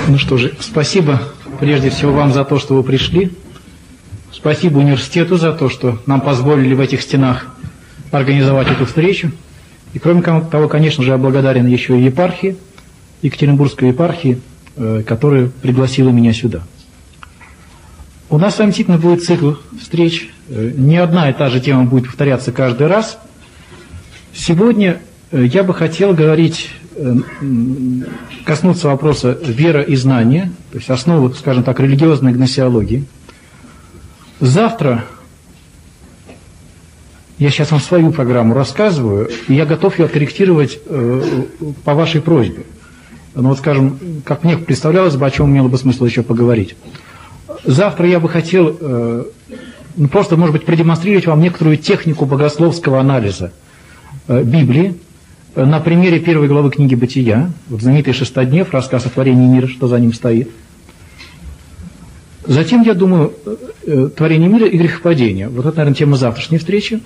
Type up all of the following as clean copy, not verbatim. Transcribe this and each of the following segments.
Ну что же, спасибо прежде всего вам за то, что вы пришли. Спасибо университету за то, что нам позволили в этих стенах организовать эту встречу. И кроме того, конечно же, я благодарен еще и епархии, Екатеринбургской епархии, которая пригласила меня сюда. У нас с вами действительно будет цикл встреч. Не одна и та же тема будет повторяться каждый раз. Сегодня я бы хотел коснуться вопроса вера и знания, то есть основы, скажем так, религиозной гносеологии. Завтра я сейчас вам свою программу рассказываю, и я готов ее откорректировать по вашей просьбе. Но вот, скажем, как мне представлялось бы, о чем имело бы смысл еще поговорить. Завтра я бы хотел просто, может быть, продемонстрировать вам некоторую технику богословского анализа Библии на примере первой главы книги «Бытия», вот знаменитый шестоднев, рассказ о творении мира, что за ним стоит. Затем, я думаю, творение мира и грехопадение. Вот это, наверное, тема завтрашней встречи.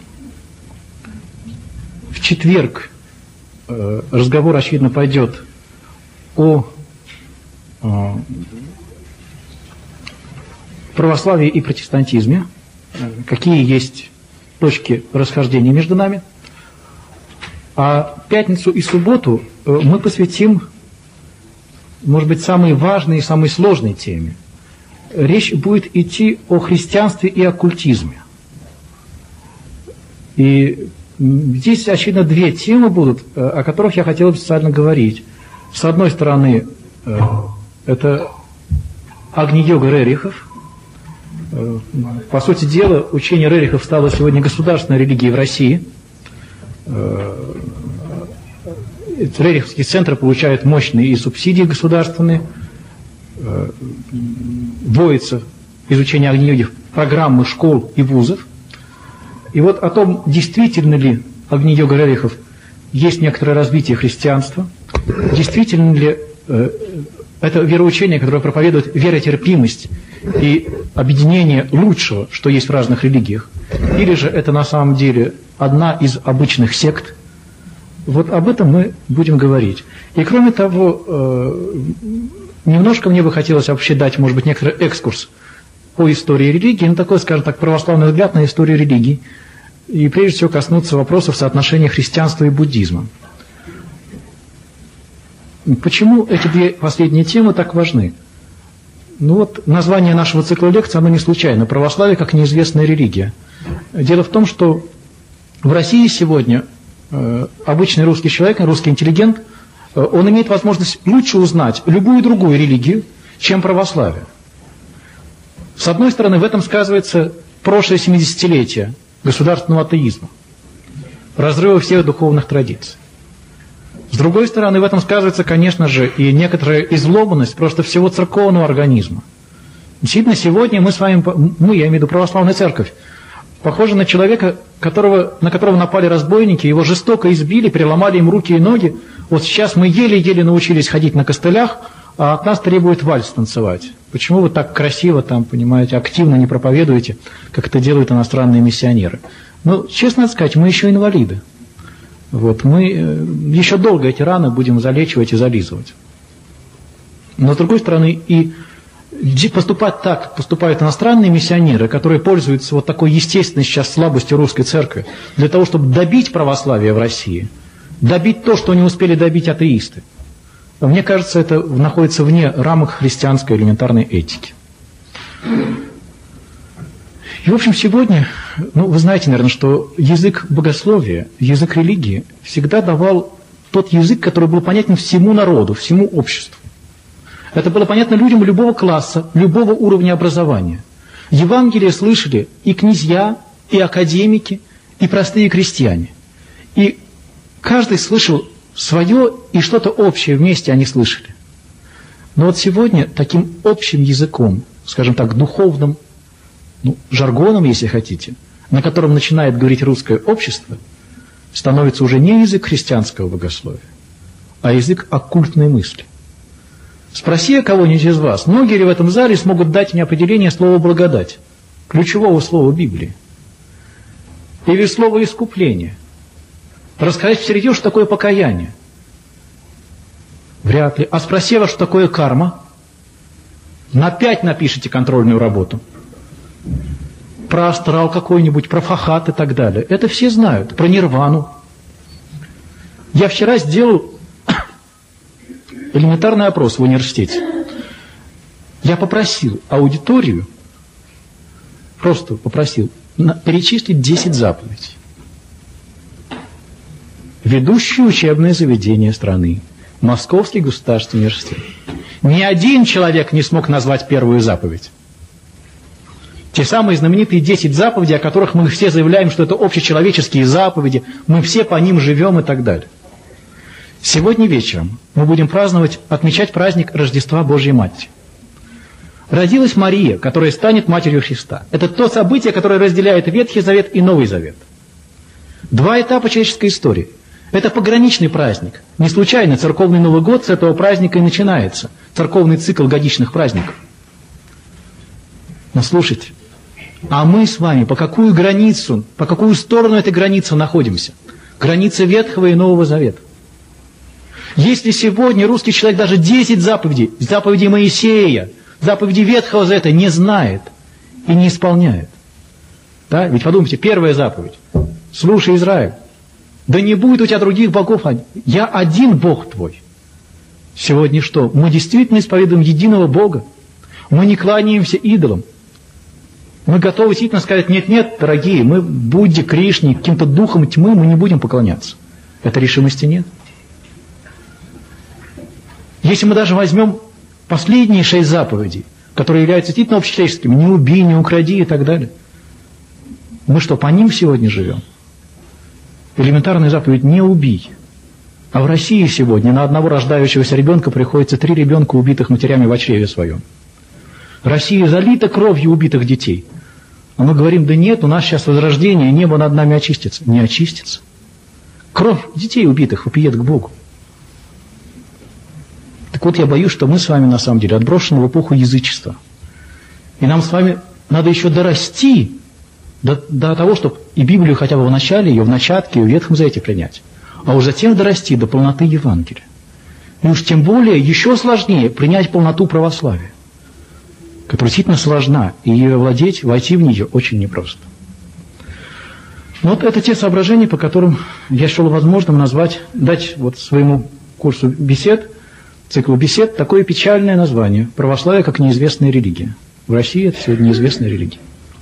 В четверг разговор, очевидно, пойдет о православии и протестантизме, какие есть точки расхождения между нами. А пятницу и субботу мы посвятим, может быть, самой важной и самой сложной теме. Речь будет идти о христианстве и оккультизме. И здесь, очевидно, две темы будут, о которых я хотел бы специально говорить. С одной стороны, это Агни-йога Рерихов. По сути дела, учение Рерихов стало сегодня государственной религией в России. Рериховские центры получают мощные и субсидии государственные, вводится изучение Агни-йоги в программы школ и вузов. И вот о том, действительно ли Агни-йога Рерихов есть некоторое развитие христианства, действительно ли это вероучение, которое проповедует веротерпимость и объединение лучшего, что есть в разных религиях, или же это на самом деле одна из обычных сект. Вот об этом мы будем говорить. И кроме того, немножко мне бы хотелось вообще дать, может быть, некоторый экскурс по истории религии, ну такой, скажем так, православный взгляд на историю религии, и прежде всего коснуться вопросов соотношения христианства и буддизма. Почему эти две последние темы так важны? Ну вот, название нашего цикла лекций, оно не случайно. Православие как неизвестная религия. Дело в том, что в России сегодня обычный русский человек, русский интеллигент, он имеет возможность лучше узнать любую другую религию, чем православие. С одной стороны, в этом сказывается прошлое 70-летие государственного атеизма, разрыва всех духовных традиций. С другой стороны, в этом сказывается, конечно же, и некоторая изломанность просто всего церковного организма. Действительно, сегодня мы с вами, я имею в виду православная церковь, похожи на человека, на которого напали разбойники, его жестоко избили, переломали им руки и ноги. Вот сейчас мы еле-еле научились ходить на костылях, а от нас требуют вальс танцевать. Почему вы так красиво там, понимаете, активно не проповедуете, как это делают иностранные миссионеры? Ну, честно сказать, мы еще инвалиды. Вот, мы еще долго эти раны будем залечивать и зализывать. Но, с другой стороны, и поступать так поступают иностранные миссионеры, которые пользуются вот такой естественной сейчас слабостью русской церкви, для того, чтобы добить православие в России, добить то, что не успели добить атеисты. Мне кажется, это находится вне рамок христианской элементарной этики. И, в общем, сегодня, вы знаете, наверное, что язык богословия, язык религии всегда давал тот язык, который был понятен всему народу, всему обществу. Это было понятно людям любого класса, любого уровня образования. Евангелие слышали и князья, и академики, и простые крестьяне. И каждый слышал свое, и что-то общее вместе они слышали. Но вот сегодня таким общим языком, скажем так, духовным, жаргоном, если хотите, на котором начинает говорить русское общество, становится уже не язык христианского богословия, а язык оккультной мысли. Спроси я кого-нибудь из вас, многие ли в этом зале смогут дать мне определение слова «благодать», ключевого слова Библии, или слова «искупление», рассказать всерьез, что такое покаяние? Вряд ли. А спроси вас, что такое карма? на 5 напишите контрольную работу. Про астрал какой-нибудь, про фахат и так далее. Это все знают. Про нирвану. Я вчера сделал элементарный опрос в университете. Я попросил аудиторию, просто попросил перечислить 10 заповедей. Ведущее учебное заведение страны, Московский государственный университет. Ни один человек не смог назвать первую заповедь. Те самые знаменитые 10 заповедей, о которых мы все заявляем, что это общечеловеческие заповеди, мы все по ним живем и так далее. Сегодня вечером мы будем отмечать праздник Рождества Божьей Матери. Родилась Мария, которая станет Матерью Христа. Это то событие, которое разделяет Ветхий Завет и Новый Завет. 2 этапа человеческой истории. Это пограничный праздник. Не случайно церковный Новый год с этого праздника и начинается. Церковный цикл годичных праздников. Но слушайте, а мы с вами по какую границу, по какую сторону этой границы находимся? Граница Ветхого и Нового Завета. Если сегодня русский человек даже 10 заповедей Моисея, заповеди Ветхого Завета не знает и не исполняет. Да? Ведь подумайте, первая заповедь. Слушай, Израиль, да не будет у тебя других богов, я один Бог твой. Сегодня что? Мы действительно исповедуем единого Бога. Мы не кланяемся идолам. Мы готовы действительно сказать, нет, дорогие, мы Будде, Кришне, каким-то духом тьмы мы не будем поклоняться. Этой решимости нет. Если мы даже возьмем последние 6 заповедей, которые являются действительно общечеловеческими, не убей, не укради и так далее, мы что, по ним сегодня живем? Элементарная заповедь «не убий». А в России сегодня на одного рождающегося ребенка приходится 3 ребенка, убитых матерями в чреве своем. Россия залита кровью убитых детей. А мы говорим, да нет, у нас сейчас возрождение, небо над нами очистится. Не очистится. Кровь детей убитых вопиет к Богу. Так вот, я боюсь, что мы с вами на самом деле отброшены в эпоху язычества. И нам с вами надо еще дорасти до того, чтобы и Библию хотя бы в начале, ее в начатке, ее в Ветхом Завете принять. А уж затем дорасти до полноты Евангелия. И уж тем более, еще сложнее принять полноту православия, которая действительно сложна, и ее владеть, войти в нее очень непросто. Вот это те соображения, по которым я счел возможным дать вот своему курсу бесед, циклу бесед, такое печальное название – «Православие как неизвестная религия». В России это сегодня неизвестная религия.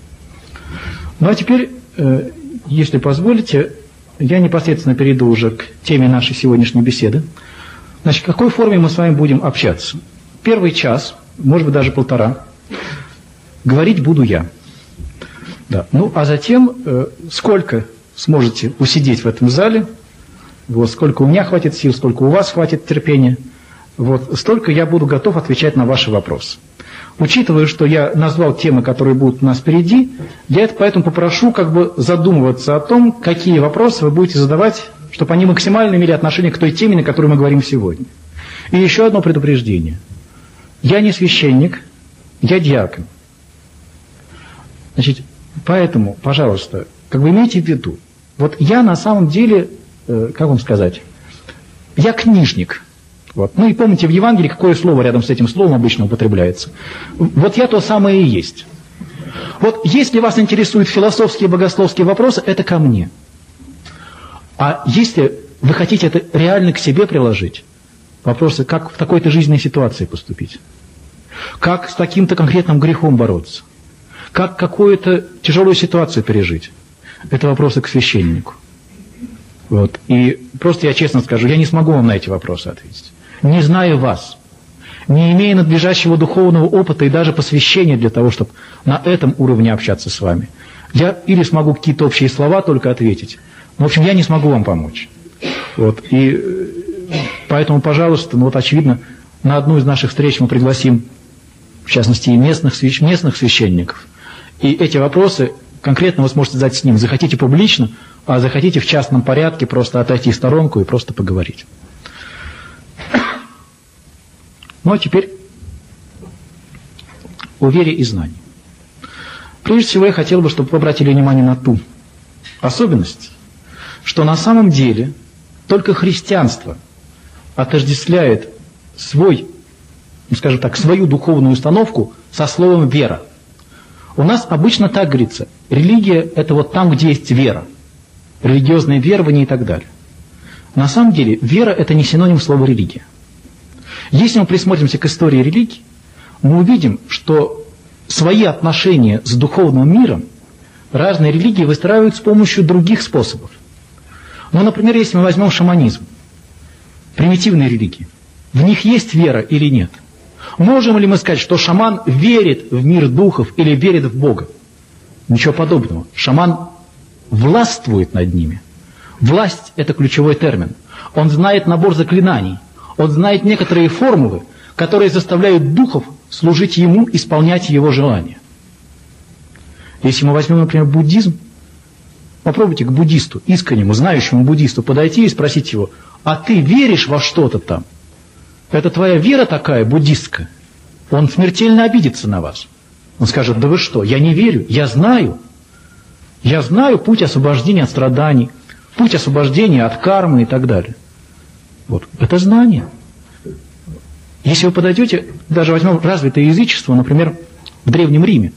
Ну а теперь, если позволите, я непосредственно перейду уже к теме нашей сегодняшней беседы. Значит, в какой форме мы с вами будем общаться? Первый час, может быть, даже 1,5, говорить буду я. Да. Ну, а затем, сколько сможете усидеть в этом зале, вот, сколько у меня хватит сил, сколько у вас хватит терпения, вот, столько я буду готов отвечать на ваши вопросы. Учитывая, что я назвал темы, которые будут у нас впереди, я поэтому попрошу задумываться о том, какие вопросы вы будете задавать, чтобы они максимально имели отношение к той теме, на которой мы говорим сегодня. И еще одно предупреждение. Я не священник, я диакон. Значит, поэтому, пожалуйста, имейте в виду, вот я на самом деле, как вам сказать, я книжник. Вот. Ну и помните, в Евангелии какое слово рядом с этим словом обычно употребляется? Вот я то самое и есть. Вот если вас интересуют философские, богословские вопросы, это ко мне. А если вы хотите это реально к себе приложить, вопросы, как в такой-то жизненной ситуации поступить, как с таким-то конкретным грехом бороться, как какую-то тяжелую ситуацию пережить, это вопросы к священнику. Вот. И просто я честно скажу, я не смогу вам на эти вопросы ответить. Не зная вас, не имея надлежащего духовного опыта и даже посвящения для того, чтобы на этом уровне общаться с вами, я или смогу какие-то общие слова только ответить, но, в общем, я не смогу вам помочь. Вот. И поэтому, пожалуйста, очевидно, на одну из наших встреч мы пригласим, в частности, и местных священников. И эти вопросы конкретно вы сможете задать с ним. Захотите публично, а захотите в частном порядке просто отойти в сторонку и просто поговорить. Ну а теперь о вере и знании. Прежде всего я хотел бы, чтобы вы обратили внимание на ту особенность, что на самом деле только христианство отождествляет свой скажем так, свою духовную установку со словом «вера». У нас обычно так говорится: религия – это вот там, где есть вера, религиозное верование и так далее. На самом деле вера – это не синоним слова «религия». Если мы присмотримся к истории религии, мы увидим, что свои отношения с духовным миром разные религии выстраивают с помощью других способов. Ну, например, если мы возьмем шаманизм, примитивные религии, в них есть вера или нет? Можем ли мы сказать, что шаман верит в мир духов или верит в Бога? Ничего подобного. Шаман властвует над ними. Власть – это ключевой термин. Он знает набор заклинаний, он знает некоторые формулы, которые заставляют духов служить ему, исполнять его желания. Если мы возьмем, например, буддизм, попробуйте к буддисту, искреннему, знающему буддисту подойти и спросить его: а ты веришь во что-то там? Это твоя вера такая, буддистская? Он смертельно обидится на вас. Он скажет: да вы что, я не верю, я знаю. Я знаю путь освобождения от страданий, путь освобождения от кармы и так далее. Вот, это знание. Если вы подойдете, даже возьмем развитое язычество, например, в Древнем Риме,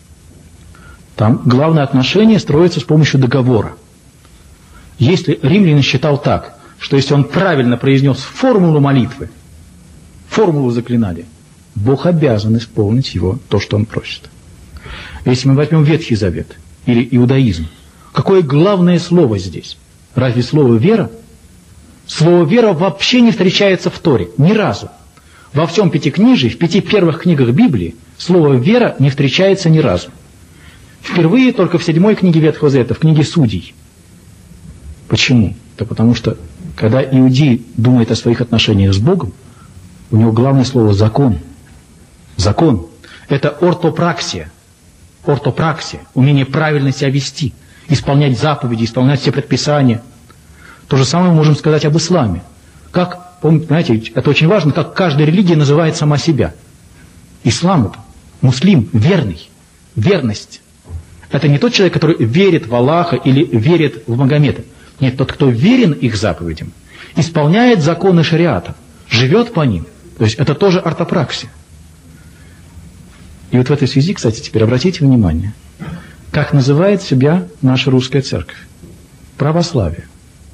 там главное отношение строится с помощью договора. Если римлянин считал так, что если он правильно произнес формулу молитвы, формулу заклинания, Бог обязан исполнить его, то, что он просит. Если мы возьмем Ветхий Завет или иудаизм, какое главное слово здесь? Разве слово «вера»? Слово «вера» вообще не встречается в Торе, ни разу. Во всем Пятикнижии, в 5 первых книгах Библии, слово «вера» не встречается ни разу. Впервые только в 7 книге Ветхого Завета, в книге Судей. Почему? Да потому что, когда иудей думает о своих отношениях с Богом, у него главное слово «закон». Закон. Это ортопраксия. Ортопраксия. Умение правильно себя вести, исполнять заповеди, исполнять все предписания. То же самое мы можем сказать об исламе. Как, понимаете, это очень важно, как каждая религия называет сама себя. Ислам это муслим, верный, верность. Это не тот человек, который верит в Аллаха или верит в Магомета. Нет, тот, кто верен их заповедям, исполняет законы шариата, живет по ним. То есть это тоже ортопраксия. И вот в этой связи, кстати, теперь обратите внимание, как называет себя наша русская церковь. Православие.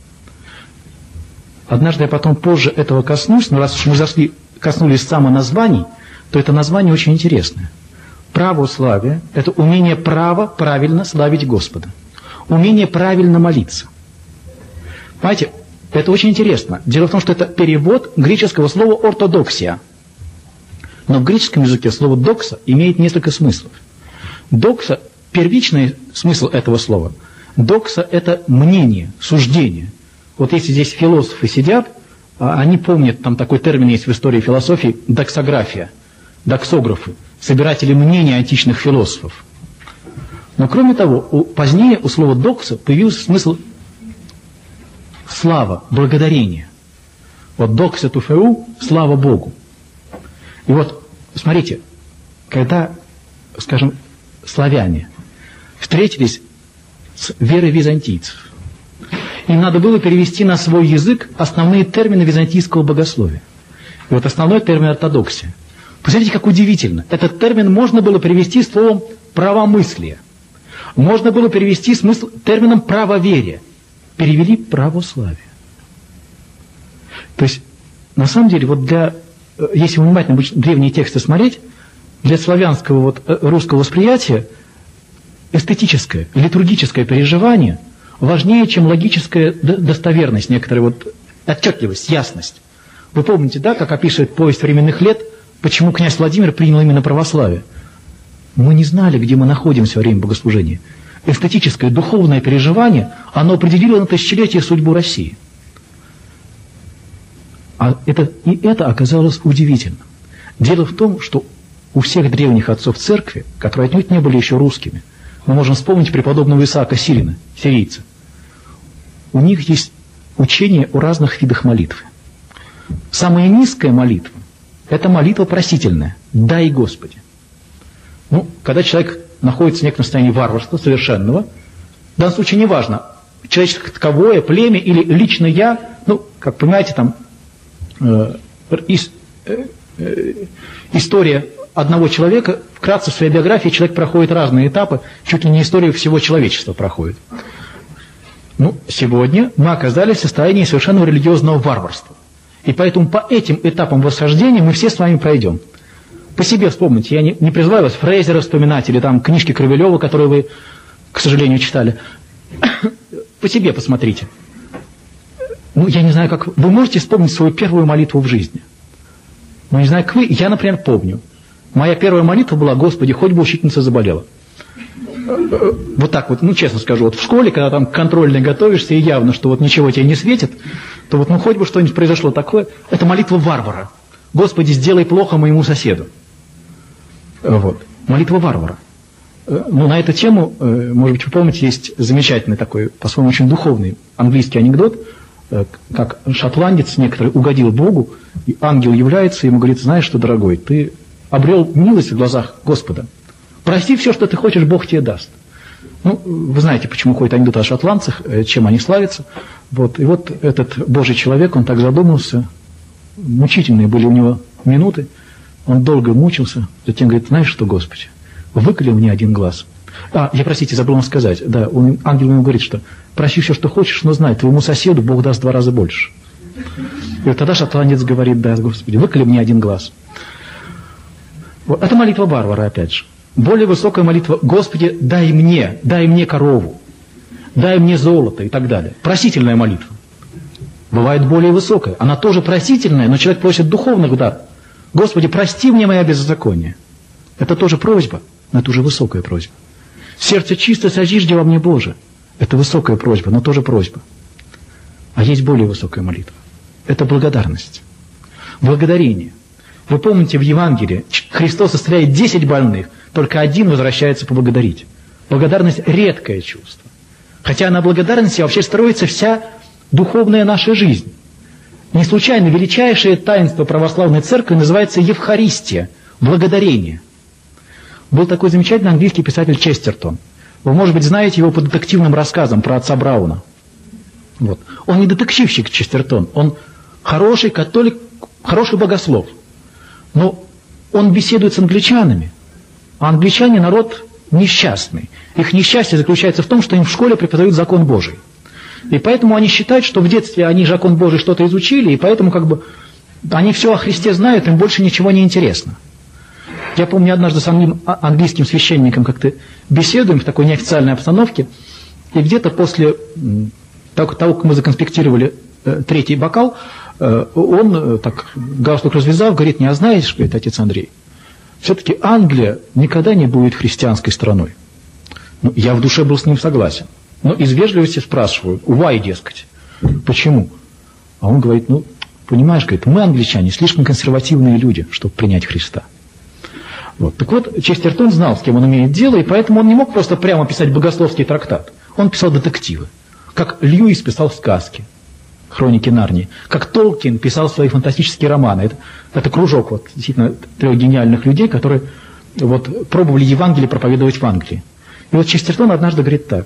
Однажды я потом позже этого коснусь, но раз уж мы коснулись самоназваний, то это название очень интересное. Православие – это умение правильно славить Господа, умение правильно молиться. Понимаете, это очень интересно. Дело в том, что это перевод греческого слова «ортодоксия». Но в греческом языке слово «докса» имеет несколько смыслов. «Докса» – первичный смысл этого слова. «Докса» – это мнение, суждение. Вот если здесь философы сидят, они помнят, там такой термин есть в истории философии – доксография, доксографы, собиратели мнений античных философов. Но кроме того, позднее у слова «докса» появился смысл слава, благодарение. Вот «докса туфеу» – слава Богу. И вот, смотрите, когда, скажем, славяне встретились с верой византийцев, им надо было перевести на свой язык основные термины византийского богословия. И вот основной термин ортодоксия. Посмотрите, как удивительно. Этот термин можно было перевести словом правомыслие. Можно было перевести смысл термином правоверие. Перевели православие. То есть, на самом деле, вот если внимательно древние тексты смотреть, для славянского вот русского восприятия эстетическое, литургическое переживание важнее, чем логическая достоверность, некоторая вот отчетливость, ясность. Вы помните, да, как описывает «Повесть временных лет», почему князь Владимир принял именно православие? Мы не знали, где мы находимся во время богослужения. Эстетическое, духовное переживание, оно определило на тысячелетие судьбу России. И это оказалось удивительным. Дело в том, что у всех древних отцов церкви, которые отнюдь не были еще русскими, мы можем вспомнить преподобного Исаака Сирина, сирийца, у них есть учение о разных видах молитвы. Самая низкая молитва – это молитва просительная «Дай Господи». Ну, когда человек находится в некотором состоянии варварства совершенного, в данном случае неважно, человеческое таковое, племя или лично я, ну, как понимаете, там, история одного человека, вкратце в своей биографии человек проходит разные этапы, чуть ли не историю всего человечества проходит. Ну, сегодня мы оказались в состоянии совершенно религиозного варварства. И поэтому по этим этапам восхождения мы все с вами пройдем. По себе вспомните, я не призываю вас Фрейзера вспоминать или там книжки Кровелева, которые вы, к сожалению, читали. По себе посмотрите. Ну, я не знаю, как вы можете вспомнить свою первую молитву в жизни. Ну, не знаю, как вы, я, например, помню. Моя первая молитва была: Господи, хоть бы учительница заболела. Вот так вот, ну, честно скажу, вот в школе, когда там контрольной готовишься, и явно, что вот ничего тебе не светит, то вот, ну, хоть бы что-нибудь произошло такое, это молитва варвара. Господи, сделай плохо моему соседу. Вот, молитва варвара. Ну, на эту тему, может быть, вы помните, есть замечательный такой, по-своему, очень духовный английский анекдот, как шотландец некоторый угодил Богу, и ангел является, ему говорит: знаешь что, дорогой, ты обрел милость в глазах Господа. Прости все, что ты хочешь, Бог тебе даст. Ну, вы знаете, почему ходит анекдот о шотландцах, чем они славятся. Вот. И вот этот Божий человек, он так задумался, мучительные были у него минуты, он долго мучился, затем говорит: знаешь что, Господи, выколи мне один глаз. Я, простите, забыл вам сказать, да, ангел ему говорит, что проси все, что хочешь, но знай, твоему соседу Бог даст 2 раза больше. И вот тогда шотландец говорит: да, Господи, выколи мне один глаз. Вот. Это молитва варвара, опять же. Более высокая молитва: Господи, дай мне корову, дай мне золото и так далее. Просительная молитва. Бывает более высокая. Она тоже просительная, но человек просит духовных дар. Господи, прости мне мое беззаконие. Это тоже просьба, но это уже высокая просьба. Сердце чисто созижди во мне, Боже. Это высокая просьба, но тоже просьба. А есть более высокая молитва. Это благодарность. Благодарение. Вы помните, в Евангелии Христос исцеляет 10 больных, только один возвращается поблагодарить. Благодарность – редкое чувство. Хотя на благодарности вообще строится вся духовная наша жизнь. Не случайно величайшее таинство православной церкви называется Евхаристия – благодарение. Был такой замечательный английский писатель Честертон. Вы, может быть, знаете его по детективным рассказам про отца Брауна. Вот. Он не детективщик, Честертон, он хороший католик, хороший богослов. Но он беседует с англичанами, а англичане народ несчастный. Их несчастье заключается в том, что им в школе преподают закон Божий. И поэтому они считают, что в детстве они закон Божий что-то изучили, и поэтому как бы они все о Христе знают, им больше ничего не интересно. Я помню, однажды с одним английским священником как-то беседуем в такой неофициальной обстановке, и где-то после того, как мы законспектировали 3-й бокал, он, так, галстук развязав, говорит: не знаешь, говорит, отец Андрей, все-таки Англия никогда не будет христианской страной. Ну, я в душе был с ним согласен. Но из вежливости спрашиваю: why, дескать? Почему? А он говорит: ну, понимаешь, говорит, мы, англичане, слишком консервативные люди, чтобы принять Христа. Вот. Так вот, Честертон знал, с кем он имеет дело, и поэтому он не мог просто прямо писать богословский трактат. Он писал детективы, как Льюис писал сказки, хроники Нарнии, как Толкин писал свои фантастические романы. Это кружок вот, действительно 3 гениальных людей, которые вот, пробовали Евангелие проповедовать в Англии. И вот Честертон однажды говорит так: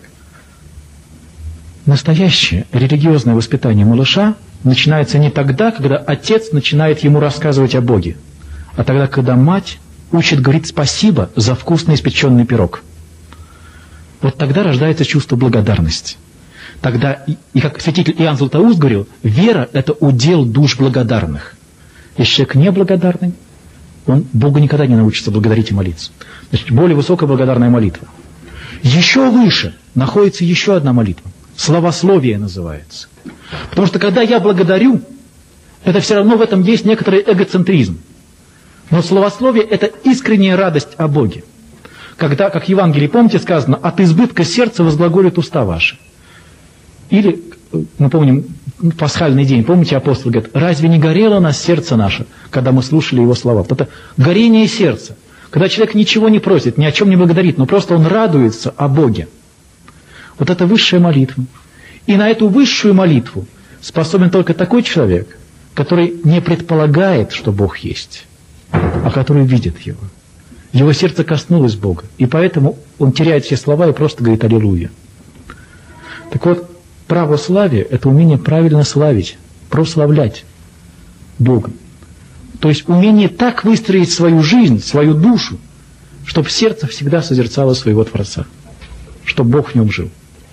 настоящее религиозное воспитание малыша начинается не тогда, когда отец начинает ему рассказывать о Боге, а тогда, когда мать учит говорить спасибо за вкусно испеченный пирог. Вот тогда рождается чувство благодарности. Тогда, и как святитель Иоанн Златоуст говорил, вера – это удел душ благодарных. Если человек неблагодарный, он Богу никогда не научится благодарить и молиться. Значит, более высокая благодарная молитва. Еще выше находится еще одна молитва. Славословие называется. Потому что когда я благодарю, это все равно в этом есть некоторый эгоцентризм. Но славословие – это искренняя радость о Боге. Когда, как в Евангелии, помните, сказано: от избытка сердца возглаголят уста ваши. Или, мы помним, пасхальный день, помните, апостол говорит: разве не горело у нас сердце наше, когда мы слушали его слова? Вот это горение сердца. Когда человек ничего не просит, ни о чем не благодарит, но просто он радуется о Боге. Вот это высшая молитва. И на эту высшую молитву способен только такой человек, который не предполагает, что Бог есть, а который видит Его. Его сердце коснулось Бога, и поэтому он теряет все слова и просто говорит «Аллилуйя». Так вот, православие – это умение правильно славить, прославлять Бога. То есть умение так выстроить свою жизнь, свою душу, чтобы сердце всегда созерцало своего Творца, чтобы Бог в нем жил.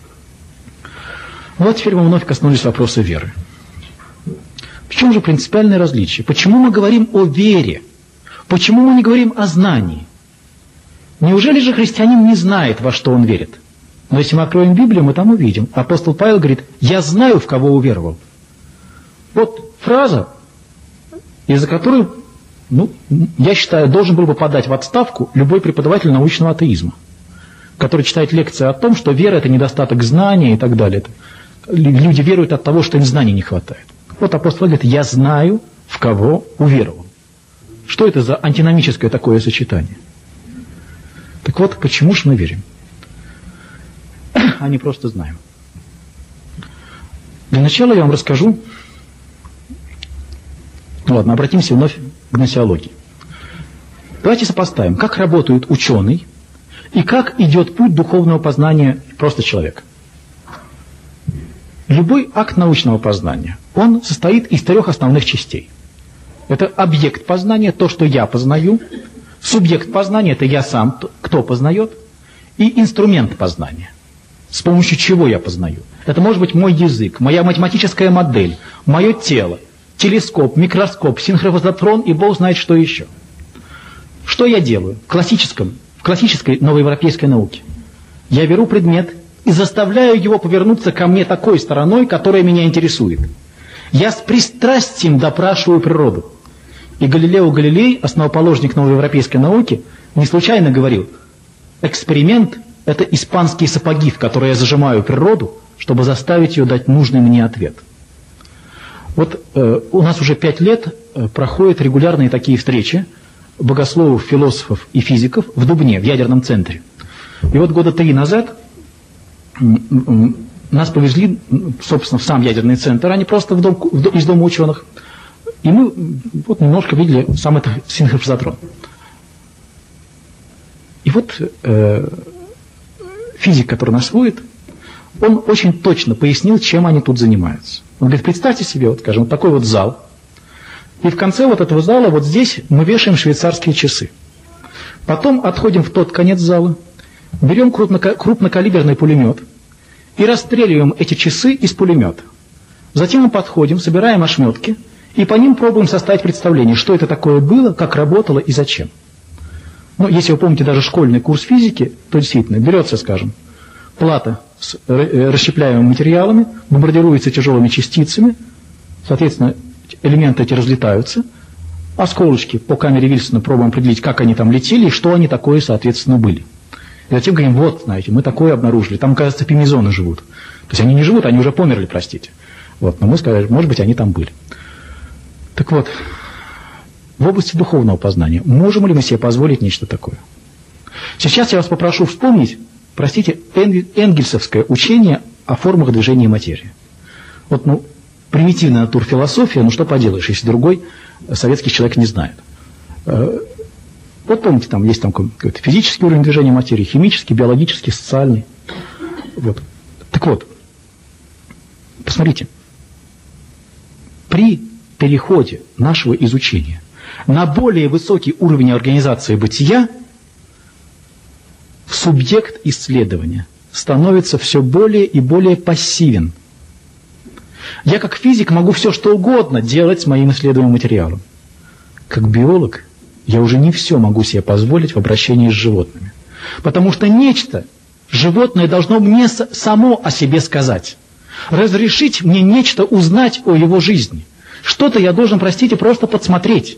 Вот теперь мы вновь коснулись вопроса веры. В чем же принципиальное различие? Почему мы говорим о вере? Почему мы не говорим о знании? Неужели же христианин не знает, во что он верит? Но если мы откроем Библию, мы там увидим. Апостол Павел говорит: «Я знаю, в кого уверовал». Вот фраза, из-за которой, я считаю, должен был бы подать в отставку любой преподаватель научного атеизма, который читает лекции о том, что вера – это недостаток знания и так далее. Люди веруют от того, что им знаний не хватает. Вот апостол говорит: «Я знаю, в кого уверовал». Что это за антиномическое такое сочетание? Так вот, почему же мы верим, а не просто знаем? Для начала я вам расскажу. Ладно, обратимся вновь к гносеологии. Давайте сопоставим, как работают ученый и как идет путь духовного познания просто человека. Любой акт научного познания, он состоит из 3 основных частей. Это объект познания, то, что я познаю, субъект познания, это я сам, кто познает, и инструмент познания, с помощью чего я познаю. Это может быть мой язык, моя математическая модель, мое тело, телескоп, микроскоп, синхрофазотрон и Бог знает что еще. Что я делаю в классической новоевропейской науке? Я беру предмет и заставляю его повернуться ко мне такой стороной, которая меня интересует. Я с пристрастием допрашиваю природу. И Галилео Галилей, основоположник новоевропейской науки, не случайно говорил: эксперимент – это испанские сапоги, в которые я зажимаю природу, чтобы заставить ее дать нужный мне ответ. Вот у нас уже 5 лет проходят регулярные такие встречи богословов, философов и физиков в Дубне, в ядерном центре. И вот года 3 назад нас повезли, собственно, в сам ядерный центр, а не просто из дома ученых. И мы вот немножко видели сам этот синхрофазотрон. И вот физик, который нас водит, он очень точно пояснил, чем они тут занимаются. Он говорит: представьте себе, вот, скажем, такой вот зал. И в конце вот этого зала, вот здесь мы вешаем швейцарские часы. Потом отходим в тот конец зала, берем крупнокалиберный пулемет и расстреливаем эти часы из пулемета. Затем мы подходим, собираем ошметки и по ним пробуем составить представление, что это такое было, как работало и зачем. Если вы помните даже школьный курс физики, то действительно берется, скажем, плата с расщепляемыми материалами, бомбардируется тяжелыми частицами, соответственно, элементы эти разлетаются, осколочки по камере Вильсона пробуем определить, как они там летели и что они такое, соответственно, были. И затем говорим: вот, знаете, мы такое обнаружили, там, кажется, пимизоны живут. То есть они не живут, они уже померли, простите. Вот, но мы сказали: может быть, они там были. Так вот, в области духовного познания можем ли мы себе позволить нечто такое? Сейчас я вас попрошу вспомнить, энгельсовское учение о формах движения материи. Вот, примитивная натурфилософия, что поделаешь, если другой советский человек не знает. Вот помните, там есть какой-то физический уровень движения материи, химический, биологический, социальный. Вот. Так вот, посмотрите, при переходе нашего изучения на более высокий уровень организации бытия субъект исследования становится все более и более пассивен. Я как физик могу все что угодно делать с моим исследуемым материалом. Как биолог я уже не все могу себе позволить в обращении с животными. Потому что нечто животное должно мне само о себе сказать. Разрешить мне нечто узнать о его жизни. Что-то я должен, простите, просто подсмотреть.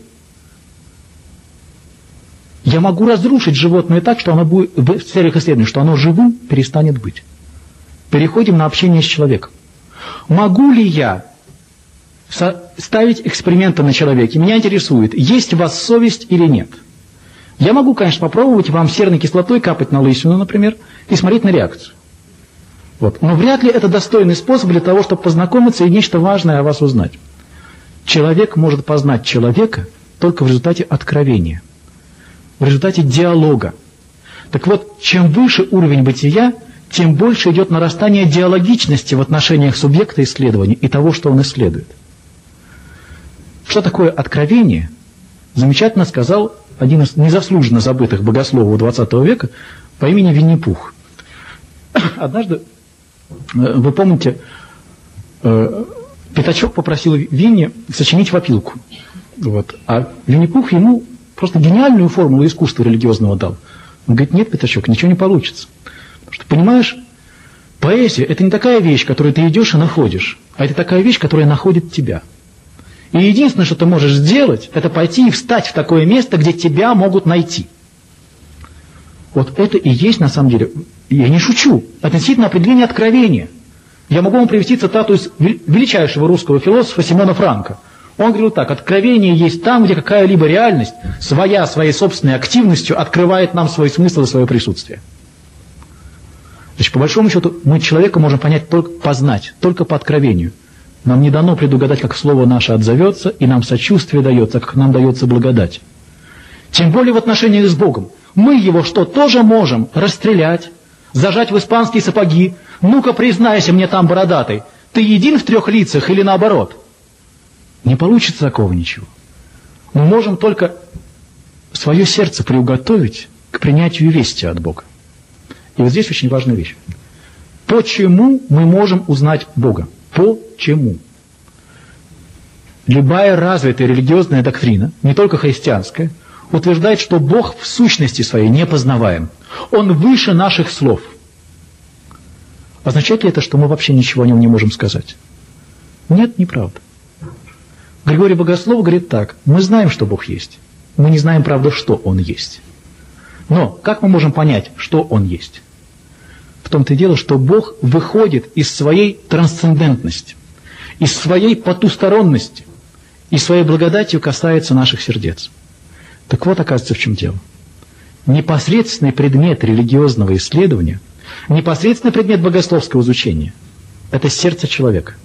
Я могу разрушить животное так, что оно будет, в целях исследования, что оно живым перестанет быть. Переходим на общение с человеком. Могу ли я ставить эксперименты на человеке? Меня интересует, есть у вас совесть или нет. Я могу, конечно, попробовать вам серной кислотой капать на лысину, например, и смотреть на реакцию. Вот. Но вряд ли это достойный способ для того, чтобы познакомиться и нечто важное о вас узнать. Человек может познать человека только в результате откровения, в результате диалога. Так вот, чем выше уровень бытия, тем больше идет нарастание диалогичности в отношениях субъекта исследования и того, что он исследует. Что такое откровение? замечательно сказал один из незаслуженно забытых богословов XX века по имени Винни-Пух. Однажды, вы помните, Пятачок попросил Винни сочинить вопилку. Вот. А Винни-Пух ему просто гениальную формулу искусства религиозного дал. Он говорит: нет, Пятачок, ничего не получится. Потому что, понимаешь, поэзия – это не такая вещь, которую ты идешь и находишь, а это такая вещь, которая находит тебя. И единственное, что ты можешь сделать, это пойти и встать в такое место, где тебя могут найти. Вот это и есть, на самом деле, я не шучу, относительно определения откровения. Я могу вам привести цитату из величайшего русского философа Семена Франка. Он говорил так: откровение есть там, где какая-либо реальность своей собственной активностью открывает нам свой смысл и свое присутствие. Значит, по большому счету, мы человека можем познать только по откровению. Нам не дано предугадать, как слово наше отзовется, и нам сочувствие дается, как нам дается благодать. Тем более в отношениях с Богом. Мы его что, тоже можем расстрелять, зажать в испанские сапоги? Ну-ка, признайся мне там, бородатый, ты един в 3 лицах или наоборот? Не получится такого ничего. Мы можем только свое сердце приуготовить к принятию вести от Бога. И вот здесь очень важная вещь. Почему мы можем узнать Бога? Почему? Любая развитая религиозная доктрина, не только христианская, утверждает, что Бог в сущности своей непознаваем. Он выше наших слов. Означает ли это, что мы вообще ничего о нем не можем сказать? Нет, неправда. Григорий Богослов говорит так: мы знаем, что Бог есть. Мы не знаем, правда, что Он есть. Но как мы можем понять, что Он есть? В том-то и дело, что Бог выходит из своей трансцендентности, из своей потусторонности, и своей благодатью касается наших сердец. Так вот, оказывается, в чем дело. Непосредственный предмет религиозного исследования, непосредственный предмет богословского изучения – это сердце человека.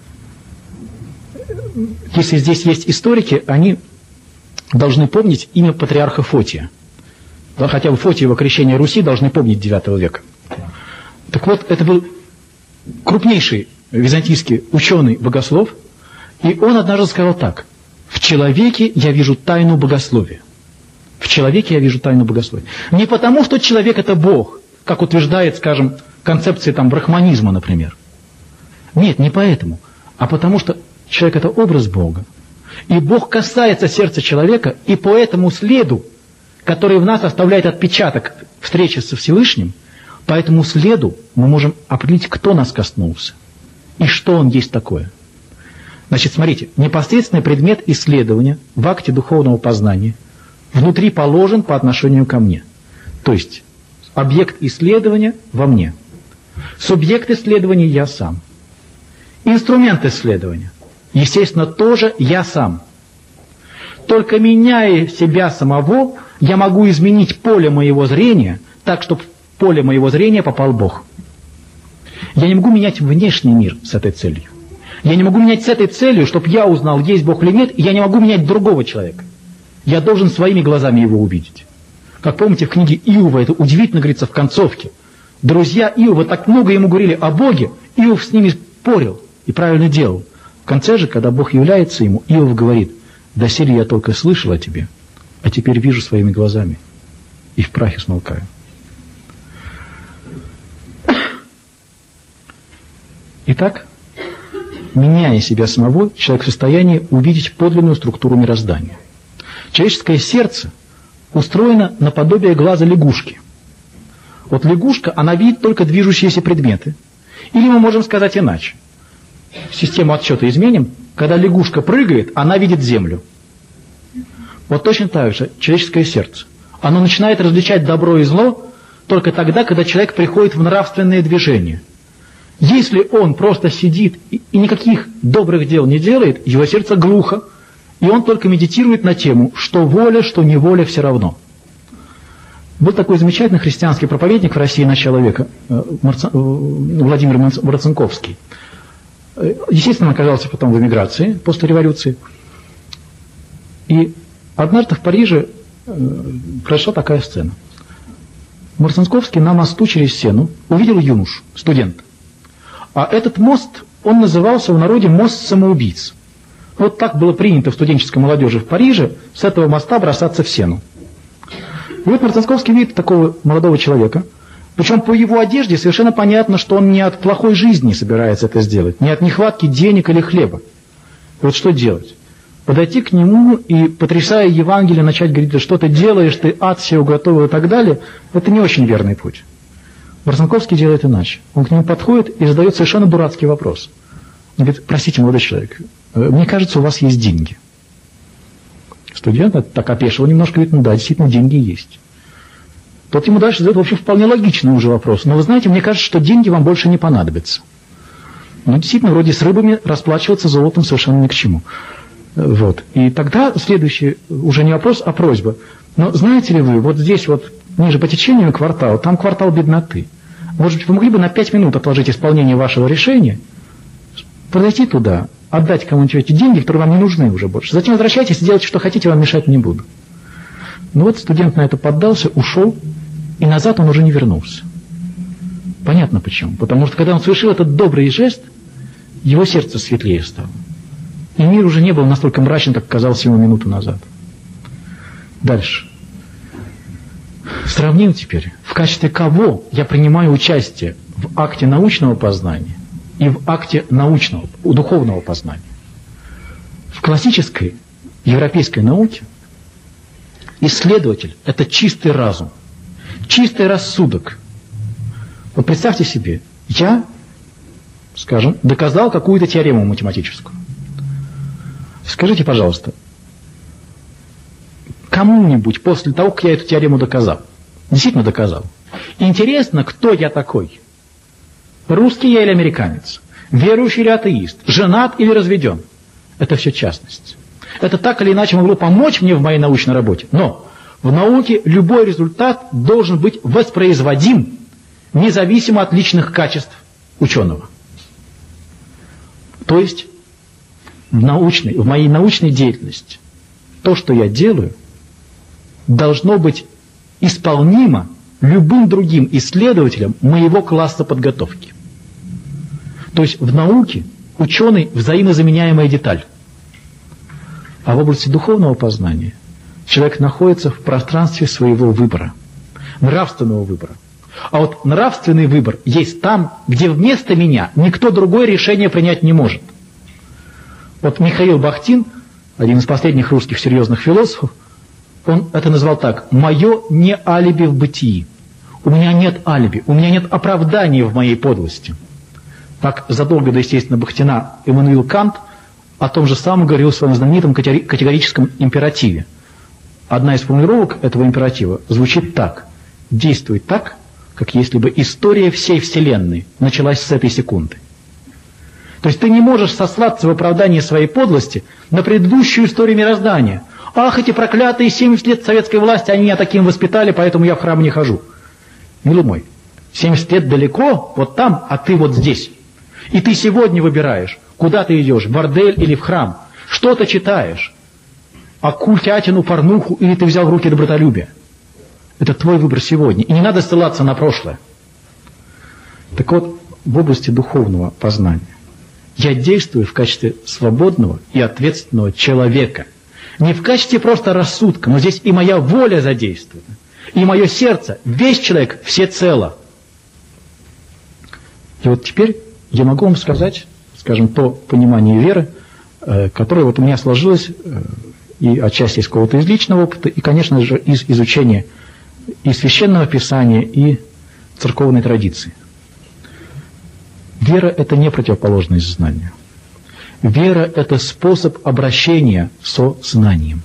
Если здесь есть историки, они должны помнить имя патриарха Фотия. Да, хотя бы Фотиево крещение Руси должны помнить IX века. Так вот, это был крупнейший византийский ученый-богослов, и он однажды сказал так: в человеке я вижу тайну богословия. В человеке я вижу тайну богословия. Не потому, что человек – это Бог, как утверждает, скажем, концепция там брахманизма, например. Нет, не поэтому, а потому что человек – это образ Бога. И Бог касается сердца человека, и по этому следу, который в нас оставляет отпечаток встречи со Всевышним, по этому следу мы можем определить, кто нас коснулся и что он есть такое. Значит, смотрите, непосредственный предмет исследования в акте духовного познания внутри положен по отношению ко мне. То есть объект исследования во мне. Субъект исследования я сам. Инструмент исследования, естественно, тоже я сам. Только меняя себя самого, я могу изменить поле моего зрения так, чтобы в поле моего зрения попал Бог. Я не могу менять внешний мир с этой целью. Я не могу менять с этой целью, чтобы я узнал, есть Бог или нет, и я не могу менять другого человека. Я должен своими глазами его увидеть. Как помните, в книге Иова, это удивительно говорится в концовке. Друзья Иова так много ему говорили о Боге, Иов с ними спорил и правильно делал. В конце же, когда Бог является ему, Иов говорит: доселе я только слышал о тебе, а теперь вижу своими глазами и в прахе смолкаю. Итак, меняя себя самого, человек в состоянии увидеть подлинную структуру мироздания. Человеческое сердце устроено наподобие глаза лягушки. Вот лягушка, она видит только движущиеся предметы. Или мы можем сказать иначе. Систему отсчета изменим. Когда лягушка прыгает, она видит землю. Вот точно так же человеческое сердце. Оно начинает различать добро и зло только тогда, когда человек приходит в нравственные движения. Если он просто сидит и никаких добрых дел не делает, его сердце глухо, и он только медитирует на тему, что воля, что неволя, все равно. Был такой замечательный христианский проповедник в России начала века, Владимир Марцинковский. Естественно, он оказался потом в эмиграции после революции. И однажды в Париже произошла такая сцена. Марцинковский на мосту через Сену увидел юношу, студента. А этот мост, он назывался в народе мост самоубийц. Вот так было принято в студенческой молодежи в Париже с этого моста бросаться в Сену. И вот Марцинковский видит такого молодого человека, причем по его одежде совершенно понятно, что он не от плохой жизни собирается это сделать, не от нехватки денег или хлеба. И вот что делать? Подойти к нему и, потрясая Евангелие, начать говорить: да что ты делаешь, ты ад себе уготовил и так далее, это не очень верный путь. Марцинковский делает иначе. Он к нему подходит и задает совершенно дурацкий вопрос. Он говорит: простите, молодой человек, мне кажется, у вас есть деньги. Студент так опешил немножко, говорит: ну да, действительно, деньги есть. Тот ему дальше задает вообще вполне логичный уже вопрос. Но вы знаете, мне кажется, что деньги вам больше не понадобятся. Ну, действительно, вроде с рыбами расплачиваться золотом совершенно ни к чему. Вот. И тогда следующий уже не вопрос, а просьба. Но знаете ли вы, вот здесь вот ниже по течению квартал, там квартал бедноты. Может быть, вы могли бы на 5 минут отложить исполнение вашего решения, подойти туда, отдать кому-нибудь эти деньги, которые вам не нужны уже больше. Затем возвращайтесь и делайте, что хотите, вам мешать не буду. Ну вот студент на это поддался, ушел, и назад он уже не вернулся. Понятно почему. Потому что когда он совершил этот добрый жест, его сердце светлее стало. И мир уже не был настолько мрачен, как казался ему минуту назад. Дальше. Сравним теперь, в качестве кого я принимаю участие в акте научного познания и в акте научного, духовного познания. В классической европейской науке исследователь – это чистый разум, чистый рассудок. Вот представьте себе, я, скажем, доказал какую-то теорему математическую. Скажите, пожалуйста, кому-нибудь после того, как я эту теорему доказал, действительно доказал, интересно, кто я такой? Русский я или американец? Верующий или атеист? Женат или разведен? Это все частность. Это так или иначе могло помочь мне в моей научной работе. Но в науке любой результат должен быть воспроизводим, независимо от личных качеств ученого. То есть в моей научной деятельности то, что я делаю, должно быть исполнимо любым другим исследователем моего класса подготовки. То есть в науке ученый взаимозаменяемая деталь. А в области духовного познания человек находится в пространстве своего выбора, нравственного выбора. А вот нравственный выбор есть там, где вместо меня никто другой решение принять не может. Вот Михаил Бахтин, один из последних русских серьезных философов, он это назвал так: «Мое не алиби в бытии». У меня нет алиби, у меня нет оправдания в моей подлости. Так задолго до, естественно, Бахтина Иммануил Кант о том же самом говорил в своем знаменитом категорическом императиве. Одна из формулировок этого императива звучит так: «Действуй так, как если бы история всей Вселенной началась с этой секунды». То есть ты не можешь сослаться в оправдании своей подлости на предыдущую историю мироздания. Ах, эти проклятые 70 лет советской власти, они меня таким воспитали, поэтому я в храм не хожу. Милый мой, 70 лет далеко, вот там, а ты вот здесь. И ты сегодня выбираешь, куда ты идешь, в бордель или в храм. Что ты читаешь? Оккультятину, порнуху, или ты взял в руки добротолюбие? Это твой выбор сегодня. И не надо ссылаться на прошлое. Так вот, в области духовного познания я действую в качестве свободного и ответственного человека. Не в качестве просто рассудка, но здесь и моя воля задействована, и мое сердце, весь человек всецело. И вот теперь я могу вам сказать, скажем, то понимание веры, которое вот у меня сложилось и отчасти из какого-то из личного опыта, и, конечно же, из изучения и Священного Писания, и церковной традиции. Вера – это не противоположность знанию. Вера – это способ обращения со знанием.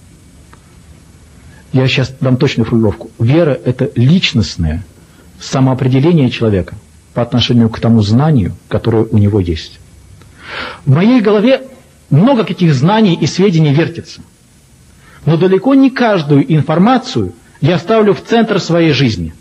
Я сейчас дам точную формулировку. Вера – это личностное самоопределение человека по отношению к тому знанию, которое у него есть. В моей голове много каких знаний и сведений вертится. Но далеко не каждую информацию я ставлю в центр своей жизни.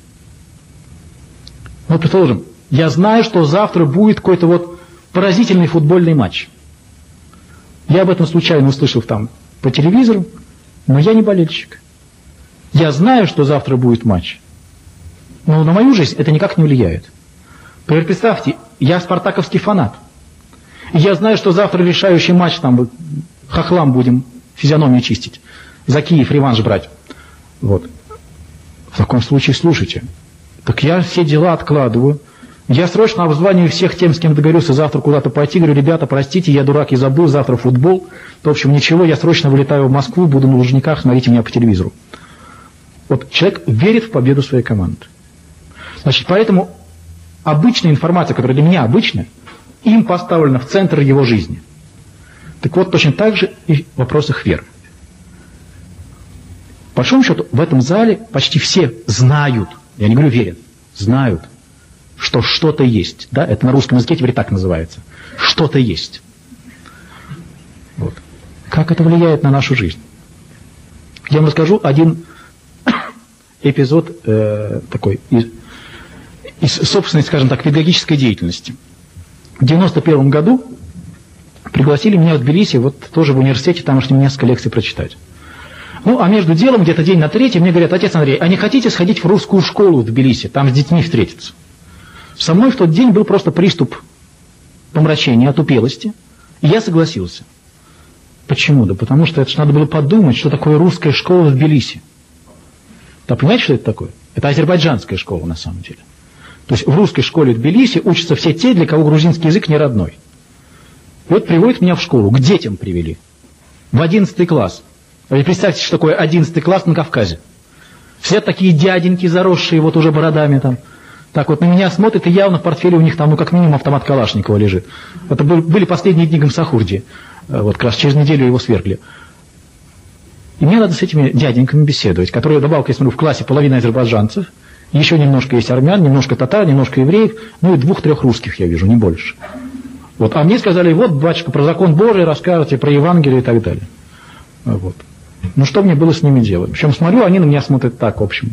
Ну, предположим, я знаю, что завтра будет какой-то вот поразительный футбольный матч. Я об этом случайно услышал там по телевизору, но я не болельщик. Я знаю, что завтра будет матч, но на мою жизнь это никак не влияет. Например, представьте, я спартаковский фанат. И я знаю, что завтра решающий матч, там хохлам будем физиономию чистить, за Киев реванш брать. Вот. В таком случае, слушайте, так я все дела откладываю. Я срочно обзваниваю всех тем, с кем договорился завтра куда-то пойти. Говорю, ребята, простите, я дурак и забыл, завтра футбол. В общем, ничего, я срочно вылетаю в Москву, буду на Лужниках, смотрите меня по телевизору. Вот человек верит в победу своей команды. Значит, поэтому обычная информация, которая для меня обычная, им поставлена в центр его жизни. Так вот, точно так же и в вопросах веры. По большому счету, в этом зале почти все знают, я не говорю верят, знают, что что-то есть. Да? Это на русском языке теперь так называется. Что-то есть. Вот. Как это влияет на нашу жизнь? Я вам расскажу один эпизод такой из собственной, скажем так, педагогической деятельности. В 1991 году пригласили меня в Тбилиси, вот тоже в университете, тамошним несколько лекций прочитать. Ну, а между делом, где-то день на третий, мне говорят, отец Андрей, а не хотите сходить в русскую школу в Тбилиси, там с детьми встретиться? Со мной в тот день был просто приступ помрачения, отупелости, и я согласился. Почему? Да потому что это же надо было подумать, что такое русская школа в Тбилиси. Да, понимаете, что это такое? Это азербайджанская школа на самом деле. То есть в русской школе в Тбилиси учатся все те, для кого грузинский язык не родной. И вот приводят меня в школу, к детям привели, в 11 класс. Вы представьте, что такое 11 класс на Кавказе. Все такие дяденьки, заросшие вот уже бородами там. Так вот на меня смотрят, и явно в портфеле у них там, ну, как минимум, автомат Калашникова лежит. Это были последние дни Гамсахурди. Вот как раз через неделю его свергли. И мне надо с этими дяденьками беседовать, которые, добавка, я смотрю, в классе половина азербайджанцев, еще немножко есть армян, немножко татар, немножко евреев, ну и 2-3 русских я вижу, не больше. Вот. А мне сказали, вот, батюшка, про закон Божий расскажете, про Евангелие и так далее. Вот. Ну что мне было с ними делать? Причем смотрю, они на меня смотрят так, в общем.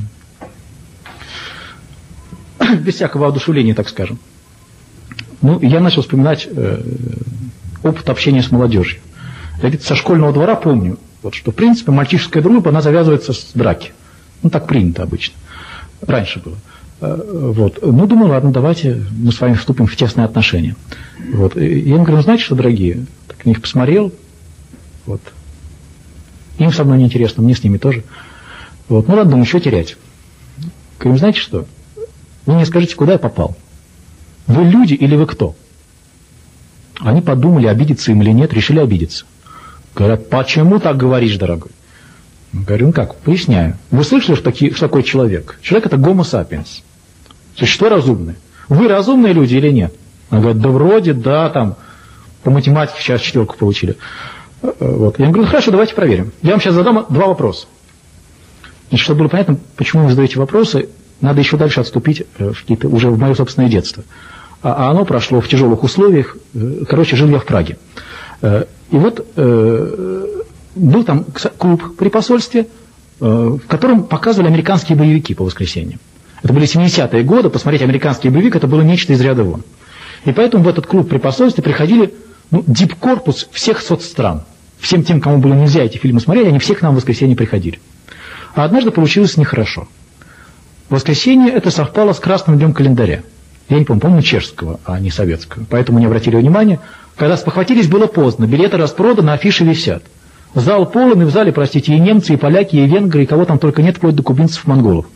Без всякого воодушевления, так скажем. Ну, я начал вспоминать опыт общения с молодежью. Я где-то со школьного двора помню, вот, что, в принципе, мальчишеская дружба, она завязывается с драки. Ну, так принято обычно. Раньше было. Вот. Ну, думаю, ладно, давайте мы с вами вступим в тесные отношения. Вот. И я им говорю, ну, знаете что, дорогие, так на них посмотрел, вот. Им со мной неинтересно, мне с ними тоже. Вот. Ну, ладно, думаю, что терять. Говорю, знаете что, вы мне скажите, куда я попал? Вы люди или вы кто? Они подумали, обидеться им или нет, решили обидеться. Говорят, почему так говоришь, дорогой? Говорю, ну как, поясняю. Вы слышали, что такой человек? Человек — это гомо сапиенс. Существо разумное. Вы разумные люди или нет? Он говорит, да вроде, да, там, по математике сейчас 4 получили. Вот. Я говорю, ну хорошо, давайте проверим. Я вам сейчас задам 2 вопроса. Значит, чтобы было понятно, почему вы задаете вопросы, надо еще дальше отступить уже в мое собственное детство. А оно прошло в тяжелых условиях. Короче, жил я в Праге. И вот был там клуб при посольстве, в котором показывали американские боевики по воскресеньям. Это были 70-е годы, посмотреть американский боевик, это было нечто из ряда вон. И поэтому в этот клуб при посольстве приходили дипкорпус всех соцстран. Всем тем, кому было нельзя эти фильмы смотреть, они все к нам в воскресенье приходили. А однажды получилось нехорошо. Воскресенье это совпало с красным днем календаря. Я не помню, чешского, а не советского. Поэтому не обратили внимания. Когда спохватились, было поздно. Билеты распроданы, афиши висят. Зал полон, и в зале, простите, и немцы, и поляки, и венгры, и кого там только нет, вплоть до кубинцев и монголов.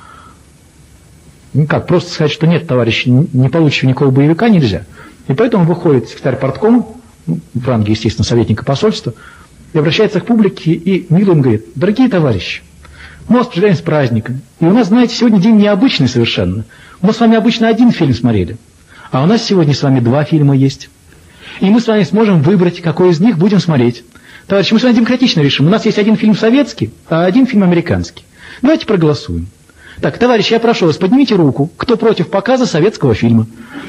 Никак, просто сказать, что нет, товарищи, не получите никакого боевика, нельзя. И поэтому выходит секретарь парткома, в ранге, естественно, советника посольства, и обращается к публике и мило им говорит, дорогие товарищи, мы вас поздравляем с праздником. И у нас, знаете, сегодня день необычный совершенно. Мы с вами обычно 1 фильм смотрели, а у нас сегодня с вами 2 фильма есть. И мы с вами сможем выбрать, какой из них будем смотреть. Товарищи, мы с вами демократично решим. У нас есть 1 фильм советский, а 1 фильм американский. Давайте проголосуем. Так, товарищи, я прошу вас, поднимите руку, кто против показа советского фильма.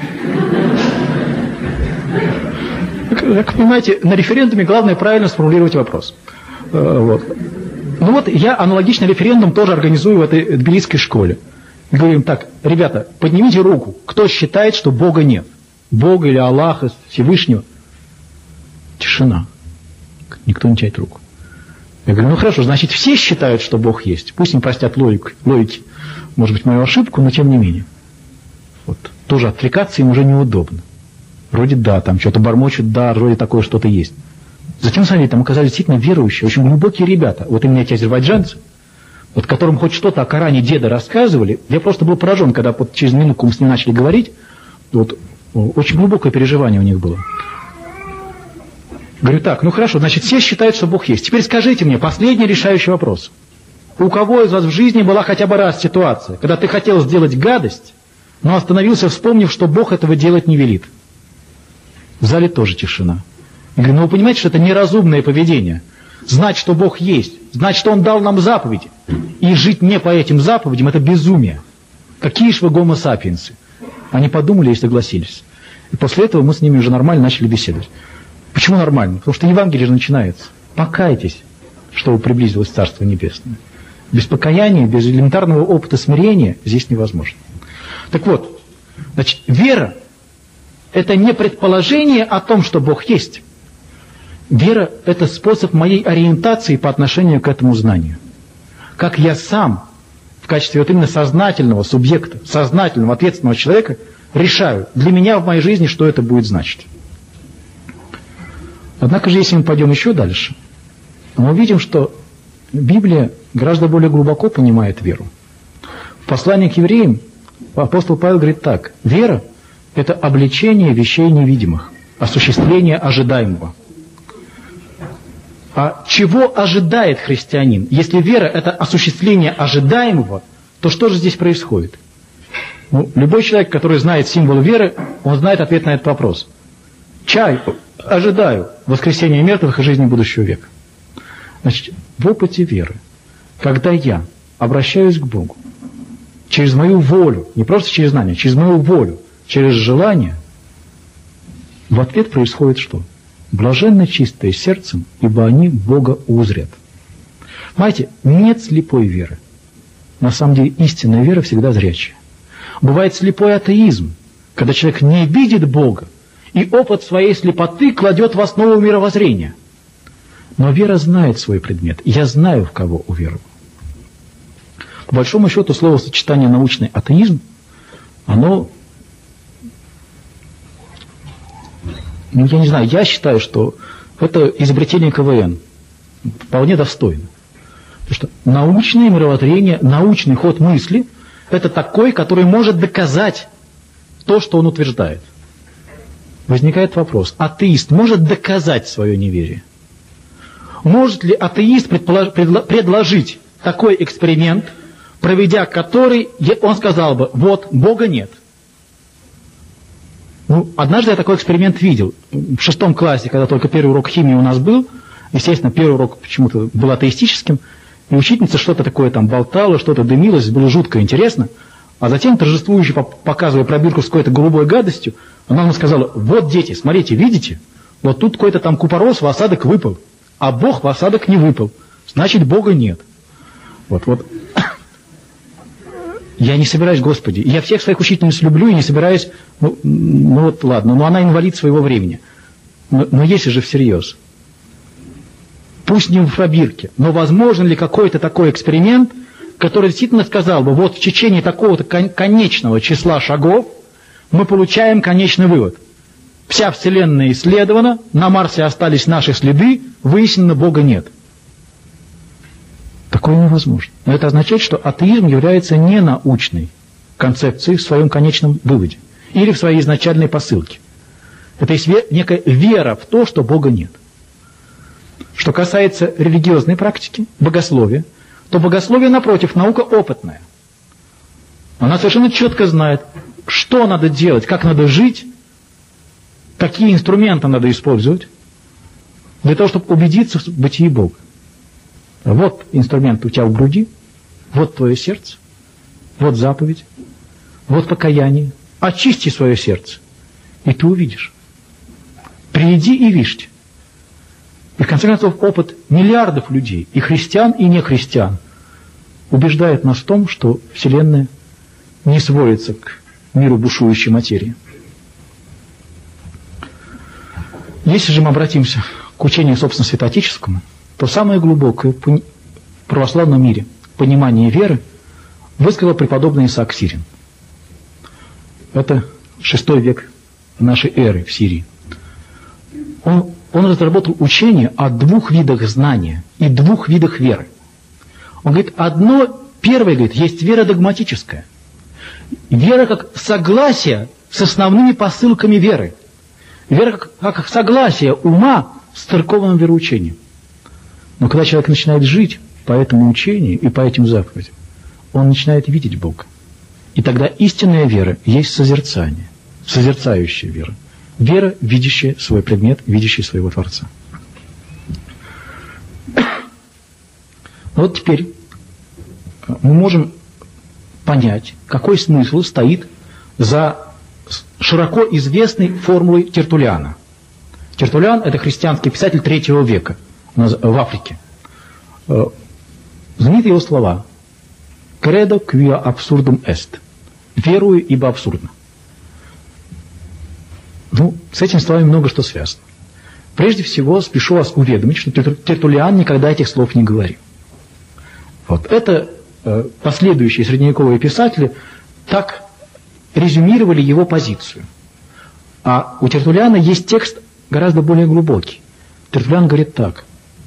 Как понимаете, на референдуме главное правильно сформулировать вопрос. Вот. Ну вот я аналогичный референдум тоже организую в этой тбилисской школе. Говорим так, ребята, поднимите руку, кто считает, что Бога нет. Бога или Аллаха, Всевышнего. Тишина. Никто не тянет руку. Я говорю, ну хорошо, значит все считают, что Бог есть. Пусть им простят логики, может быть, мою ошибку, но тем не менее. Вот. Тоже отвлекаться им уже неудобно. Вроде да, там что-то бормочут, да, вроде такое что-то есть. Затем, смотрите, там оказались действительно верующие, очень глубокие ребята. Вот именно эти азербайджанцы, вот которым хоть что-то о Коране деда рассказывали, я просто был поражен, когда вот через минутку мы с ним начали говорить, вот очень глубокое переживание у них было. Говорю, так, ну хорошо, значит, все считают, что Бог есть. Теперь скажите мне, последний решающий вопрос. У кого из вас в жизни была хотя бы раз ситуация, когда ты хотел сделать гадость, но остановился, вспомнив, что Бог этого делать не велит? В зале тоже тишина. Я говорю, ну вы понимаете, что это неразумное поведение. Знать, что Бог есть, знать, что Он дал нам заповеди, и жить не по этим заповедям, это безумие. Какие ж вы гомо сапиенсы? Они подумали и согласились. И после этого мы с ними уже нормально начали беседовать. Почему нормально? Потому что Евангелие же начинается. Покайтесь, чтобы приблизилось Царство Небесное. Без покаяния, без элементарного опыта смирения здесь невозможно. Так вот, значит, вера – это не предположение о том, что Бог есть. Вера – это способ моей ориентации по отношению к этому знанию. Как я сам, в качестве вот именно сознательного субъекта, сознательного, ответственного человека, решаю для меня в моей жизни, что это будет значить. Однако же, если мы пойдем еще дальше, мы увидим, что Библия гораздо более глубоко понимает веру. В послании к евреям апостол Павел говорит так: вера – это обличение вещей невидимых, осуществление ожидаемого. А чего ожидает христианин? Если вера – это осуществление ожидаемого, то что же здесь происходит? Ну, любой человек, который знает символ веры, он знает ответ на этот вопрос. Ожидаю воскресения мертвых и жизни будущего века. Значит, в опыте веры, когда я обращаюсь к Богу через мою волю, не просто через знание, через мою волю, через желание, в ответ происходит что? Блаженно чистые сердцем, ибо они Бога узрят. Понимаете, нет слепой веры. На самом деле истинная вера всегда зрячая. Бывает слепой атеизм, когда человек не видит Бога, и опыт своей слепоты кладет в основу мировоззрения. Но вера знает свой предмет. Я знаю, в кого уверовал. По большому счету, словосочетание «научный атеизм», оно, ну, я не знаю, я считаю, что это изобретение КВН. Вполне достойно. Потому что научное мировоззрение, научный ход мысли – это такой, который может доказать то, что он утверждает. Возникает вопрос: атеист может доказать свое неверие? Может ли атеист предложить такой эксперимент, проведя который, он сказал бы: вот, Бога нет? Ну, однажды я такой эксперимент видел. В 6 классе, когда только первый урок химии у нас был, естественно, первый урок почему-то был атеистическим, и учительница что-то такое там болтала, что-то дымилось, было жутко интересно, а затем, торжествующе показывая пробирку с какой-то голубой гадостью, она нам сказала: вот, дети, смотрите, видите? Вот тут какой-то там купорос в осадок выпал, а Бог в осадок не выпал. Значит, Бога нет. Вот. Я не собираюсь, Господи, я всех своих учительниц люблю и не собираюсь, ну вот ладно, но она инвалид своего времени. Но если же всерьез, пусть не в пробирке, но возможен ли какой-то такой эксперимент, который действительно сказал бы: вот в течение такого-то конечного числа шагов мы получаем конечный вывод. Вся Вселенная исследована, на Марсе остались наши следы, выяснено, Бога нет. Такое невозможно. Но это означает, что атеизм является ненаучной концепцией в своем конечном выводе или в своей изначальной посылке. Это есть некая вера в то, что Бога нет. Что касается религиозной практики, богословия, то богословие, напротив, наука опытная. Она совершенно четко знает, что надо делать, как надо жить, какие инструменты надо использовать для того, чтобы убедиться в бытии Бога. Вот инструмент у тебя в груди, вот твое сердце, вот заповедь, вот покаяние. Очисти свое сердце, и ты увидишь. Приди и вижте. И в конце концов опыт миллиардов людей, и христиан, и нехристиан, убеждает нас в том, что Вселенная не сводится к миру бушующей материи. Если же мы обратимся к учению, собственно, святоотеческому, то самое глубокое в православном мире понимание веры высказал преподобный Исаак Сирин. Это 6 век нашей эры в Сирии. Он разработал учение о двух видах знания и двух видах веры. Он говорит, первое, говорит, есть вера догматическая. Вера как согласие с основными посылками веры. Вера как согласие ума с церковным вероучением. Но когда человек начинает жить по этому учению и по этим заповедям, он начинает видеть Бога. И тогда истинная вера есть созерцание, созерцающая вера. Вера, видящая свой предмет, видящая своего Творца. Вот теперь мы можем понять, какой смысл стоит за широко известной формулой Тертуллиана. Тертуллиан – это христианский писатель III века в Африке. Знаменитые его слова «Credo quia absurdum est» – «Верую, ибо абсурдно». С этими словами много что связано. Прежде всего, спешу вас уведомить, что Тертуллиан никогда этих слов не говорил. Это последующие средневековые писатели так резюмировали его позицию. А у Тертуллиана есть текст гораздо более глубокий. Тертуллиан говорит так.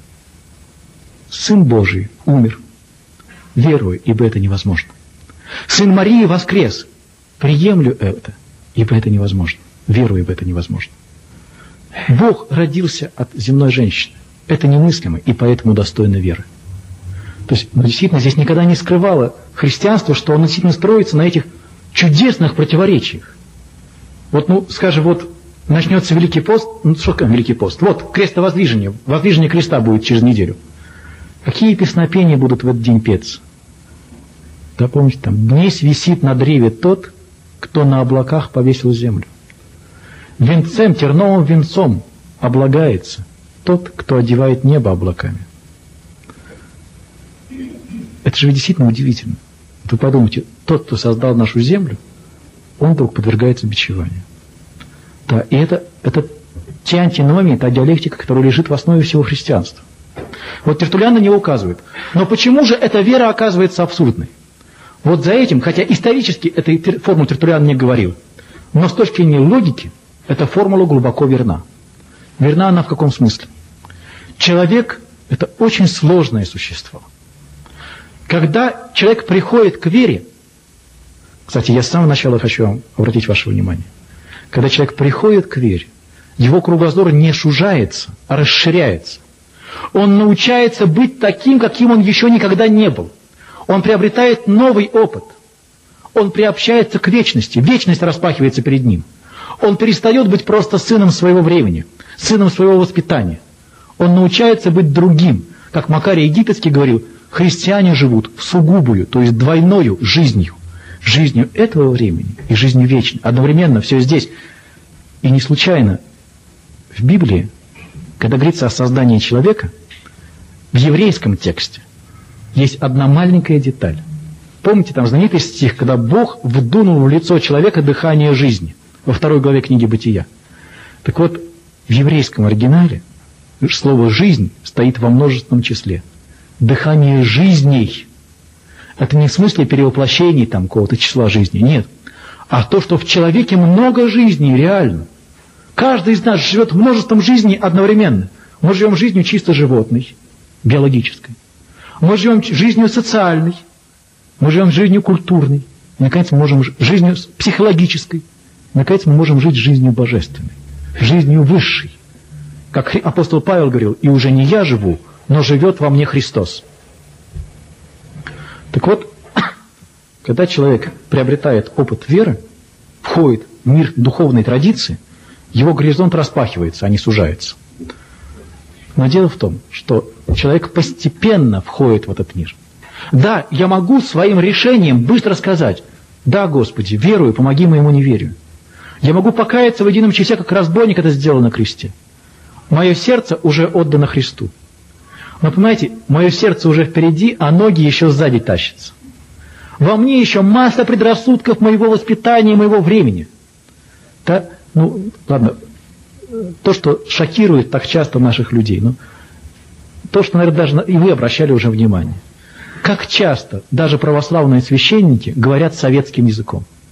«Сын Божий умер. Верую, ибо это невозможно. Сын Марии воскрес. Приемлю это, ибо это невозможно. Верую, ибо это невозможно. Бог родился от земной женщины. Это немыслимо, и поэтому достойно веры». То есть, действительно, здесь никогда не скрывало христианство, что оно действительно строится на этих чудесных противоречиях. Скажем, начнется Великий пост, что такое Великий пост? Крестовоздвижение, воздвижение креста будет через неделю. Какие песнопения будут в этот день петься? Да, помните, «Днесь висит на древе тот, кто на облаках повесил землю. Венцем, терновым венцом облагается тот, кто одевает небо облаками». Это же действительно удивительно. Вы подумайте, тот, кто создал нашу землю, он вдруг подвергается бичеванию. Да, и это те антиномии, та диалектика, которая лежит в основе всего христианства. Тертуллиан на него указывает. Но почему же эта вера оказывается абсурдной? За этим, хотя исторически этой формулу Тертуллиан не говорил, но с точки зрения логики эта формула глубоко верна. Верна она в каком смысле? Человек – это очень сложное существо. Когда человек приходит к вере, кстати, я с самого начала хочу обратить ваше внимание, когда человек приходит к вере, его кругозор не сужается, а расширяется. Он научается быть таким, каким он еще никогда не был. Он приобретает новый опыт. Он приобщается к вечности. Вечность распахивается перед ним. Он перестает быть просто сыном своего времени, сыном своего воспитания. Он научается быть другим. Как Макарий Египетский говорил, христиане живут в сугубую, то есть двойною жизнью. Жизнью этого времени и жизнью вечной. Одновременно все здесь. И не случайно в Библии, когда говорится о создании человека, в еврейском тексте есть одна маленькая деталь. Помните, там знаменитый стих, когда Бог вдунул в лицо человека дыхание жизни, во 2 главе книги Бытия. Так вот, в еврейском оригинале слово «жизнь» стоит во множественном числе. Дыхание жизней. Это не в смысле перевоплощений какого-то числа жизней, нет. А то, что в человеке много жизней, реально. Каждый из нас живет множеством жизней одновременно. Мы живем жизнью чисто животной, биологической. Мы живем жизнью социальной. Мы живем жизнью культурной. И, наконец, мы можем жить жизнью психологической. Наконец, мы можем жить жизнью божественной, жизнью высшей. Как апостол Павел говорил, и уже не я живу, но живет во мне Христос. Так вот, когда человек приобретает опыт веры, входит в мир духовной традиции, его горизонт распахивается, а не сужается. Но дело в том, что человек постепенно входит в этот мир. Да, я могу своим решением быстро сказать: да, Господи, верую, помоги моему неверию. Я могу покаяться в едином часе, как разбойник это сделал на кресте. Мое сердце уже отдано Христу. Но, понимаете, мое сердце уже впереди, а ноги еще сзади тащатся. Во мне еще масса предрассудков моего воспитания, моего времени. Да, ладно, то, что шокирует так часто наших людей, то, что, наверное, даже и вы обращали уже внимание. Как часто даже православные священники говорят советским языком.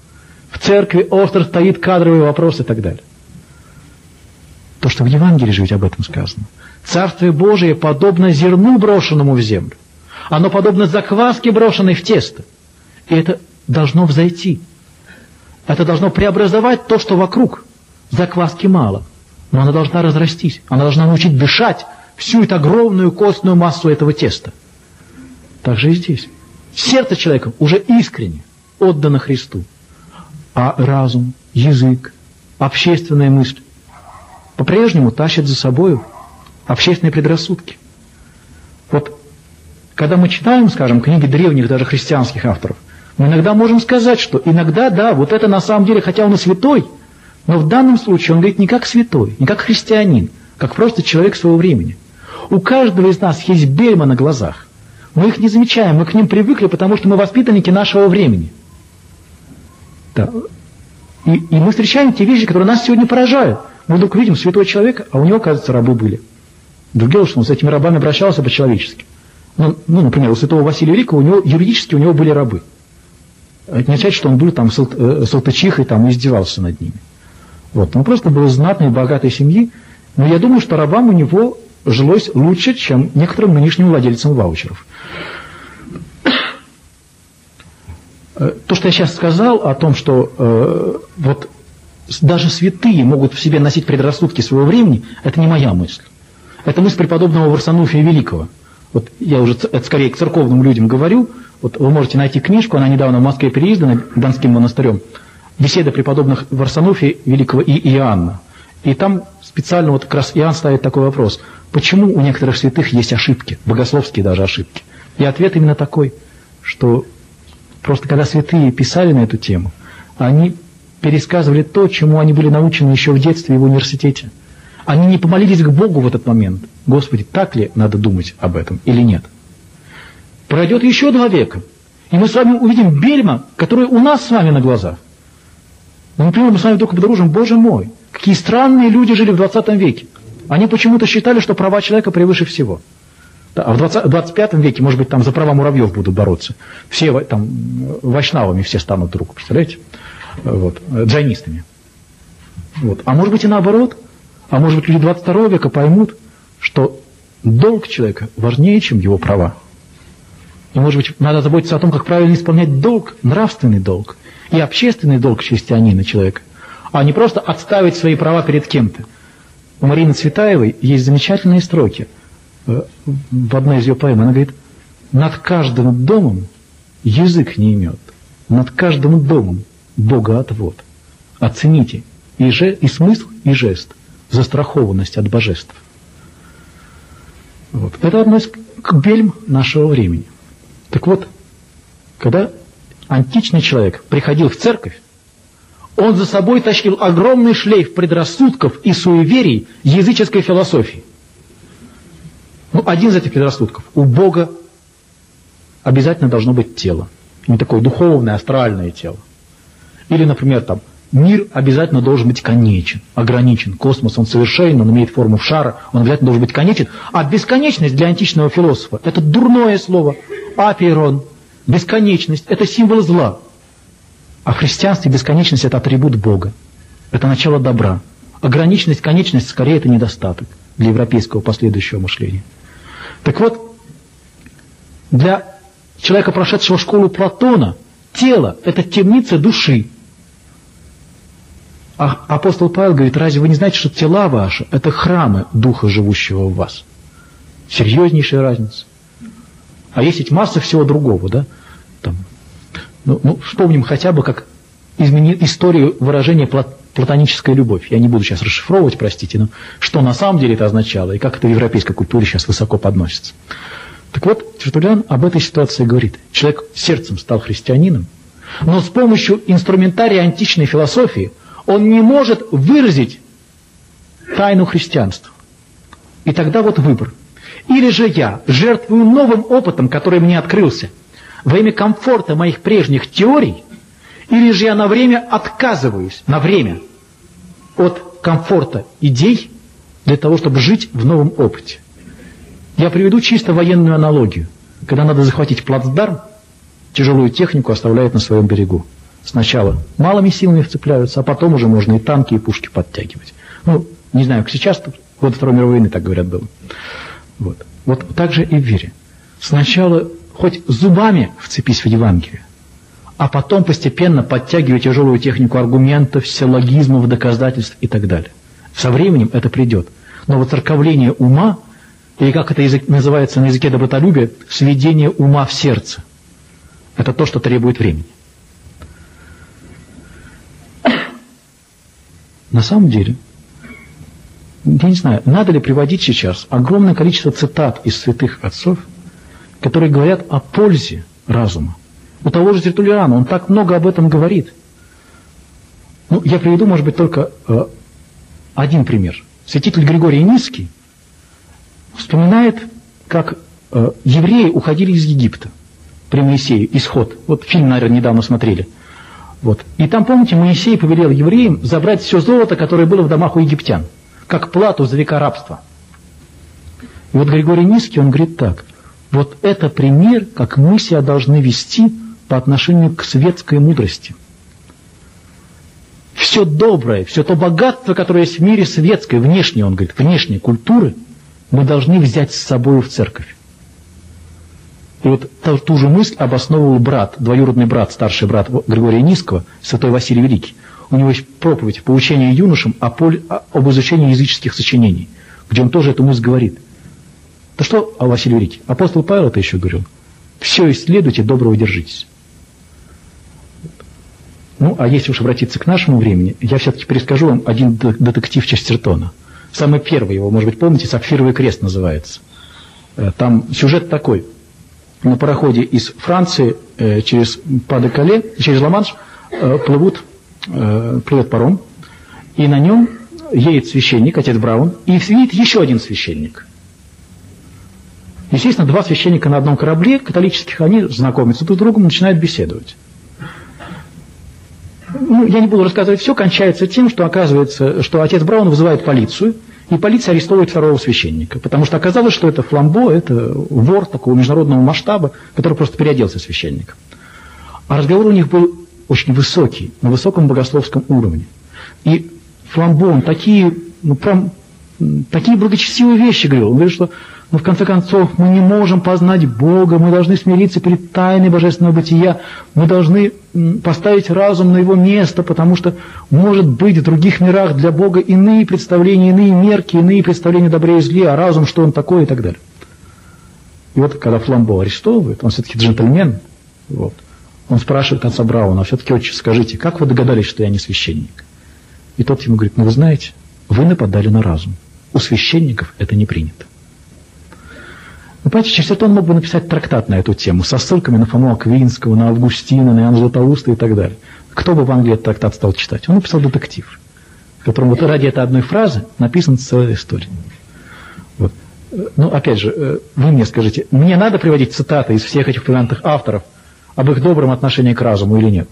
В церкви остро стоит кадровый вопрос и так далее. То, что в Евангелии же ведь об этом сказано. Царствие Божие подобно зерну, брошенному в землю. Оно подобно закваске, брошенной в тесто. И это должно взойти. Это должно преобразовать то, что вокруг. Закваски мало, но она должна разрастись. Она должна научить дышать всю эту огромную костную массу этого теста. Так же и здесь. Сердце человека уже искренне отдано Христу. А разум, язык, общественная мысль по-прежнему тащат за собой общественные предрассудки. Вот когда мы читаем, скажем, книги древних, даже христианских авторов, мы иногда можем сказать, что иногда, да, вот это на самом деле, хотя он и святой, но в данном случае он говорит не как святой, не как христианин, как просто человек своего времени. У каждого из нас есть бельма на глазах. Мы их не замечаем, мы к ним привыкли, потому что мы воспитанники нашего времени. Да. И мы встречаем те вещи, которые нас сегодня поражают. Мы вдруг видим святого человека, а у него, кажется, рабы были. Другое, что он с этими рабами обращался по-человечески. Ну, например, у святого Василия Великого, юридически у него были рабы. Это не означает, что он был там салтычихой там, и издевался над ними. Вот. Он просто был из знатной, богатой семьи, но я думаю, что рабам у него жилось лучше, чем некоторым нынешним владельцам ваучеров. То, что я сейчас сказал о том, что вот даже святые могут в себе носить предрассудки своего времени, это не моя мысль. Это мысль преподобного Варсонофия Великого. Вот я уже это скорее к церковным людям говорю. Вот вы можете найти книжку, она недавно в Москве переиздана Донским монастырем. Беседа преподобных Варсонофия Великого и Иоанна. И там специально вот как раз Иоанн ставит такой вопрос. Почему у некоторых святых есть ошибки, богословские даже ошибки? И ответ именно такой, что просто когда святые писали на эту тему, они пересказывали то, чему они были научены еще в детстве и в университете. Они не помолились к Богу в этот момент. Господи, так ли надо думать об этом или нет? Пройдет еще 2 века, и мы с вами увидим бельма, которые у нас с вами на глазах. Ну, например, мы с вами вдруг обнаружим, Боже мой, какие странные люди жили в 20 веке. Они почему-то считали, что права человека превыше всего. Да, а в 25 веке, может быть, там за права муравьев будут бороться. Все там вайшнавами все станут вдруг, представляете? Вот, джайнистами. Вот. А может быть и наоборот. А может быть люди 22 века поймут, что долг человека важнее, чем его права. И может быть надо заботиться о том, как правильно исполнять долг, нравственный долг и общественный долг христианина человека, а не просто отставить свои права перед кем-то. У Марины Цветаевой есть замечательные строки в одной из ее поэм. Она говорит: над каждым домом язык не имет, над каждым домом богоотвод. Оцените и смысл, и жест, застрахованность от божеств. Вот. Это одно из бельм нашего времени. Так вот, когда античный человек приходил в церковь, он за собой тащил огромный шлейф предрассудков и суеверий языческой философии. Ну, один из этих предрассудков. У Бога обязательно должно быть тело. Не такое духовное, астральное тело. Или, например, там, мир обязательно должен быть конечен, ограничен. Космос, он совершенен, он имеет форму шара, он обязательно должен быть конечен. А бесконечность для античного философа – это дурное слово. Апейрон. Бесконечность – это символ зла. А в христианстве бесконечность – это атрибут Бога. Это начало добра. Ограниченность, конечность – скорее это недостаток для европейского последующего мышления. Так вот, для человека, прошедшего школу Платона, тело – это темница души. А апостол Павел говорит: разве вы не знаете, что тела ваши – это храмы Духа, живущего в вас? Серьезнейшая разница. А есть ведь масса всего другого, да? Там, вспомним хотя бы, как историю выражения платоническая любовь. Я не буду сейчас расшифровывать, простите, но что на самом деле это означало, и как это в европейской культуре сейчас высоко подносится. Так вот, Тертуллиан об этой ситуации говорит. Человек сердцем стал христианином, но с помощью инструментария античной философии он не может выразить тайну христианства. И тогда вот выбор. Или же я жертвую новым опытом, который мне открылся, во имя комфорта моих прежних теорий, или же я на время отказываюсь, от комфорта идей для того, чтобы жить в новом опыте. Я приведу чисто военную аналогию. Когда надо захватить плацдарм, тяжелую технику оставляют на своем берегу. Сначала малыми силами вцепляются, а потом уже можно и танки, и пушки подтягивать. Ну, не знаю, как сейчас, в год Второй мировой войны, так говорят, было. Вот так же и в вере. Сначала хоть зубами вцепись в Евангелие, а потом постепенно подтягивай тяжелую технику аргументов, силлогизмов, доказательств и так далее. Со временем это придет. Но воцерковление ума, или как это называется на языке добротолюбия, сведение ума в сердце, это то, что требует времени. На самом деле, я не знаю, надо ли приводить сейчас огромное количество цитат из святых отцов, которые говорят о пользе разума. У того же Тертуллиана, он так много об этом говорит. Ну, я приведу, может быть, только один пример. Святитель Григорий Нисский вспоминает, как евреи уходили из Египта при Моисее, исход. Вот фильм, наверное, недавно смотрели. Вот. И там, помните, Моисей повелел евреям забрать все золото, которое было в домах у египтян, как плату за века рабства. И вот Григорий Нисский, он говорит так: вот это пример, как мы себя должны вести по отношению к светской мудрости. Все доброе, все то богатство, которое есть в мире светской, внешней, он говорит, внешней культуры, мы должны взять с собой в церковь. И вот ту же мысль обосновывал брат, двоюродный брат, старший брат Григория Нисского, святой Василий Великий. У него есть проповедь по учению юношам об изучении языческих сочинений, где он тоже эту мысль говорит. Да что о Василий Великий? Апостол Павел это еще говорил. Все исследуйте, доброго держитесь. Ну, а если уж обратиться к нашему времени, я все-таки перескажу вам один детектив Честертона. Самый первый его, может быть, помните, «Сапфировый крест» называется. Там сюжет такой. На пароходе из Франции через Па-де-Кале, через Ла-Манш плывет паром, и на нем едет священник, отец Браун, и видит еще один священник. Естественно, два священника на одном корабле католических, они знакомятся друг с другом, начинают беседовать. Ну, я не буду рассказывать все, кончается тем, что оказывается, что отец Браун вызывает полицию, и полиция арестовывает второго священника, потому что оказалось, что это Фламбо, это вор такого международного масштаба, который просто переоделся священником. А разговор у них был очень высокий, на высоком богословском уровне. И Фламбо, он такие благочестивые вещи говорил. Он говорит, что в конце концов мы не можем познать Бога, мы должны смириться перед тайной божественного бытия, мы должны поставить разум на его место, потому что, может быть, в других мирах для Бога иные представления, иные мерки, иные представления добрее и зле, а разум, что он такой и так далее. И вот, когда Фламбо арестовывает, он все-таки джентльмен, вот, он спрашивает отца Брауна: а все-таки, отче, скажите, как вы догадались, что я не священник? И тот ему говорит: ну вы знаете, вы нападали на разум. У священников это не принято. Вы понимаете, Честертон мог бы написать трактат на эту тему со ссылками на Фому Аквинского, на Августина, на Иоанна Златоуста и так далее. Кто бы в Англии этот трактат стал читать? Он написал детектив, в котором вот ради этой одной фразы написана целая история. Вот. Ну, опять же, вы мне скажите, мне надо приводить цитаты из всех этих упомянутых авторов об их добром отношении к разуму или нет?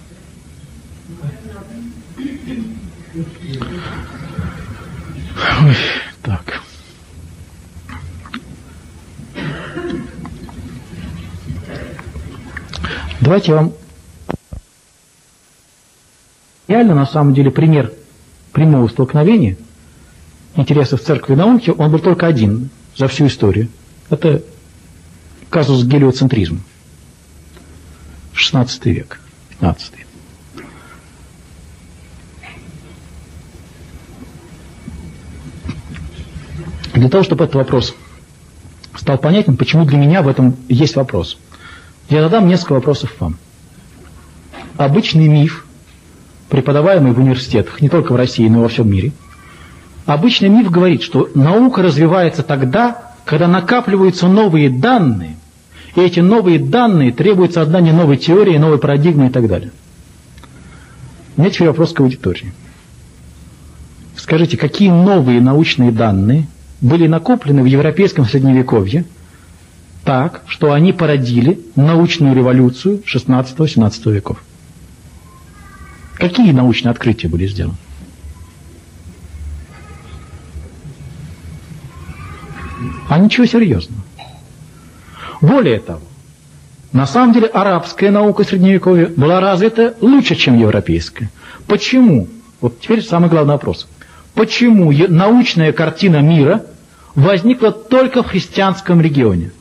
Ой, так. Давайте я вам реально, на самом деле, пример прямого столкновения интересов церкви и науки, он был только один за всю историю. Это казус гелиоцентризма. 16 век, 15. Для того, чтобы этот вопрос стал понятен, почему для меня в этом есть вопрос, я задам несколько вопросов вам. Обычный миф, преподаваемый в университетах, не только в России, но и во всем мире, обычный миф говорит, что наука развивается тогда, когда накапливаются новые данные, и эти новые данные требуют создания новой теории, новой парадигмы и так далее. У меня теперь вопрос к аудитории. Скажите, какие новые научные данные были накоплены в европейском средневековье так, что они породили научную революцию 16-17 веков? Какие научные открытия были сделаны? А ничего серьезного. Более того, На самом деле арабская наука Средневековья была развита лучше, чем европейская. Почему? Вот теперь самый главный вопрос. Почему научная картина мира возникла только в христианском регионе?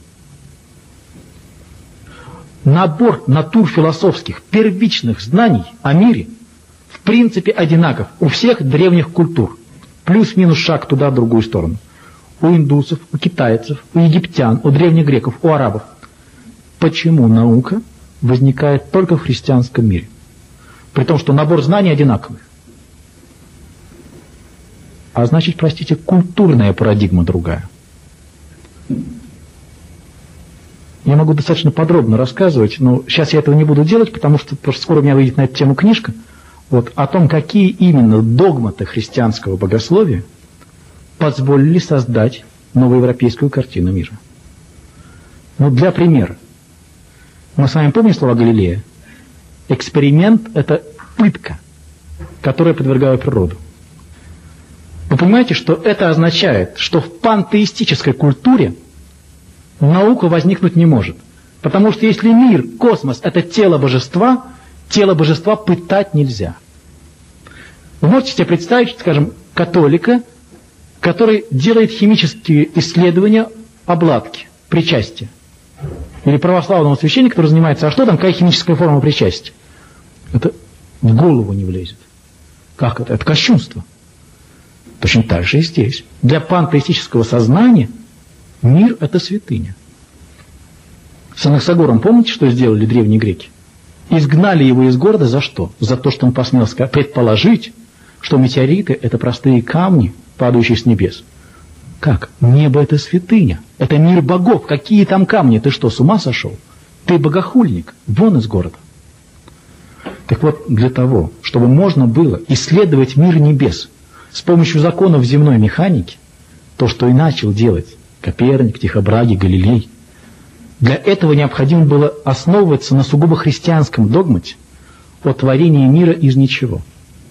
Набор натурфилософских первичных знаний о мире в принципе одинаков у всех древних культур. Плюс-минус шаг туда, в другую сторону. У индусов, у китайцев, у египтян, у древних греков, у арабов. Почему наука возникает только в христианском мире? При том, что набор знаний одинаковый. А значит, простите, культурная парадигма другая. Я могу достаточно подробно рассказывать, но сейчас я этого не буду делать, потому что просто скоро у меня выйдет на эту тему книжка, вот, о том, какие именно догматы христианского богословия позволили создать новоевропейскую картину мира. Ну, для примера. Мы с вами помним слова Галилея? Эксперимент – это пытка, которая подвергала природу. Вы понимаете, что это означает, что в пантеистической культуре наука возникнуть не может. Потому что если мир, космос – это тело божества пытать нельзя. Вы можете себе представить, скажем, католика, который делает химические исследования обладки, причастия. Или православного священника, который занимается, а что там, какая химическая форма причастия? Это в голову не влезет. Как это? Это кощунство. Точно так же и здесь. Для пантеистического сознания мир – это святыня. С Анаксагором помните, что сделали древние греки? Изгнали его из города за что? За то, что он посмел предположить, что метеориты – это простые камни, падающие с небес. Как? Небо – это святыня. Это мир богов. Какие там камни? Ты что, с ума сошел? Ты богохульник. Вон из города. Так вот, для того, чтобы можно было исследовать мир небес с помощью законов земной механики, то, что и начал делать Коперник, Тихо-Браги, Галилей, для этого необходимо было основываться на сугубо христианском догмате о творении мира из ничего.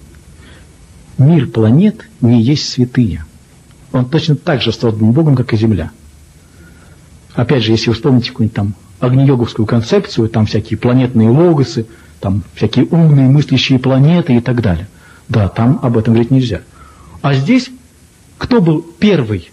Мир планет не есть святыня. Он точно так же создан Богом, как и Земля. Опять же, если вы вспомните какую-нибудь там агни-йоговскую концепцию, там всякие планетные логосы, там всякие умные мыслящие планеты и так далее. Да, там об этом говорить нельзя. А здесь кто был первый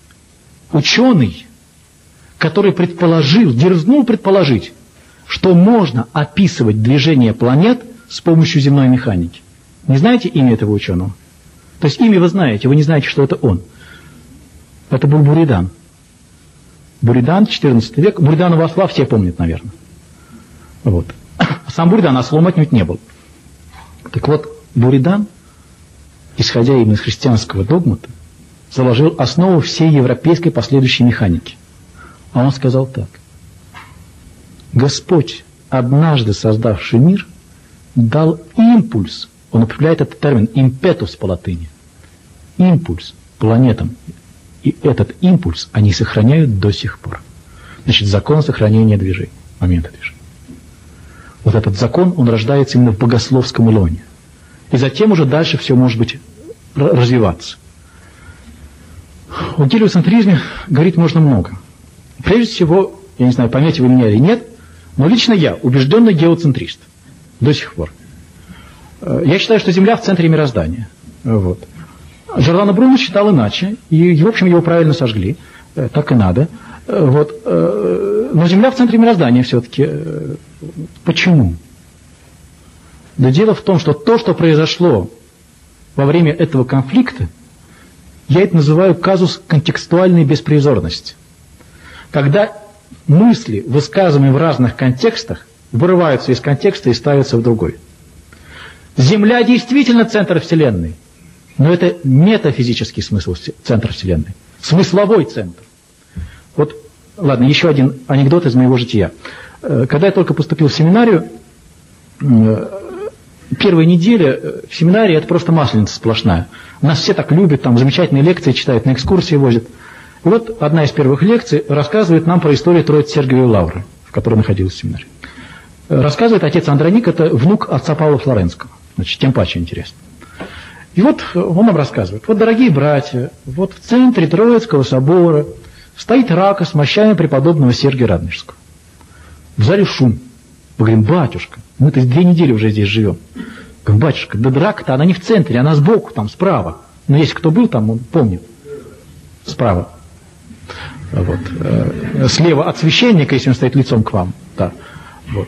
ученый, который дерзнул предположить, что можно описывать движение планет с помощью земной механики? Не знаете имя этого ученого? То есть имя вы знаете, вы не знаете, что это он. Это был Буридан. Буридан, 14 век. Буриданова осла все помнят, наверное. Вот. Сам Буридан ослом отнюдь не был. Так вот, Буридан, исходя именно из христианского догмата, заложил основу всей европейской последующей механики. А он сказал так. Господь, однажды создавший мир, дал импульс. Он употребляет этот термин импетус по латыни. Импульс планетам. И этот импульс они сохраняют до сих пор. Значит, закон сохранения движения, момента движения. Вот этот закон, он рождается именно в богословском лоне. И затем уже дальше все может быть развиваться. О гелиоцентризме говорить можно много. Прежде всего, я не знаю, поймете вы меня или нет, но лично я убежденный геоцентрист. До сих пор. Я считаю, что Земля в центре мироздания. Вот. Джордано Бруно считал иначе, и, в общем, его правильно сожгли. Так и надо. Вот. Но Земля в центре мироздания все-таки. Почему? Да дело в том, что то, что произошло во время этого конфликта, я это называю казус контекстуальной беспризорности. Когда мысли, высказываемые в разных контекстах, вырываются из контекста и ставятся в другой. Земля действительно центр Вселенной, но это метафизический смысл центра Вселенной, смысловой центр. Вот, ладно, еще один анекдот из моего жития. Когда я только поступил в семинарию, первая неделя в семинарии это просто масленица сплошная. Нас все так любят, там замечательные лекции читают, на экскурсии возят. И вот одна из первых лекций рассказывает нам про историю Троице-Сергиевой лавры, в которой находился семинарий. Рассказывает отец Андроник, это внук отца Павла Флоренского. Значит, тем паче интересно. И вот он нам рассказывает. Вот, дорогие братья, вот в центре Троицкого собора стоит рака с мощами преподобного Сергия Радонежского. В зале шум. Мы говорим, батюшка, мы-то 2 недели уже здесь живем. Говорим, батюшка, да драка-то она не в центре, она сбоку, там, справа. Но если кто был там, он помнит. Справа. Вот. Слева от священника, если он стоит лицом к вам. Да. Вот.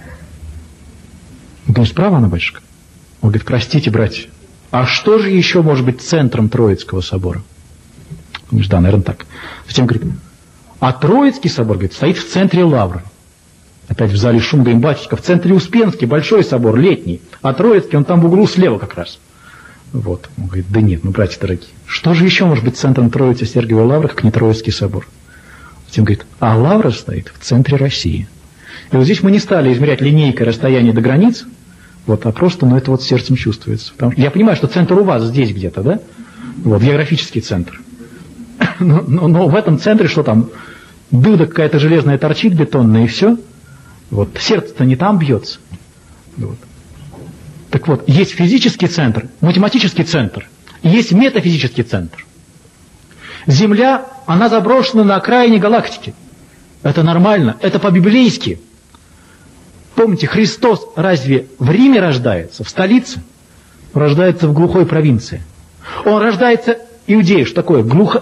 Мы говорим, справа она, батюшка? Он говорит, простите, братья, а что же еще может быть центром Троицкого собора? Он говорит, да, наверное, так. Затем говорит, а Троицкий собор, говорит, стоит в центре Лавры. Опять в зале шум, говорим, батюшка, в центре Успенский, большой собор, летний, а Троицкий, он там в углу слева как раз. Вот. Он говорит, да нет, ну, братья дорогие, что же еще может быть центром Троицы Сергиевой Лавры, как не Троицкий собор? Затем говорит, а Лавра стоит в центре России. И вот здесь мы не стали измерять линейкой расстояние до границ, вот, а просто, ну, это вот сердцем чувствуется. Потому что я понимаю, что центр у вас здесь где-то, да? Вот, географический центр. Но в этом центре что там? Дуда какая-то железная торчит, бетонная, и все. Вот, сердце-то не там бьется. Вот. Так вот, есть физический центр, математический центр, есть метафизический центр. Земля, она заброшена на окраине галактики. Это нормально, это по-библейски. Помните, Христос разве в Риме рождается, в столице? Он рождается в глухой провинции. Он рождается иудеей, что такое?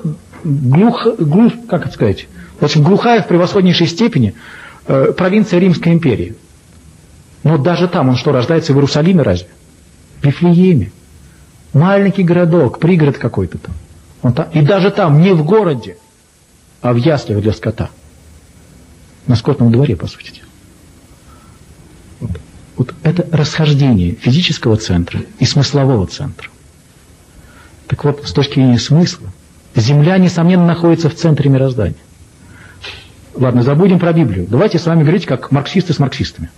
Как это сказать? В общем, глухая в превосходнейшей степени провинция Римской империи. Но даже там он что, рождается в Иерусалиме разве? В Вифлееме. Маленький городок, пригород какой-то там. И даже там, не в городе, а в яслях для скота. На скотном дворе, по сути. Вот это расхождение физического центра и смыслового центра. Так вот, с точки зрения смысла, Земля, несомненно, находится в центре мироздания. Ладно, забудем про Библию. Давайте с вами говорить как марксисты с марксистами.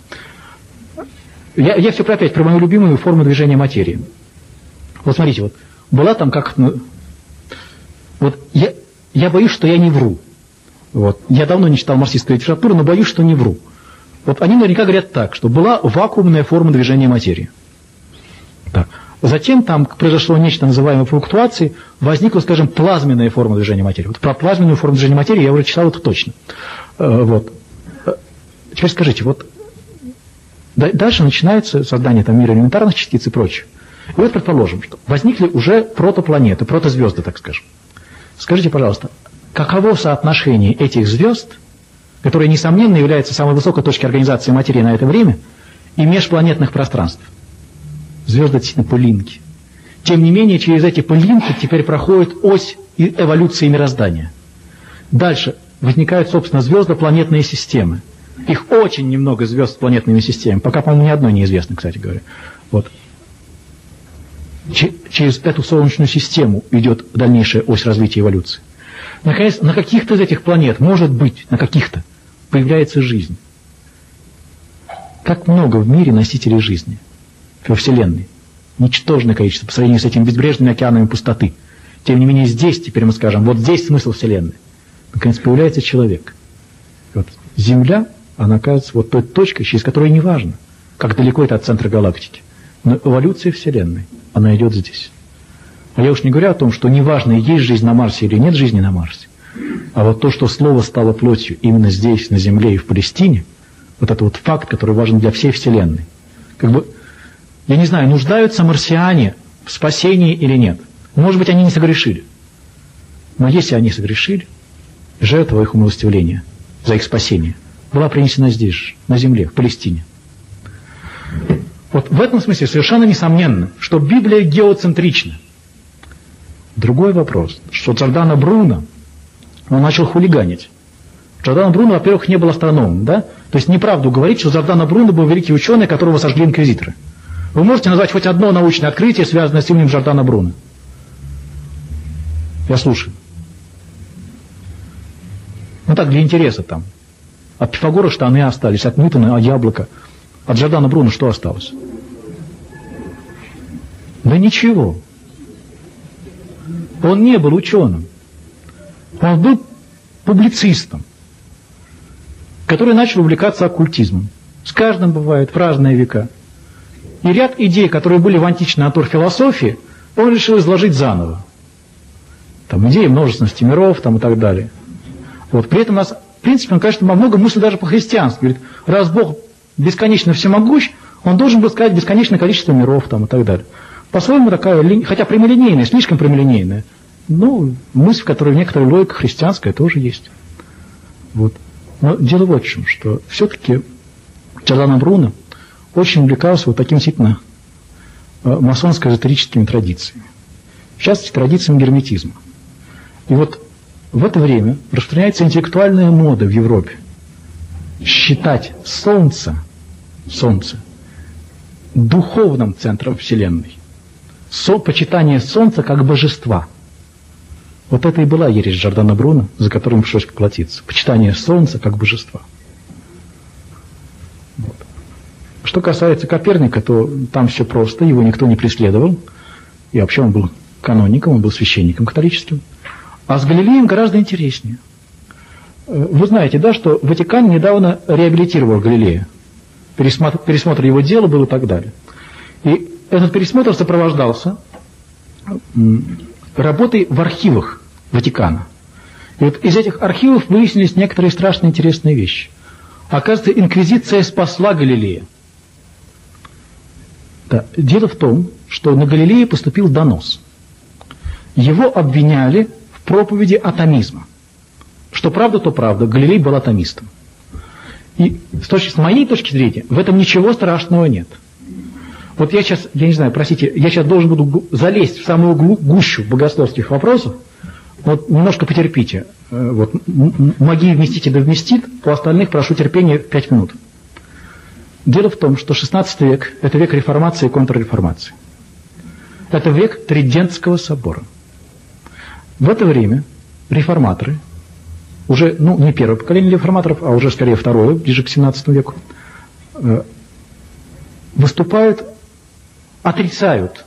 Я все опять про мою любимую форму движения материи. Вот смотрите, вот была там как... Вот я боюсь, что я не вру. Вот. Я давно не читал марксистскую литературу, но боюсь, что не вру. Вот они наверняка говорят так, что была вакуумная форма движения материи. Так. Затем там произошло нечто, называемое флуктуацией, возникла, скажем, плазменная форма движения материи. Вот про плазменную форму движения материи я уже читал это точно. Вот. Теперь скажите, вот дальше начинается создание там мира элементарных частиц и прочее. И вот предположим, что возникли уже протопланеты, протозвезды, так скажем. Скажите, пожалуйста, каково соотношение этих звезд, которые, несомненно, являются самой высокой точкой организации материи на это время, и межпланетных пространств? Звезды действительно пылинки. Тем не менее, через эти пылинки теперь проходит ось эволюции мироздания. Дальше возникают, собственно, звездно-планетные системы. Их очень немного звезд с планетными системами. Пока, по-моему, ни одной неизвестно, кстати говоря. Вот. Через эту Солнечную систему идет дальнейшая ось развития эволюции. Наконец, на каких-то из этих планет, может быть, на каких-то, появляется жизнь. Как много в мире носителей жизни во Вселенной. Ничтожное количество по сравнению с этими безбрежными океанами пустоты. Тем не менее, здесь, теперь мы скажем, вот здесь смысл Вселенной. Наконец, появляется человек. Вот Земля, она оказывается вот той точкой, через которую не важно, как далеко это от центра галактики. Но эволюция Вселенной, она идет здесь. А я уж не говорю о том, что неважно, есть жизнь на Марсе или нет жизни на Марсе, а вот то, что Слово стало плотью именно здесь, на Земле и в Палестине, вот это вот факт, который важен для всей Вселенной. Как бы, я не знаю, нуждаются марсиане в спасении или нет. Может быть, они не согрешили. Но если они согрешили, жертва их умилостивления за их спасение была принесена здесь же, на земле, в Палестине. Вот в этом смысле совершенно несомненно, что Библия геоцентрична. Другой вопрос, что Джордано Бруно, он начал хулиганить. Джордано Бруно, во-первых, не был астрономом, да? То есть неправду говорить, что Джордано Бруно был великий ученый, которого сожгли инквизиторы. Вы можете назвать хоть одно научное открытие, связанное с именем Джордано Бруно? Я слушаю. Ну так, для интереса там. От Пифагора штаны остались, от Ньютона яблоко. От Джордано Бруно что осталось? Да ничего. Он не был ученым. Он был публицистом, который начал увлекаться оккультизмом. С каждым бывает в разные века. И ряд идей, которые были в античной натурфилософии, он решил изложить заново. Там идеи множественности миров там, и так далее. Вот. При этом у нас в принципе, он, конечно, во многом мыслит даже по-христиански. Говорит, раз Бог бесконечно всемогущ, он должен был сказать бесконечное количество миров там, и так далее. По-своему такая, хотя прямолинейная, слишком прямолинейная, но мысль, в которой некоторая логика христианская тоже есть. Вот. Но дело вот в чем, что все-таки Джордано Бруно очень увлекался вот таким действительно масонско-эзотерическими традициями. В частности, традициями герметизма. И вот в это время распространяется интеллектуальная мода в Европе считать Солнце духовным центром Вселенной. Почитание Солнца как божества. Вот это и была ересь Джордано Бруно, за которым пришлось поплатиться. Почитание Солнца как божества. Вот. Что касается Коперника, то там все просто, его никто не преследовал. И вообще он был каноником, он был священником католическим. А с Галилеем гораздо интереснее. Вы знаете, да, что Ватикан недавно реабилитировал Галилея. Пересмотр его дела был и так далее. И этот пересмотр сопровождался работой в архивах Ватикана. И вот из этих архивов выяснились некоторые страшно интересные вещи. Оказывается, инквизиция спасла Галилея. Да. Дело в том, что на Галилея поступил донос. Его обвиняли в проповеди атомизма. Что правда, то правда. Галилей был атомистом. И с моей точки зрения, в этом ничего страшного нет. Вот я сейчас должен буду залезть в самую гущу богословских вопросов. Вот немножко потерпите. Вот, моги вместите да вместит, у остальных прошу терпения 5 минут. Дело в том, что 16 век – это век реформации и контрреформации. Это век Тридентского собора. В это время реформаторы, уже не первое поколение реформаторов, а уже скорее второе, ближе к 17 веку, выступают, отрицают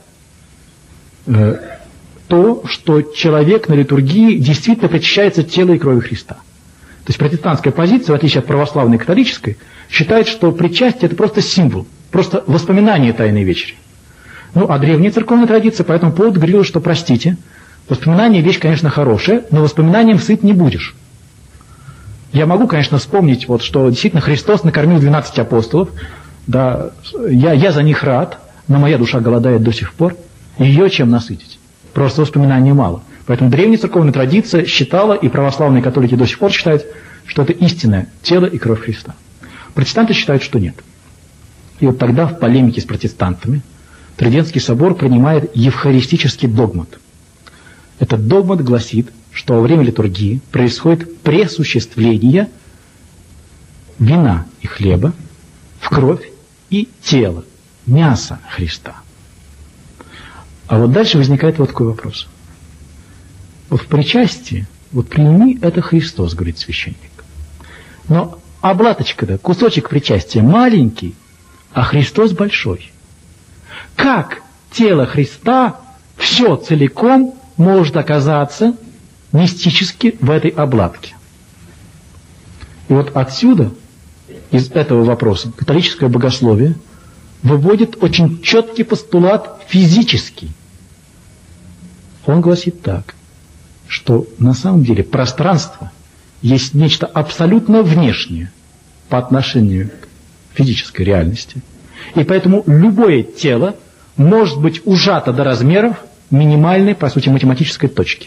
то, что человек на литургии действительно причащается телу и крови Христа. То есть протестантская позиция, в отличие от православной и католической, считает, что причастие – это просто символ, просто воспоминание Тайной Вечери. А древняя церковная традиция по этому поводу говорила, что, простите, воспоминание – вещь, конечно, хорошая, но воспоминанием сыт не будешь. Я могу, конечно, вспомнить, что действительно Христос накормил 12 апостолов, да, я за них рад, но моя душа голодает до сих пор, ее чем насытить? Просто воспоминаний мало. Поэтому древняя церковная традиция считала, и православные католики до сих пор считают, что это истинное тело и кровь Христа. Протестанты считают, что нет. И вот тогда в полемике с протестантами Тридентский собор принимает евхаристический догмат. Этот догмат гласит, что во время литургии происходит пресуществление вина и хлеба в кровь и тело, мясо Христа. А вот дальше возникает вот такой вопрос. Вот в причастии, прими это Христос, говорит священник. Но облаточка-то, кусочек причастия маленький, а Христос большой. Как тело Христа все целиком может оказаться мистически в этой обладке? И вот отсюда, из этого вопроса, католическое богословие выводит очень четкий постулат физический. Он гласит так, что на самом деле пространство есть нечто абсолютно внешнее по отношению к физической реальности. И поэтому любое тело может быть ужато до размеров минимальной, по сути, математической точки.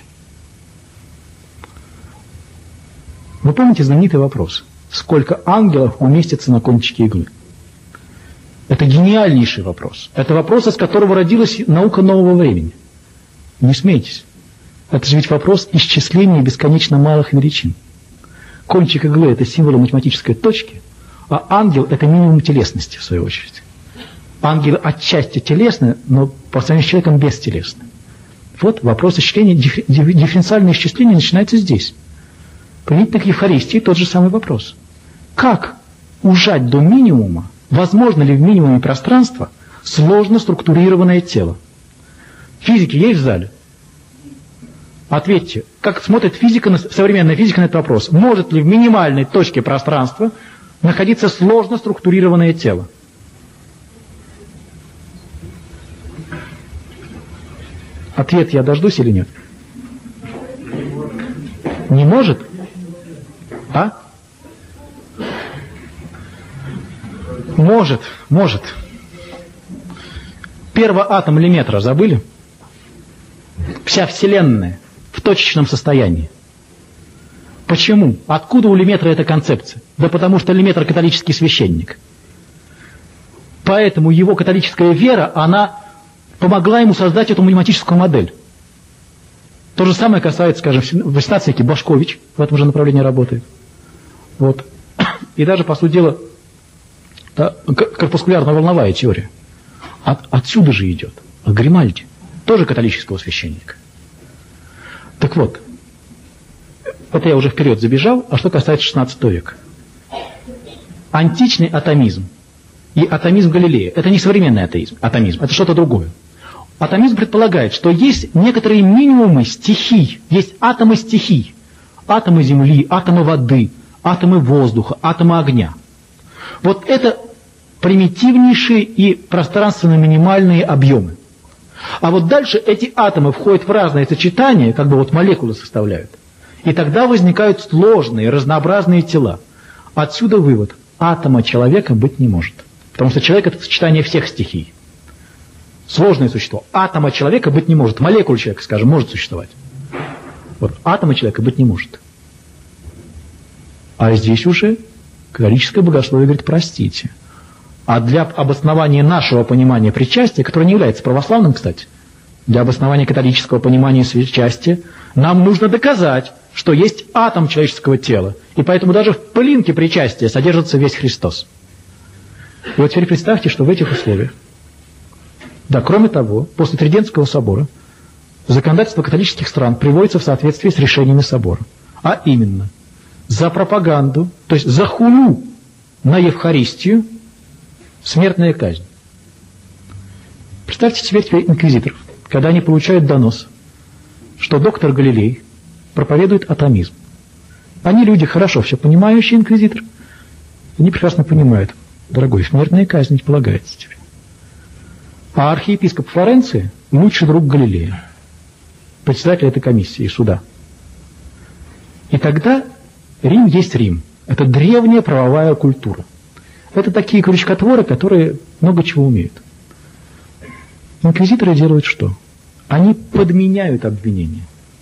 Вы помните знаменитый вопрос? Сколько ангелов уместится на кончике иглы? Это гениальнейший вопрос. Это вопрос, из которого родилась наука нового времени. Не смейтесь. Это же ведь вопрос исчисления бесконечно малых величин. Кончик иглы – это символ математической точки, а ангел – это минимум телесности, в свою очередь. Ангел отчасти телесный, но по сравнению с человеком бестелесный. Вот вопрос исчисления, дифференциальное исчисление начинается здесь. Применительно к Евхаристии тот же самый вопрос. Как ужать до минимума, возможно ли в минимуме пространства, сложно структурированное тело? Физики есть в зале? Ответьте, как смотрит современная физика на этот вопрос. Может ли в минимальной точке пространства находиться сложно структурированное тело? Ответ я дождусь или нет? Не может? А? Может. Первый атом миллиметра забыли? Вся Вселенная в точечном состоянии. Почему? Откуда у Леметра эта концепция? Да потому что Леметр католический священник. Поэтому его католическая вера, она помогла ему создать эту математическую модель. То же самое касается, скажем, в XVIII веке Башкович в этом же направлении работает. Вот. И даже, по сути дела, корпускулярно-волновая теория. Отсюда же идет. Гримальди, тоже католического священника. Так вот, это я уже вперед забежал, а что касается XVI века. Античный атомизм и атомизм Галилея – это не современный атомизм, это что-то другое. Атомизм предполагает, что есть некоторые минимумы стихий, есть атомы стихий. Атомы земли, атомы воды, атомы воздуха, атомы огня. Вот это примитивнейшие и пространственно-минимальные объемы. А вот дальше эти атомы входят в разные сочетания, как бы вот молекулы составляют. И тогда возникают сложные, разнообразные тела. Отсюда вывод. Атома человека быть не может. Потому что человек – это сочетание всех стихий. Сложное существо. Атома человека быть не может. Молекула человека, скажем, может существовать. Вот атома человека быть не может. А здесь уже католическое богословие говорит, простите. А для обоснования нашего понимания причастия, которое не является православным, кстати, для обоснования католического понимания причастия, нам нужно доказать, что есть атом человеческого тела. И поэтому даже в пылинке причастия содержится весь Христос. И вот теперь представьте, что в этих условиях, да, кроме того, после Тридентского собора законодательство католических стран приводится в соответствии с решениями собора. А именно, за пропаганду, то есть за хулу на Евхаристию, смертная казнь. Представьте себе инквизиторов, когда они получают донос, что доктор Галилей проповедует атомизм. Они люди хорошо все понимающие, инквизитор. Они прекрасно понимают, дорогой, смертная казнь полагается тебе. А архиепископ Флоренции лучший друг Галилея, председатель этой комиссии и суда. И тогда Рим есть Рим. Это древняя правовая культура. Это такие крючкотворы, которые много чего умеют. Инквизиторы делают что? Они подменяют обвинения.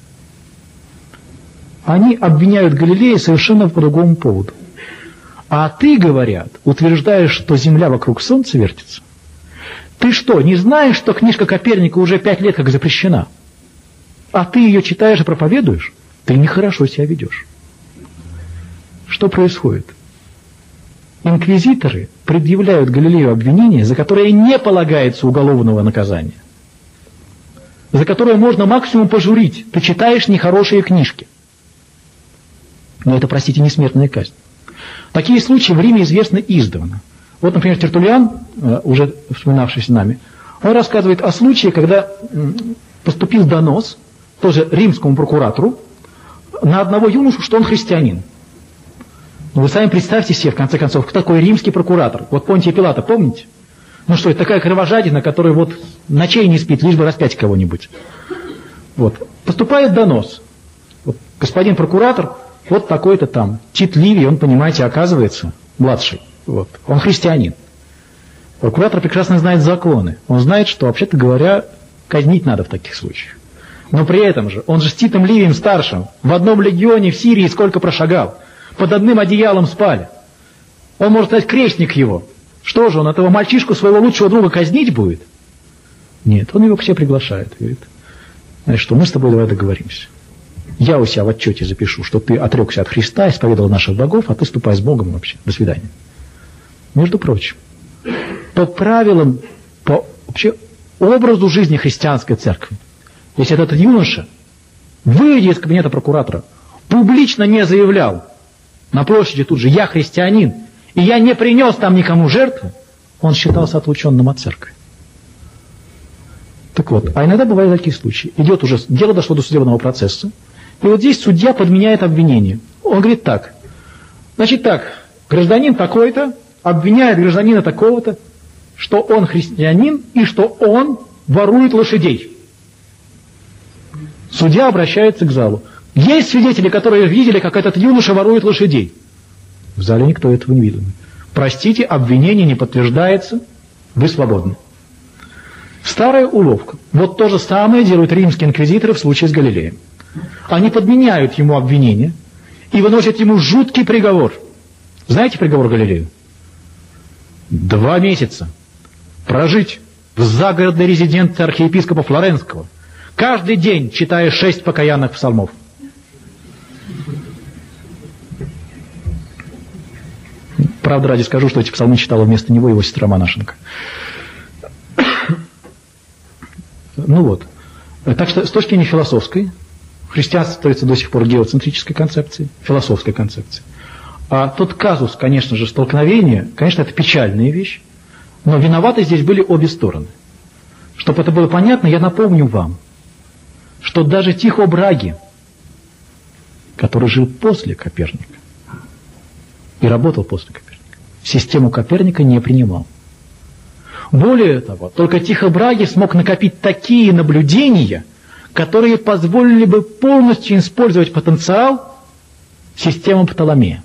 Они обвиняют Галилея совершенно по другому поводу. А ты, говорят, утверждаешь, что Земля вокруг Солнца вертится. Ты что, не знаешь, что книжка Коперника уже 5 лет как запрещена? А ты ее читаешь и проповедуешь? Ты нехорошо себя ведешь. Что происходит? Инквизиторы предъявляют Галилею обвинение, за которое не полагается уголовного наказания. За которое можно максимум пожурить. Ты читаешь нехорошие книжки. Но это, простите, не смертная казнь. Такие случаи в Риме известны издавна. Вот, например, Тертуллиан, уже вспоминавшийся нами, он рассказывает о случае, когда поступил донос, тоже римскому прокуратору, на одного юношу, что он христианин. Но вы сами представьте себе, в конце концов, кто такой римский прокуратор. Вот Понтия Пилата, помните? Ну что, это такая кровожадина, которая вот ночей не спит, лишь бы распять кого-нибудь. Вот. Поступает донос. Вот, господин прокуратор, вот такой-то там, Тит Ливий, он, понимаете, оказывается, младший. Вот. Он христианин. Прокуратор прекрасно знает законы. Он знает, что, вообще-то говоря, казнить надо в таких случаях. Но при этом же, он же с Титом Ливием старшим в одном легионе в Сирии сколько прошагал. Под одним одеялом спали. Он, может сказать, крестник его. Что же, он этого мальчишку, своего лучшего друга, казнить будет? Нет, он его к себе приглашает. Говорит, знаешь что, мы с тобой давай договоримся. Я у себя в отчете запишу, что ты отрекся от Христа, исповедовал наших богов, а ты ступай с Богом вообще. До свидания. Между прочим, по правилам, по вообще образу жизни христианской церкви, если этот юноша, выйдя из кабинета прокуратора, публично не заявлял на площади тут же, я христианин, и я не принес там никому жертвы, он считался отлученным от церкви. Так вот, а иногда бывают такие случаи. Идет уже, дело дошло до судебного процесса, и вот здесь судья подменяет обвинение. Он говорит так, значит так, гражданин такой-то обвиняет гражданина такого-то, что он христианин и что он ворует лошадей. Судья обращается к залу. Есть свидетели, которые видели, как этот юноша ворует лошадей? В зале никто этого не видел. Простите, обвинение не подтверждается, вы свободны. Старая уловка. Вот то же самое делают римские инквизиторы в случае с Галилеем. Они подменяют ему обвинение и выносят ему жуткий приговор. Знаете приговор Галилею? 2 месяца прожить в загородной резиденции архиепископа Флоренского, каждый день читая 6 покаянных псалмов. Правда, ради скажу, что эти псалмы читала вместо него его сестра-монашенка. Ну вот. Так что с точки зрения философской, христианство остается до сих пор геоцентрической концепцией, философской концепцией. А тот казус, конечно же, столкновения, конечно, это печальная вещь, но виноваты здесь были обе стороны. Чтобы это было понятно, я напомню вам, что даже Тихо Браге, который жил после Коперника и работал после Коперника, систему Коперника не принимал. Более того, только Тихо Браге смог накопить такие наблюдения, которые позволили бы полностью использовать потенциал системы Птоломея.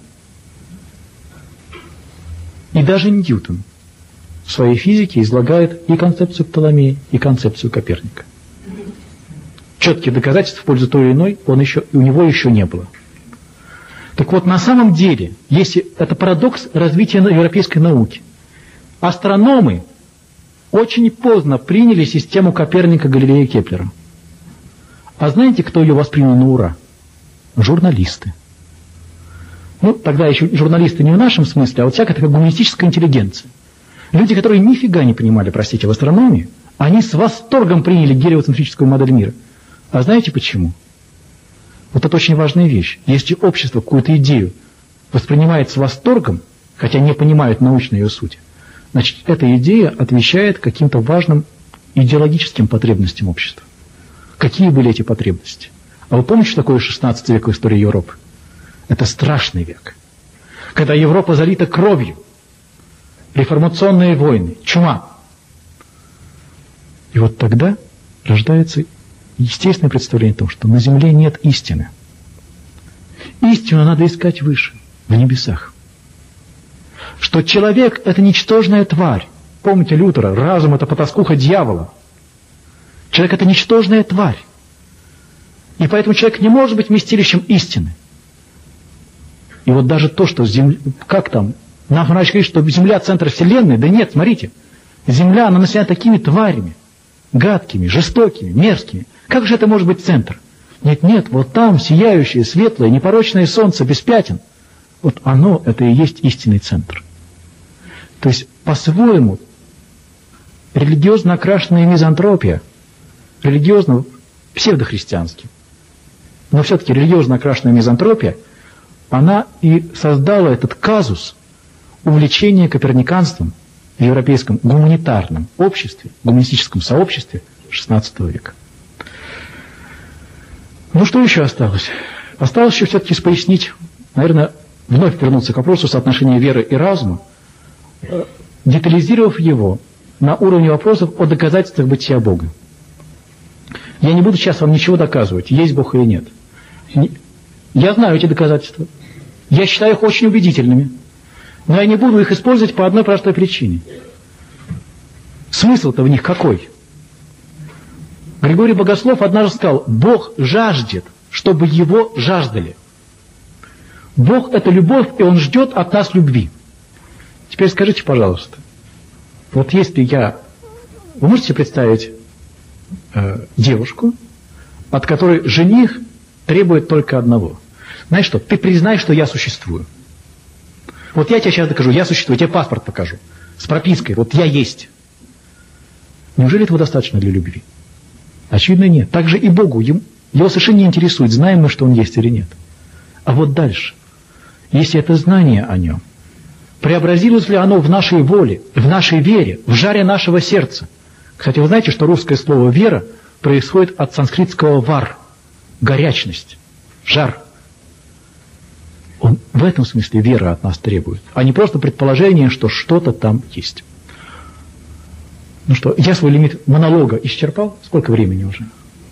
И даже Ньютон в своей физике излагает и концепцию Птоломея, и концепцию Коперника. Четких доказательств в пользу той или иной у него еще не было. Так вот, на самом деле, если это парадокс развития европейской науки, астрономы очень поздно приняли систему Коперника, Галилея и Кеплера. А знаете, кто ее воспринял на ура? Журналисты. Ну, тогда еще журналисты не в нашем смысле, а вот всякая такая гуманистическая интеллигенция. Люди, которые нифига не понимали, простите, в астрономии, они с восторгом приняли гелиоцентрическую модель мира. А знаете почему? Вот это очень важная вещь. Если общество какую-то идею воспринимает с восторгом, хотя не понимает научной ее сути, значит, эта идея отвечает каким-то важным идеологическим потребностям общества. Какие были эти потребности? А вы помните, что такое 16 век в истории Европы? Это страшный век. Когда Европа залита кровью, реформационные войны, чума. И вот тогда рождается естественное представление о том, что на земле нет истины. Истину надо искать выше, в небесах. Что человек – это ничтожная тварь. Помните Лютера, разум – это потаскуха дьявола. Человек – это ничтожная тварь. И поэтому человек не может быть вместилищем истины. И вот даже то, что как там, нам врач говорит, что Земля – центр Вселенной, да нет, смотрите, Земля, она населена такими тварями, гадкими, жестокими, мерзкими. Как же это может быть центр? Нет, вот там сияющее, светлое, непорочное солнце без пятен. Вот оно, это и есть истинный центр. То есть, по-своему, религиозно окрашенная мизантропия, религиозно, псевдохристиански, но все-таки религиозно окрашенная мизантропия, она и создала этот казус увлечения коперниканством в европейском гуманитарном обществе, гуманистическом сообществе XVI века. Ну, что еще осталось? Осталось еще все-таки пояснить, наверное, вновь вернуться к вопросу соотношения веры и разума, детализировав его на уровне вопросов о доказательствах бытия Бога. Я не буду сейчас вам ничего доказывать, есть Бог или нет. Я знаю эти доказательства. Я считаю их очень убедительными. Но я не буду их использовать по одной простой причине. Смысл-то в них какой? Григорий Богослов однажды сказал: Бог жаждет, чтобы его жаждали. Бог – это любовь, и Он ждет от нас любви. Теперь скажите, пожалуйста, вот если вы можете себе представить девушку, от которой жених требует только одного? Знаешь что, ты признай, что я существую. Вот я тебе сейчас докажу, я существую, я тебе паспорт покажу, с пропиской, вот я есть. Неужели этого достаточно для любви? Очевидно, нет. Так же и Богу, его совершенно не интересует, знаем мы, что Он есть или нет. А вот дальше, если это знание о Нем, преобразилось ли оно в нашей воле, в нашей вере, в жаре нашего сердца? Кстати, вы знаете, что русское слово «вера» происходит от санскритского «вар» – горячность, жар. Он в этом смысле вера от нас требует, а не просто предположение, что что-то там есть. Ну что, я свой лимит монолога исчерпал? Сколько времени уже?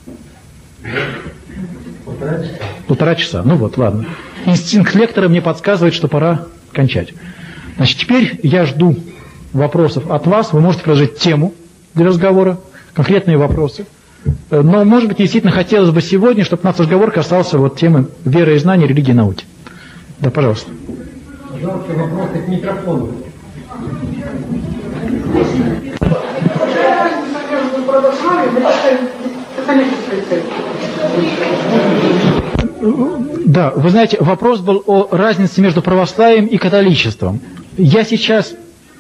1,5 часа. 1,5 часа. Ну вот, ладно. Инстинкт лектора мне подсказывает, что пора кончать. Значит, теперь я жду вопросов от вас. Вы можете предложить тему для разговора, конкретные вопросы. Но, может быть, действительно хотелось бы сегодня, чтобы наш разговор касался вот темы веры и знаний, религии и науки. Да, пожалуйста. Пожалуйста, вопросы к микрофону. Да, вы знаете, вопрос был о разнице между православием и католичеством. Я сейчас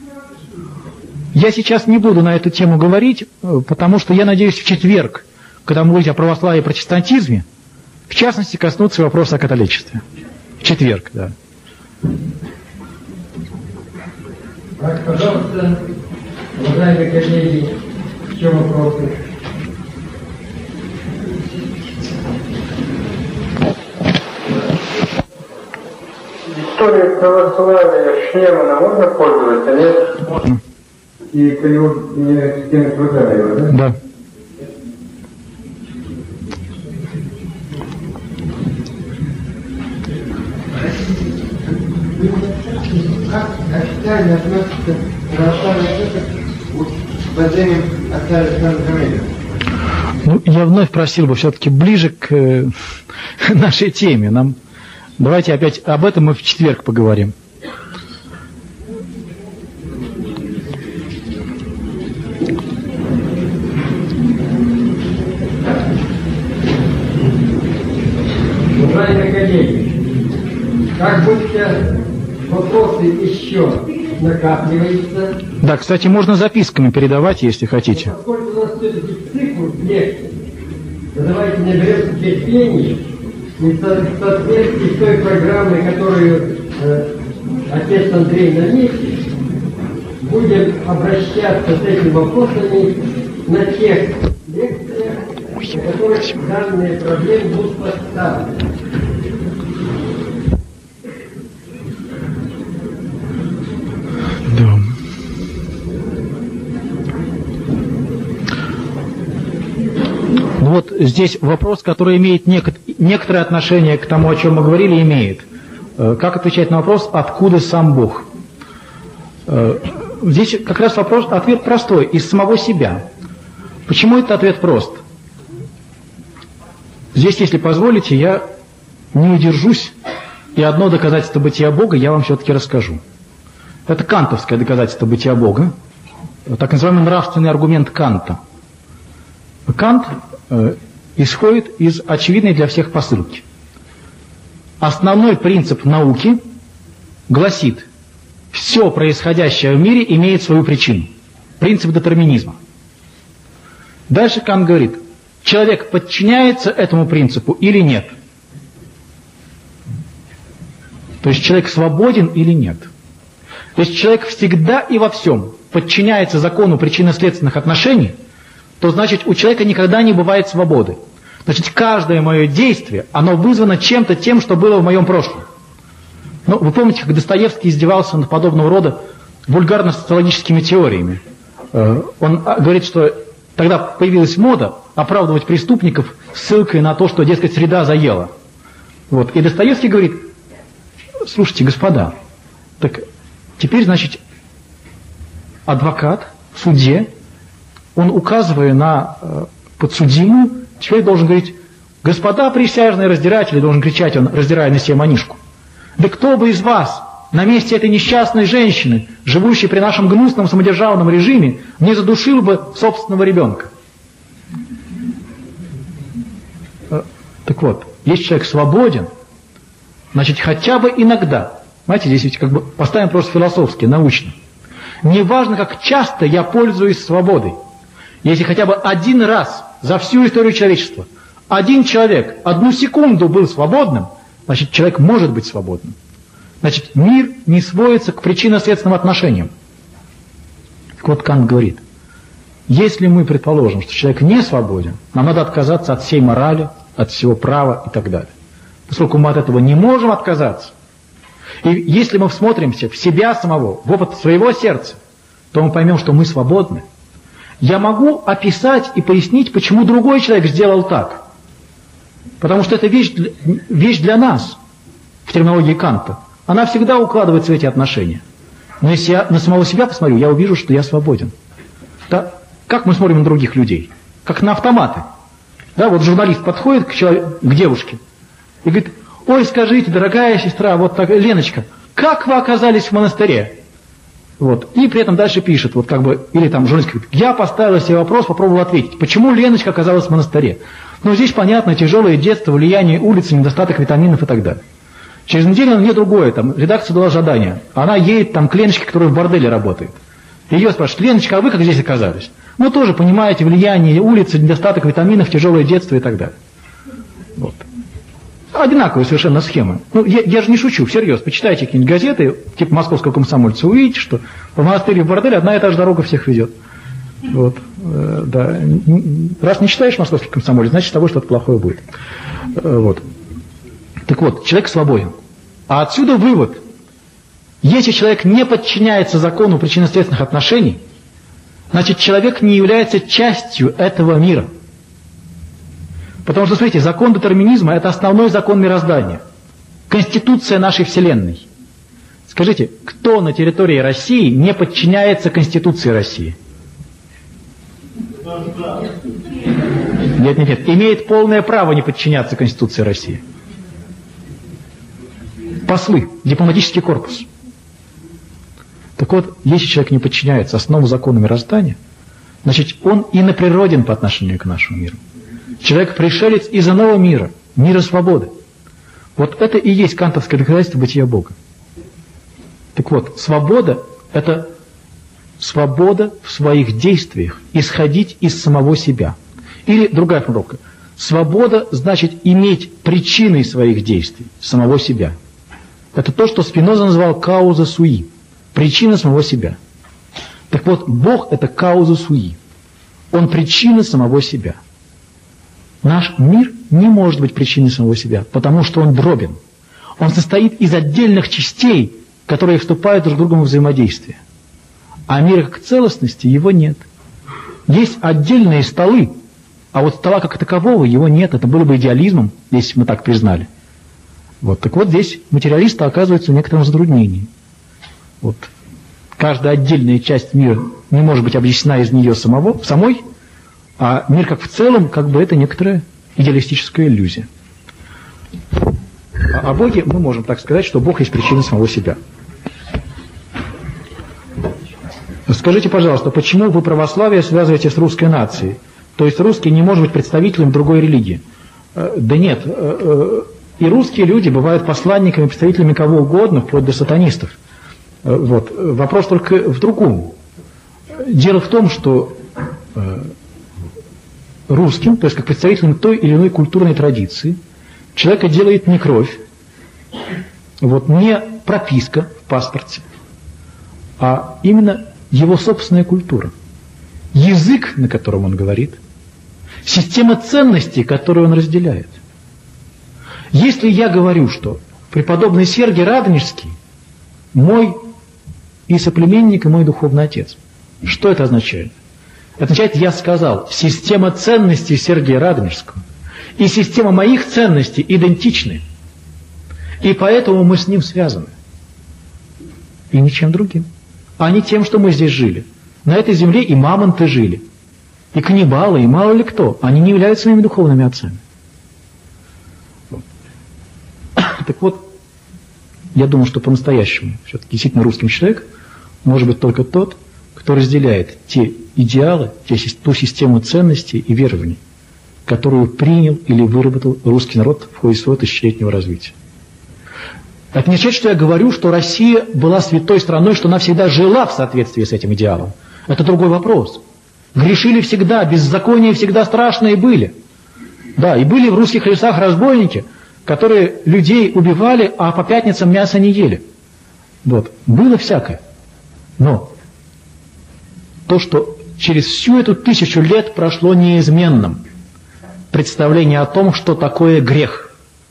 не буду на эту тему говорить, потому что я надеюсь в четверг, когда мы говорим о православии и протестантизме, в частности, коснуться вопроса о католичестве. В четверг, да. Так, пожалуйста, уважаемые коллеги, в чем вопросы? Историю православия Шнемана можно пользоваться, нет? Можно. И по его системе труда его, да? Да. Как официально относится православная церковь к падениям отца Александра Хамеля? Ну, я вновь просил бы все-таки ближе к нашей теме. Давайте опять об этом мы в четверг поговорим. Уважаемые коллеги, как будто вопросы еще накапливаются. Да, кстати, можно записками передавать, если хотите. Поскольку у нас все-таки цикл лекций, то давайте наберемся терпения и в соответствии с той программой, которую отец Андрей наметил, будем обращаться с этими вопросами на тех лекциях, в которых данные проблемы будут поставлены. Да. Ну вот здесь вопрос, который имеет некоторое отношение к тому, о чем мы говорили, имеет. Как отвечать на вопрос, откуда сам Бог? Здесь как раз ответ простой, из самого себя. Почему этот ответ прост? Здесь, если позволите, я не удержусь, и одно доказательство бытия Бога я вам все-таки расскажу. Это кантовское доказательство бытия Бога, так называемый нравственный аргумент Канта. Кант исходит из очевидной для всех посылки. Основной принцип науки гласит, все происходящее в мире имеет свою причину. Принцип детерминизма. Дальше Кант говорит, человек подчиняется этому принципу или нет. То есть человек свободен или нет. То есть человек всегда и во всем подчиняется закону причинно-следственных отношений, то значит у человека никогда не бывает свободы. Значит, каждое мое действие, оно вызвано чем-то тем, что было в моем прошлом. Ну, вы помните, как Достоевский издевался над подобного рода вульгарно-социологическими теориями. Он говорит, что тогда появилась мода оправдывать преступников ссылкой на то, что, дескать, среда заела. Вот. И Достоевский говорит, слушайте, господа, так теперь, значит, адвокат в суде, он, указывая на подсудимую, теперь должен говорить, господа присяжные раздиратели, должен кричать он, раздирая на себе манишку. Да кто бы из вас на месте этой несчастной женщины, живущей при нашем гнусном самодержавном режиме, не задушил бы собственного ребенка? Так вот, если человек свободен, значит, хотя бы иногда, знаете, здесь ведь как бы поставим просто философски, научно, неважно, как часто я пользуюсь свободой, если хотя бы один раз за всю историю человечества один человек одну секунду был свободным, значит, человек может быть свободным. Значит, мир не сводится к причинно-следственным отношениям. Так вот, Кант говорит, если мы предположим, что человек не свободен, нам надо отказаться от всей морали, от всего права и так далее. Поскольку мы от этого не можем отказаться, и если мы всмотримся в себя самого, в опыт своего сердца, то мы поймем, что мы свободны. Я могу описать и пояснить, почему другой человек сделал так. Потому что это вещь для нас, в терминологии Канта. Она всегда укладывается в эти отношения. Но если я на самого себя посмотрю, я увижу, что я свободен. Да? Как мы смотрим на других людей? Как на автоматы. Да, вот журналист подходит к девушке и говорит: ой, скажите, дорогая сестра, вот так, Леночка, как вы оказались в монастыре? Вот. И при этом дальше пишет, вот как бы, или там журналист говорит: я поставил себе вопрос, попробовал ответить, почему Леночка оказалась в монастыре? Ну, здесь понятно, тяжелое детство, влияние улицы, недостаток витаминов и так далее. Через неделю мне другое, там, редакция дала задание. Она едет там к Леночке, которая в борделе работает. Ее спрашивают: Леночка, а вы как здесь оказались? Ну, тоже понимаете, влияние улицы, недостаток витаминов, тяжелое детство и так далее. Вот. Одинаковые совершенно схемы. Ну, я же не шучу, всерьез. Почитайте какие-нибудь газеты, типа «Московского комсомольца», увидите, что в монастыре и в борделе одна и та же дорога всех ведет. Вот. Да. Раз не читаешь «Московский комсомолец», значит, с тобой что-то плохое будет. Вот. Так вот, человек свободен. А отсюда вывод. Если человек не подчиняется закону причинно-следственных отношений, значит, человек не является частью этого мира. Потому что, смотрите, закон детерминизма – это основной закон мироздания. Конституция нашей Вселенной. Скажите, кто на территории России не подчиняется Конституции России? Нет. Имеет полное право не подчиняться Конституции России. Послы, дипломатический корпус. Так вот, если человек не подчиняется основному закону мироздания, значит, он иноприроден по отношению к нашему миру. Человек пришелец из иного мира, мира свободы. Вот это и есть кантовское доказательство бытия Бога. Так вот, свобода – это свобода в своих действиях исходить из самого себя. Или другая формулировка. Свобода значит иметь причиной своих действий самого себя. Это то, что Спиноза называл кауза суи. Причина самого себя. Так вот, Бог – это кауза суи. Он причина самого себя. Наш мир не может быть причиной самого себя, потому что он дробен. Он состоит из отдельных частей, которые вступают друг с другом в взаимодействие. А мира как целостности его нет. Есть отдельные столы, а вот стола как такового его нет. Это было бы идеализмом, если бы мы так признали. Вот. Так вот, здесь материалисты оказываются в некотором затруднении. Вот. Каждая отдельная часть мира не может быть объяснена из нее самой, а мир как в целом, как бы это некоторая идеалистическая иллюзия. О Боге мы можем так сказать, что Бог есть причина самого себя. Скажите, пожалуйста, почему вы православие связываете с русской нацией? То есть русский не может быть представителем другой религии? Да нет, и русские люди бывают посланниками, представителями кого угодно, вплоть до сатанистов. Вот. Вопрос только в другом. Дело в том, что русским, то есть как представителем той или иной культурной традиции, человека делает не кровь, вот, не прописка в паспорте, а именно его собственная культура. Язык, на котором он говорит, система ценностей, которую он разделяет. Если я говорю, что преподобный Сергий Радонежский мой и соплеменник, и мой духовный отец, что это означает? Это означает, я сказал, система ценностей Сергия Радонежского и система моих ценностей идентичны. И поэтому мы с ним связаны. И ничем другим. А не тем, что мы здесь жили. На этой земле и мамонты жили, и каннибалы, и мало ли кто. Они не являются моими духовными отцами. Так вот, я думаю, что по-настоящему все-таки действительно русским человек может быть только тот, кто разделяет те идеалы, ту систему ценностей и верований, которую принял или выработал русский народ в ходе своего тысячелетнего развития. Это не означает, что я говорю, что Россия была святой страной, что она всегда жила в соответствии с этим идеалом. Это другой вопрос. Грешили всегда, беззакония всегда страшные были. Да, и были в русских лесах разбойники, которые людей убивали, а по пятницам мясо не ели. Вот. Было всякое. Но то, что через всю эту 1000 лет прошло неизменным представление о том, что такое грех.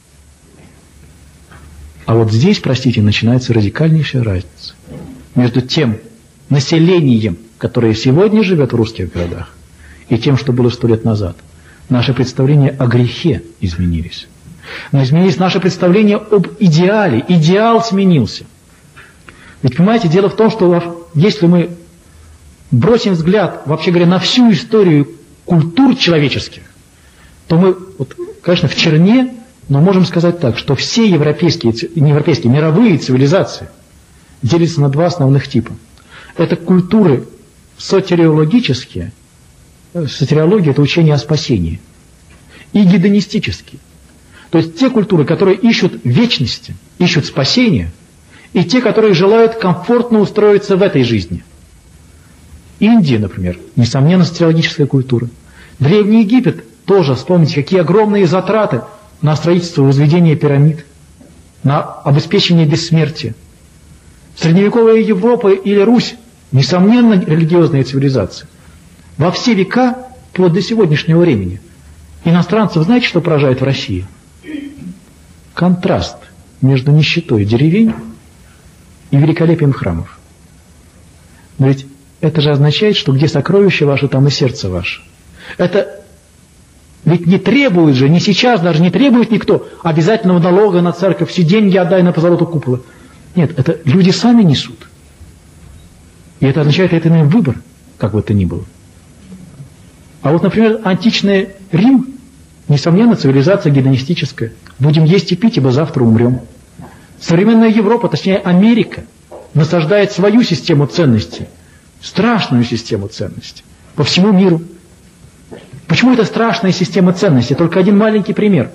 А вот здесь, простите, начинается радикальнейшая разница между тем населением, которое сегодня живет в русских городах, и тем, что было 100 лет назад. Наши представления о грехе изменились. Но изменились наши представления об идеале. Идеал сменился. Ведь, понимаете, дело в том, что если мы бросим взгляд, вообще говоря, на всю историю культур человеческих, то мы, конечно, в черне, но можем сказать так, что все мировые цивилизации делятся на два основных типа. Это культуры сотериологические, сотериология – это учение о спасении, и гедонистические. То есть те культуры, которые ищут вечности, ищут спасения, и те, которые желают комфортно устроиться в этой жизни. Индия, например, несомненно, сотериологическая культура. Древний Египет тоже, вспомните, какие огромные затраты на строительство и возведение пирамид, на обеспечение бессмертия. Средневековая Европа или Русь, несомненно, религиозные цивилизации. Во все века, вплоть до сегодняшнего времени, иностранцев, знаете, что поражает в России? Контраст между нищетой деревень и великолепием храмов. Но ведь это же означает, что где сокровище ваше, там и сердце ваше. Это ведь не требует же, не сейчас даже не требует никто обязательного налога на церковь, все деньги отдай на позолоту купола. Нет, это люди сами несут. И это означает, это им выбор, как бы то ни было. А вот, например, античный Рим, несомненно, цивилизация гедонистическая. Будем есть и пить, ибо завтра умрем. Современная Европа, точнее Америка, насаждает свою систему ценностей, страшную систему ценностей по всему миру. Почему это страшная система ценностей? Только один маленький пример.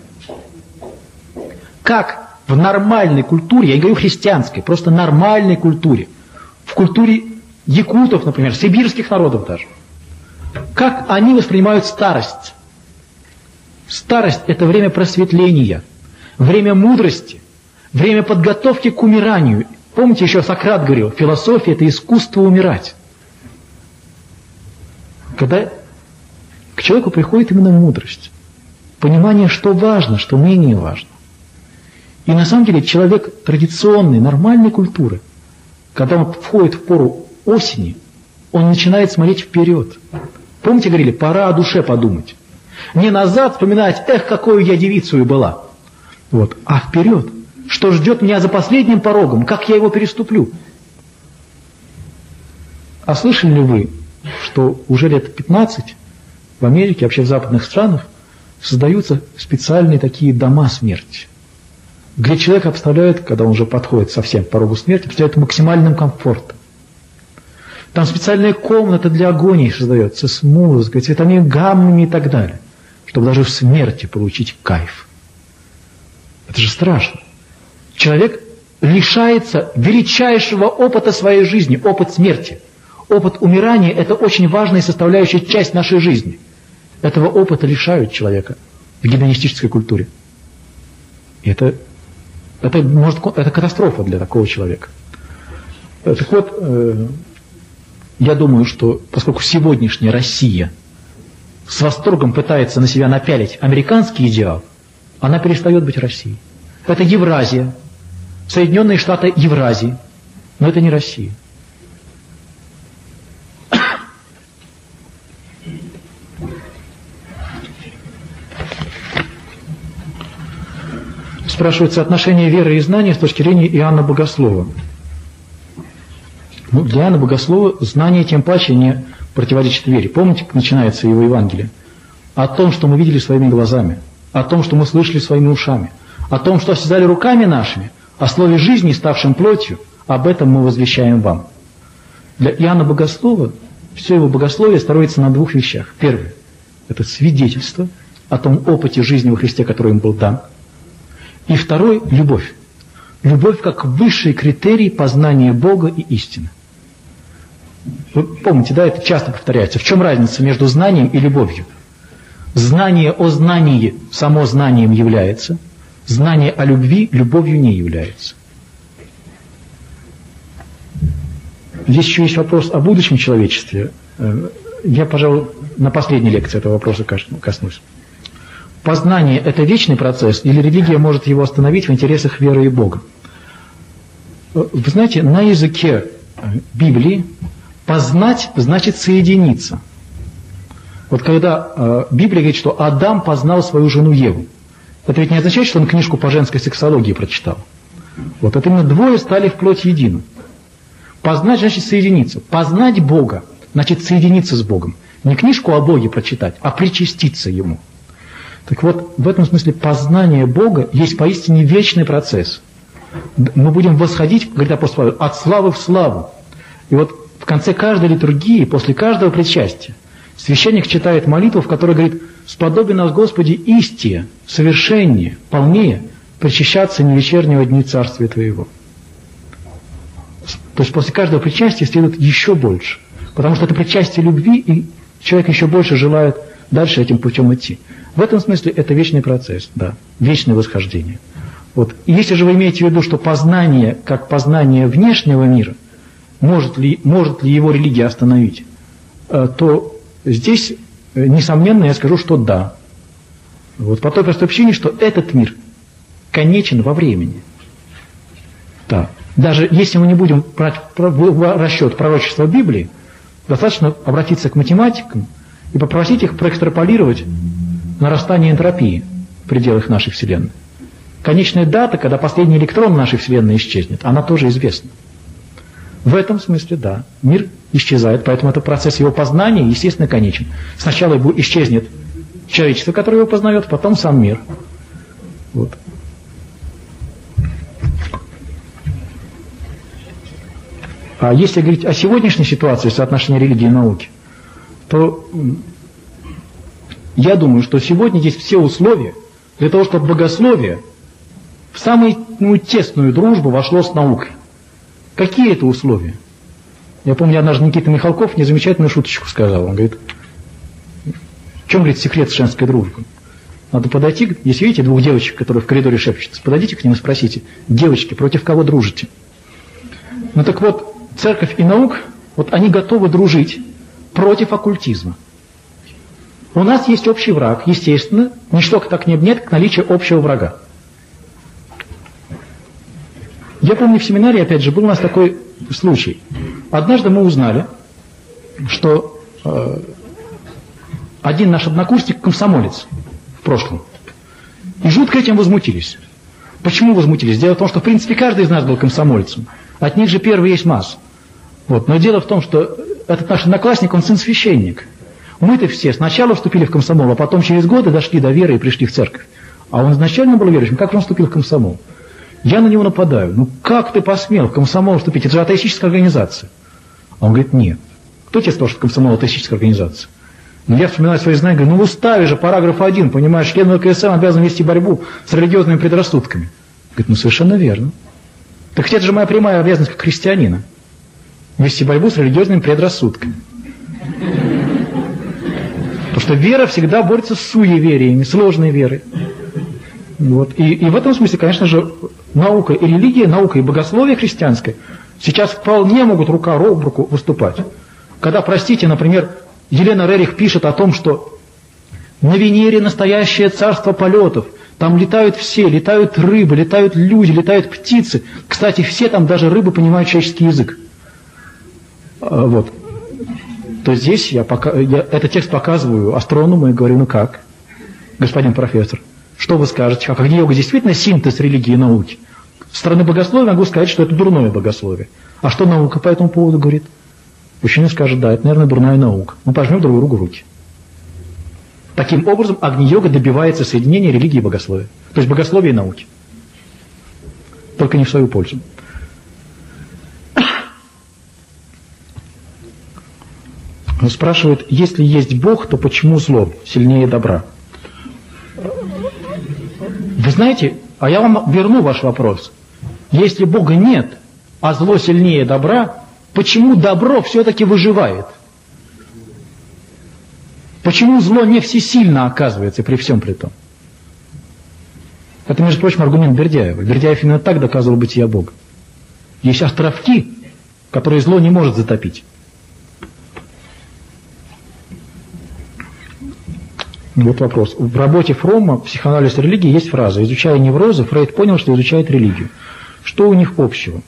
Как в нормальной культуре, я не говорю христианской, просто нормальной культуре, в культуре якутов, например, сибирских народов даже, как они воспринимают старость? Старость – это время просветления, время мудрости, время подготовки к умиранию. Помните, еще Сократ говорил, философия – это искусство умирать. Когда к человеку приходит именно мудрость, понимание, что важно, что менее важно. И на самом деле человек традиционной, нормальной культуры, когда он входит в пору осени, он начинает смотреть вперед. Помните, говорили, пора о душе подумать. Не назад вспоминать, какой я девицей была. Вот. А вперед, что ждет меня за последним порогом, как я его переступлю. А слышали ли вы, что уже лет 15 в Америке, вообще в западных странах, создаются специальные такие дома смерти, где человека обставляют, когда он уже подходит совсем к порогу смерти, обставляют максимальным комфортом. Там специальная комната для агонии создается с музыкой, цветами гаммами и так далее, чтобы даже в смерти получить кайф. Это же страшно. Человек лишается величайшего опыта своей жизни, опыт смерти. Опыт умирания – это очень важная составляющая часть нашей жизни. Этого опыта лишают человека в гедонистической культуре. И это катастрофа для такого человека. Так вот, я думаю, что поскольку сегодняшняя Россия с восторгом пытается на себя напялить американский идеал, она перестает быть Россией. Это Евразия, Соединенные Штаты Евразии, но это не Россия. Спрашивается отношение веры и знания с точки зрения Иоанна Богослова. Для Иоанна Богослова знание тем паче не противоречит вере. Помните, как начинается его Евангелие? О том, что мы видели своими глазами, о том, что мы слышали своими ушами, о том, что осязали руками нашими, о слове жизни, ставшем плотью, об этом мы возвещаем вам. Для Иоанна Богослова все его богословие строится на двух вещах. Первое – это свидетельство о том опыте жизни во Христе, который им был дан. И второй – любовь. Любовь как высший критерий познания Бога и истины. Вы помните, да, это часто повторяется. В чем разница между знанием и любовью? Знание о знании само знанием является, знание о любви любовью не является. Здесь еще есть вопрос о будущем человечестве. Я, пожалуй, на последней лекции этого вопроса коснусь. Познание – это вечный процесс, или религия может его остановить в интересах веры и Бога? Вы знаете, на языке Библии познать значит соединиться. Вот когда Библия говорит, что Адам познал свою жену Еву, это ведь не означает, что он книжку по женской сексологии прочитал. Вот это именно двое стали вплоть едино. Познать значит соединиться. Познать Бога значит соединиться с Богом. Не книжку о Боге прочитать, а причаститься Ему. Так вот, в этом смысле познание Бога есть поистине вечный процесс. Мы будем восходить, говорит апостол Павел, от славы в славу. И вот в конце каждой литургии, после каждого причастия, священник читает молитву, в которой говорит: «Сподоби нас, Господи, истие, совершеннее, полнее, причащаться не вечернего дни Царствия Твоего». То есть после каждого причастия следует еще больше. Потому что это причастие любви, и человек еще больше желает дальше этим путем идти. В этом смысле это вечный процесс, да, вечное восхождение. Вот. И если же вы имеете в виду, что познание, как познание внешнего мира, может ли его религия остановить, то здесь, несомненно, я скажу, что да. Вот по той простой причине, что этот мир конечен во времени. Да. Даже если мы не будем брать в расчет пророчества Библии, достаточно обратиться к математикам и попросить их проэкстраполировать нарастание энтропии в пределах нашей Вселенной. Конечная дата, когда последний электрон нашей Вселенной исчезнет, она тоже известна. В этом смысле, да, мир исчезает, поэтому это процесс его познания, естественно, конечен. Сначала исчезнет человечество, которое его познает, потом сам мир. Вот. А если говорить о сегодняшней ситуации соотношения религии и науки, то я думаю, что сегодня есть все условия для того, чтобы богословие в самую тесную дружбу вошло с наукой. Какие это условия? Я помню, однажды Никита Михалков мне замечательную шуточку сказал. Он говорит: в чем, говорит, секрет женской дружбы? Надо подойти, если видите двух девочек, которые в коридоре шепчутся, подойдите к ним и спросите: девочки, против кого дружите? Ну так вот, церковь и наука, вот они готовы дружить против оккультизма. У нас есть общий враг, естественно, ничто так нет, как наличие общего врага. Я помню, в семинаре, опять же, был у нас такой случай. Однажды мы узнали, что один наш однокурсник комсомолец в прошлом. И жутко этим возмутились. Почему возмутились? Дело в том, что, в принципе, каждый из нас был комсомольцем. От них же первый есть масса. Вот. Но дело в том, что этот наш одноклассник, он сын-священник. Мы-то все сначала вступили в комсомол, а потом через годы дошли до веры и пришли в церковь. А он изначально был верующим. Как он вступил в комсомол? Я на него нападаю. Ну как ты посмел в комсомол вступить? Это же атеистическая организация. А он говорит: нет. Кто тебе сказал, что комсомол атеистическая организация? Ну, я вспоминаю свои знания, говорю: ну в уставе же параграф 1, понимаешь, член ВКСМ обязан вести борьбу с религиозными предрассудками. Говорит: ну совершенно верно. Так это же моя прямая обязанность как христианина. Вести борьбу с религиозными предрассудками. Потому что вера всегда борется с суевериями, сложной верой. Вот. И в этом смысле, конечно же, наука и религия, наука и богословие христианское сейчас вполне могут рука об руку выступать. Когда, простите, например, Елена Рерих пишет о том, что на Венере настоящее царство полетов, там летают все, летают рыбы, летают люди, летают птицы. Кстати, все там, даже рыбы, понимают человеческий язык. Вот. То здесь я этот текст показываю астроному и говорю: ну как, господин профессор, что вы скажете? А Агни-йога действительно синтез религии и науки? Со стороны богословия могу сказать, что это дурное богословие. А что наука по этому поводу говорит? Ученый скажет: да, это, наверное, дурная наука. Мы пожмем друг другу руки. Таким образом, Агни-йога добивается соединения религии и богословия. То есть богословия и науки. Только не в свою пользу. Он спрашивает: если есть Бог, то почему зло сильнее добра? Вы знаете, а я вам верну ваш вопрос. Если Бога нет, а зло сильнее добра, почему добро все-таки выживает? Почему зло не всесильно оказывается при всем при том? Это, между прочим, аргумент Бердяева. Бердяев именно так доказывал бытие Бога. Есть островки, которые зло не может затопить. Вот вопрос. В работе Фромма «Психоанализ религии» есть фраза: изучая неврозы, Фрейд понял, что изучает религию. Что у них общего?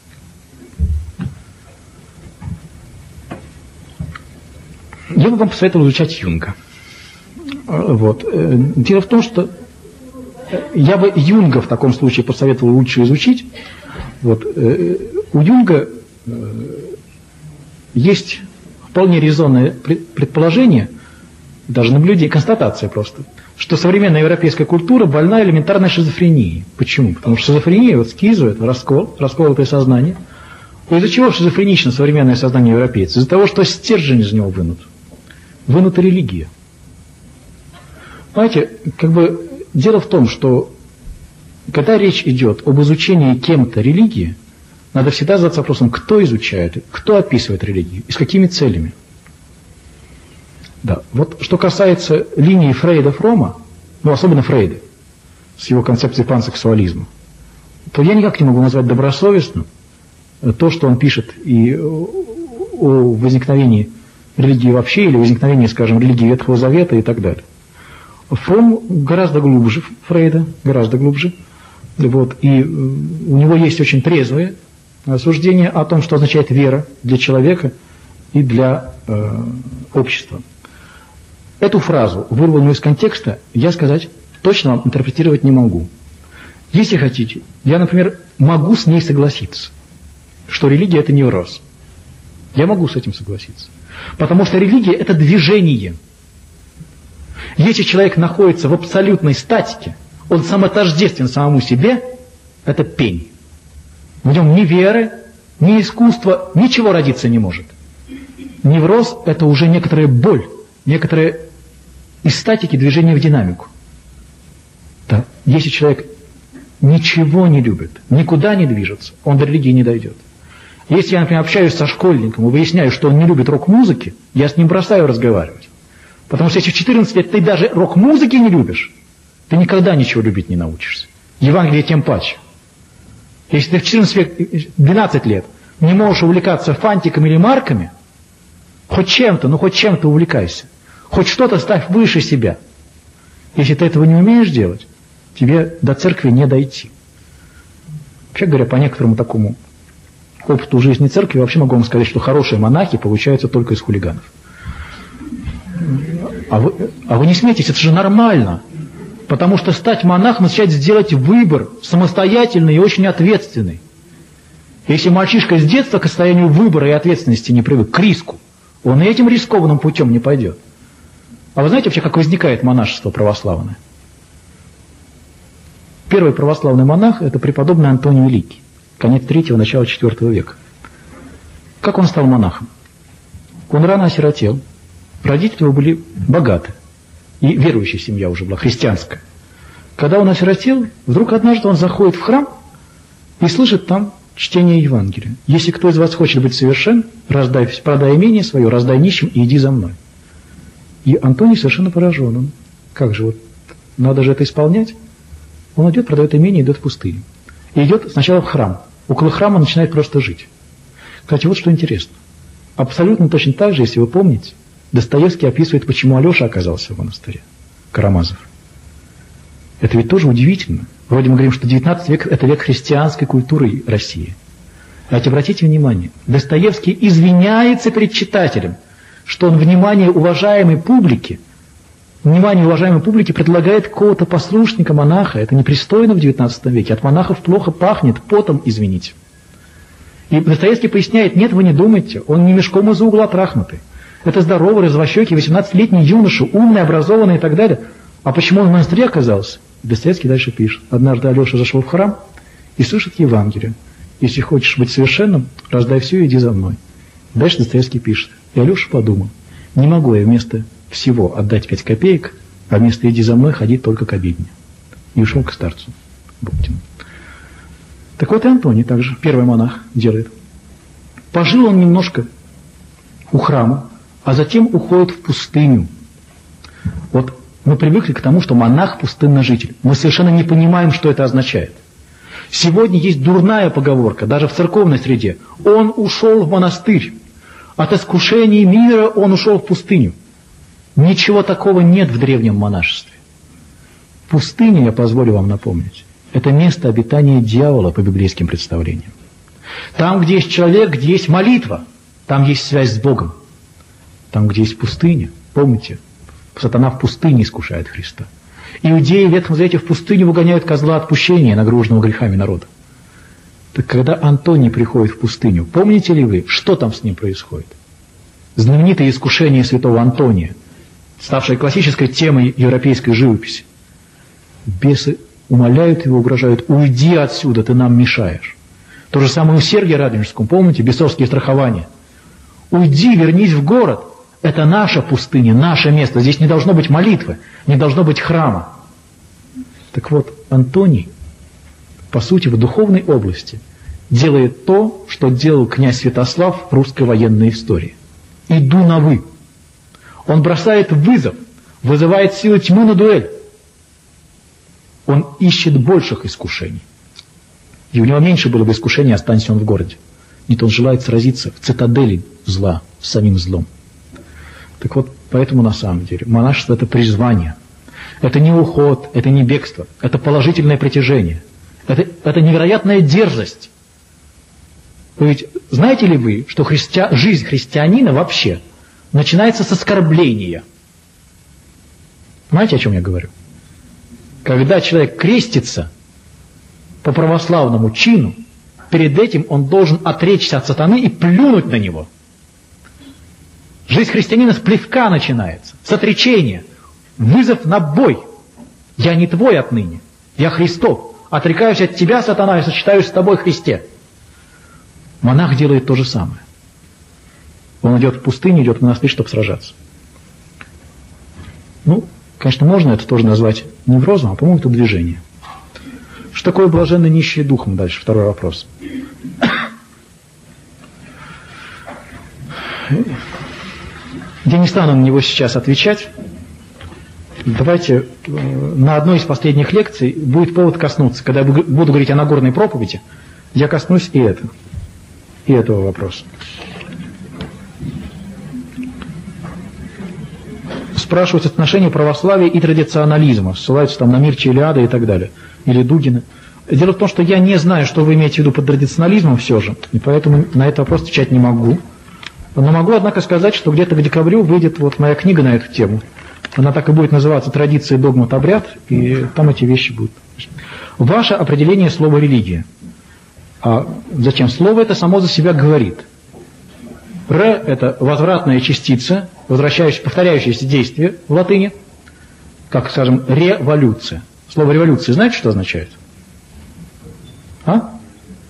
Я бы вам посоветовал изучать Юнга. Вот. Дело в том, что я бы Юнга в таком случае посоветовал лучше изучить. Вот. У Юнга есть вполне резонное предположение, даже наблюдение, констатация просто, что современная европейская культура больна элементарной шизофренией. Почему? Потому что шизофрения, вот скизу, это расколотое сознание. Из-за чего шизофренично современное сознание европейцев? Из-за того, что стержень из него вынут. Вынута религия. Понимаете, дело в том, что когда речь идет об изучении кем-то религии, надо всегда задаться вопросом, кто изучает, кто описывает религию и с какими целями. Да. Вот что касается линии Фрейда-Фрома, особенно Фрейда, с его концепцией пансексуализма, то я никак не могу назвать добросовестным то, что он пишет и о возникновении религии вообще, или возникновении, скажем, религии Ветхого Завета и так далее. Фром гораздо глубже Фрейда, гораздо глубже. Вот, и у него есть очень трезвое суждение о том, что означает вера для человека и для общества. Эту фразу, вырванную из контекста, я сказать точно вам интерпретировать не могу. Если хотите, я, например, могу с ней согласиться, что религия – это невроз. Я могу с этим согласиться. Потому что религия – это движение. Если человек находится в абсолютной статике, он самотождествен самому себе, это пень. В нем ни веры, ни искусства, ничего родиться не может. Невроз – это уже некоторая боль, некоторые из статики движения в динамику. Да. Если человек ничего не любит, никуда не движется, он до религии не дойдет. Если я, например, общаюсь со школьником и выясняю, что он не любит рок-музыки, я с ним бросаю разговаривать. Потому что если в 14 лет ты даже рок-музыки не любишь, ты никогда ничего любить не научишься. Евангелие тем паче. Если ты в 12 лет не можешь увлекаться фантиками или марками, хоть чем-то увлекайся. Хоть что-то ставь выше себя. Если ты этого не умеешь делать, тебе до церкви не дойти. Вообще говоря, по некоторому такому опыту жизни церкви, вообще могу вам сказать, что хорошие монахи получаются только из хулиганов. А вы не смейтесь, это же нормально. Потому что стать монахом означает сделать выбор самостоятельный и очень ответственный. Если мальчишка с детства к состоянию выбора и ответственности не привык, к риску, он и этим рискованным путем не пойдет. А вы знаете вообще, как возникает монашество православное? Первый православный монах – это преподобный Антоний Великий, конец III – начало IV века. Как он стал монахом? Он рано осиротел, родители его были богаты, и верующая семья уже была, христианская. Когда он осиротел, вдруг однажды он заходит в храм и слышит там чтение Евангелия. «Если кто из вас хочет быть совершен, продай имение свое, раздай нищим и иди за мной». И Антоний совершенно поражен. Он, как же, вот, надо же это исполнять? Он идет, продает имение, идет в пустыню. И идет сначала в храм. Около храма начинает просто жить. Кстати, вот что интересно. Абсолютно точно так же, если вы помните, Достоевский описывает, почему Алеша оказался в монастыре, Карамазов. Это ведь тоже удивительно. Вроде мы говорим, что 19 век – это век христианской культуры России. А ведь обратите внимание, Достоевский извиняется перед читателем, что он внимание уважаемой публики предлагает какого-то послушника, монаха. Это непристойно в 19 веке. От монахов плохо пахнет, потом, извините. И Достоевский поясняет, нет, вы не думайте, он не мешком из-за угла трахнутый. Это здоровый, развощекий, 18-летний юноша, умный, образованный и так далее. А почему он в монастыре оказался? Достоевский дальше пишет. Однажды Алеша зашел в храм и слышит Евангелие. Если хочешь быть совершенным, раздай все и иди за мной. Дальше Достоевский пишет. И Алеша подумал, не могу я вместо всего отдать 5 копеек, а вместо иди за мной ходить только к обедне. И ушел к старцу Боптину. Так вот и Антоний также, первый монах, делает. Пожил он немножко у храма, а затем уходит в пустыню. Вот мы привыкли к тому, что монах – пустынножитель. Мы совершенно не понимаем, что это означает. Сегодня есть дурная поговорка, даже в церковной среде. Он ушел в монастырь. От искушений мира он ушел в пустыню. Ничего такого нет в древнем монашестве. Пустыня, я позволю вам напомнить, это место обитания дьявола по библейским представлениям. Там, где есть человек, где есть молитва, там есть связь с Богом. Там, где есть пустыня, помните, сатана в пустыне искушает Христа. Иудеи в Ветхом Завете в пустыню выгоняют козла отпущения, нагруженного грехами народа. Так когда Антоний приходит в пустыню, помните ли вы, что там с ним происходит? Знаменитое искушение святого Антония, ставшее классической темой европейской живописи. Бесы умоляют его, угрожают: уйди отсюда, ты нам мешаешь. То же самое у Сергия Радонежского, помните, бесовские страхования. Уйди, вернись в город, это наша пустыня, наше место, здесь не должно быть молитвы, не должно быть храма. Так вот, Антоний, по сути, в духовной области делает то, что делал князь Святослав в русской военной истории. Иду на «вы». Он бросает вызов, вызывает силы тьмы на дуэль. Он ищет больших искушений. И у него меньше было бы искушений, останься он в городе. Нет, он желает сразиться в цитадели зла, с самим злом. Так вот, поэтому на самом деле монашество – это призвание. Это не уход, это не бегство, это положительное притяжение. Это невероятная дерзость. Ведь знаете ли вы, что жизнь христианина вообще начинается с оскорбления? Понимаете, о чем я говорю? Когда человек крестится по православному чину, перед этим он должен отречься от сатаны и плюнуть на него. Жизнь христианина с плевка начинается, с отречения. Вызов на бой. Я не твой отныне, я Христов. Отрекаюсь от тебя, сатана, и сочетаюсь с тобой, Христе. Монах делает то же самое. Он идет в пустыню, идет в монастырь, чтобы сражаться. Ну, конечно, можно это тоже назвать неврозом, а, по-моему, это движение. Что такое блаженный нищий духом? Дальше, второй вопрос. Я не стану на него сейчас отвечать. Давайте на одной из последних лекций будет повод коснуться. Когда я буду говорить о Нагорной проповеди, я коснусь и этого вопроса. Спрашивают отношения православия и традиционализма. Ссылаются там на Мирча Илиада и так далее. Или Дугина. Дело в том, что я не знаю, что вы имеете в виду под традиционализмом все же. И поэтому на этот вопрос отвечать не могу. Но могу, однако, сказать, что где-то к декабрю выйдет вот моя книга на эту тему. Она так и будет называться «Традиции, догмат, обряд», и там эти вещи будут. Ваше определение слова «религия». А зачем? Слово это само за себя говорит. «Ре» – это возвратная частица, повторяющееся действие в латыни, как, скажем, революция. Слово «революция» знаете, что означает? А?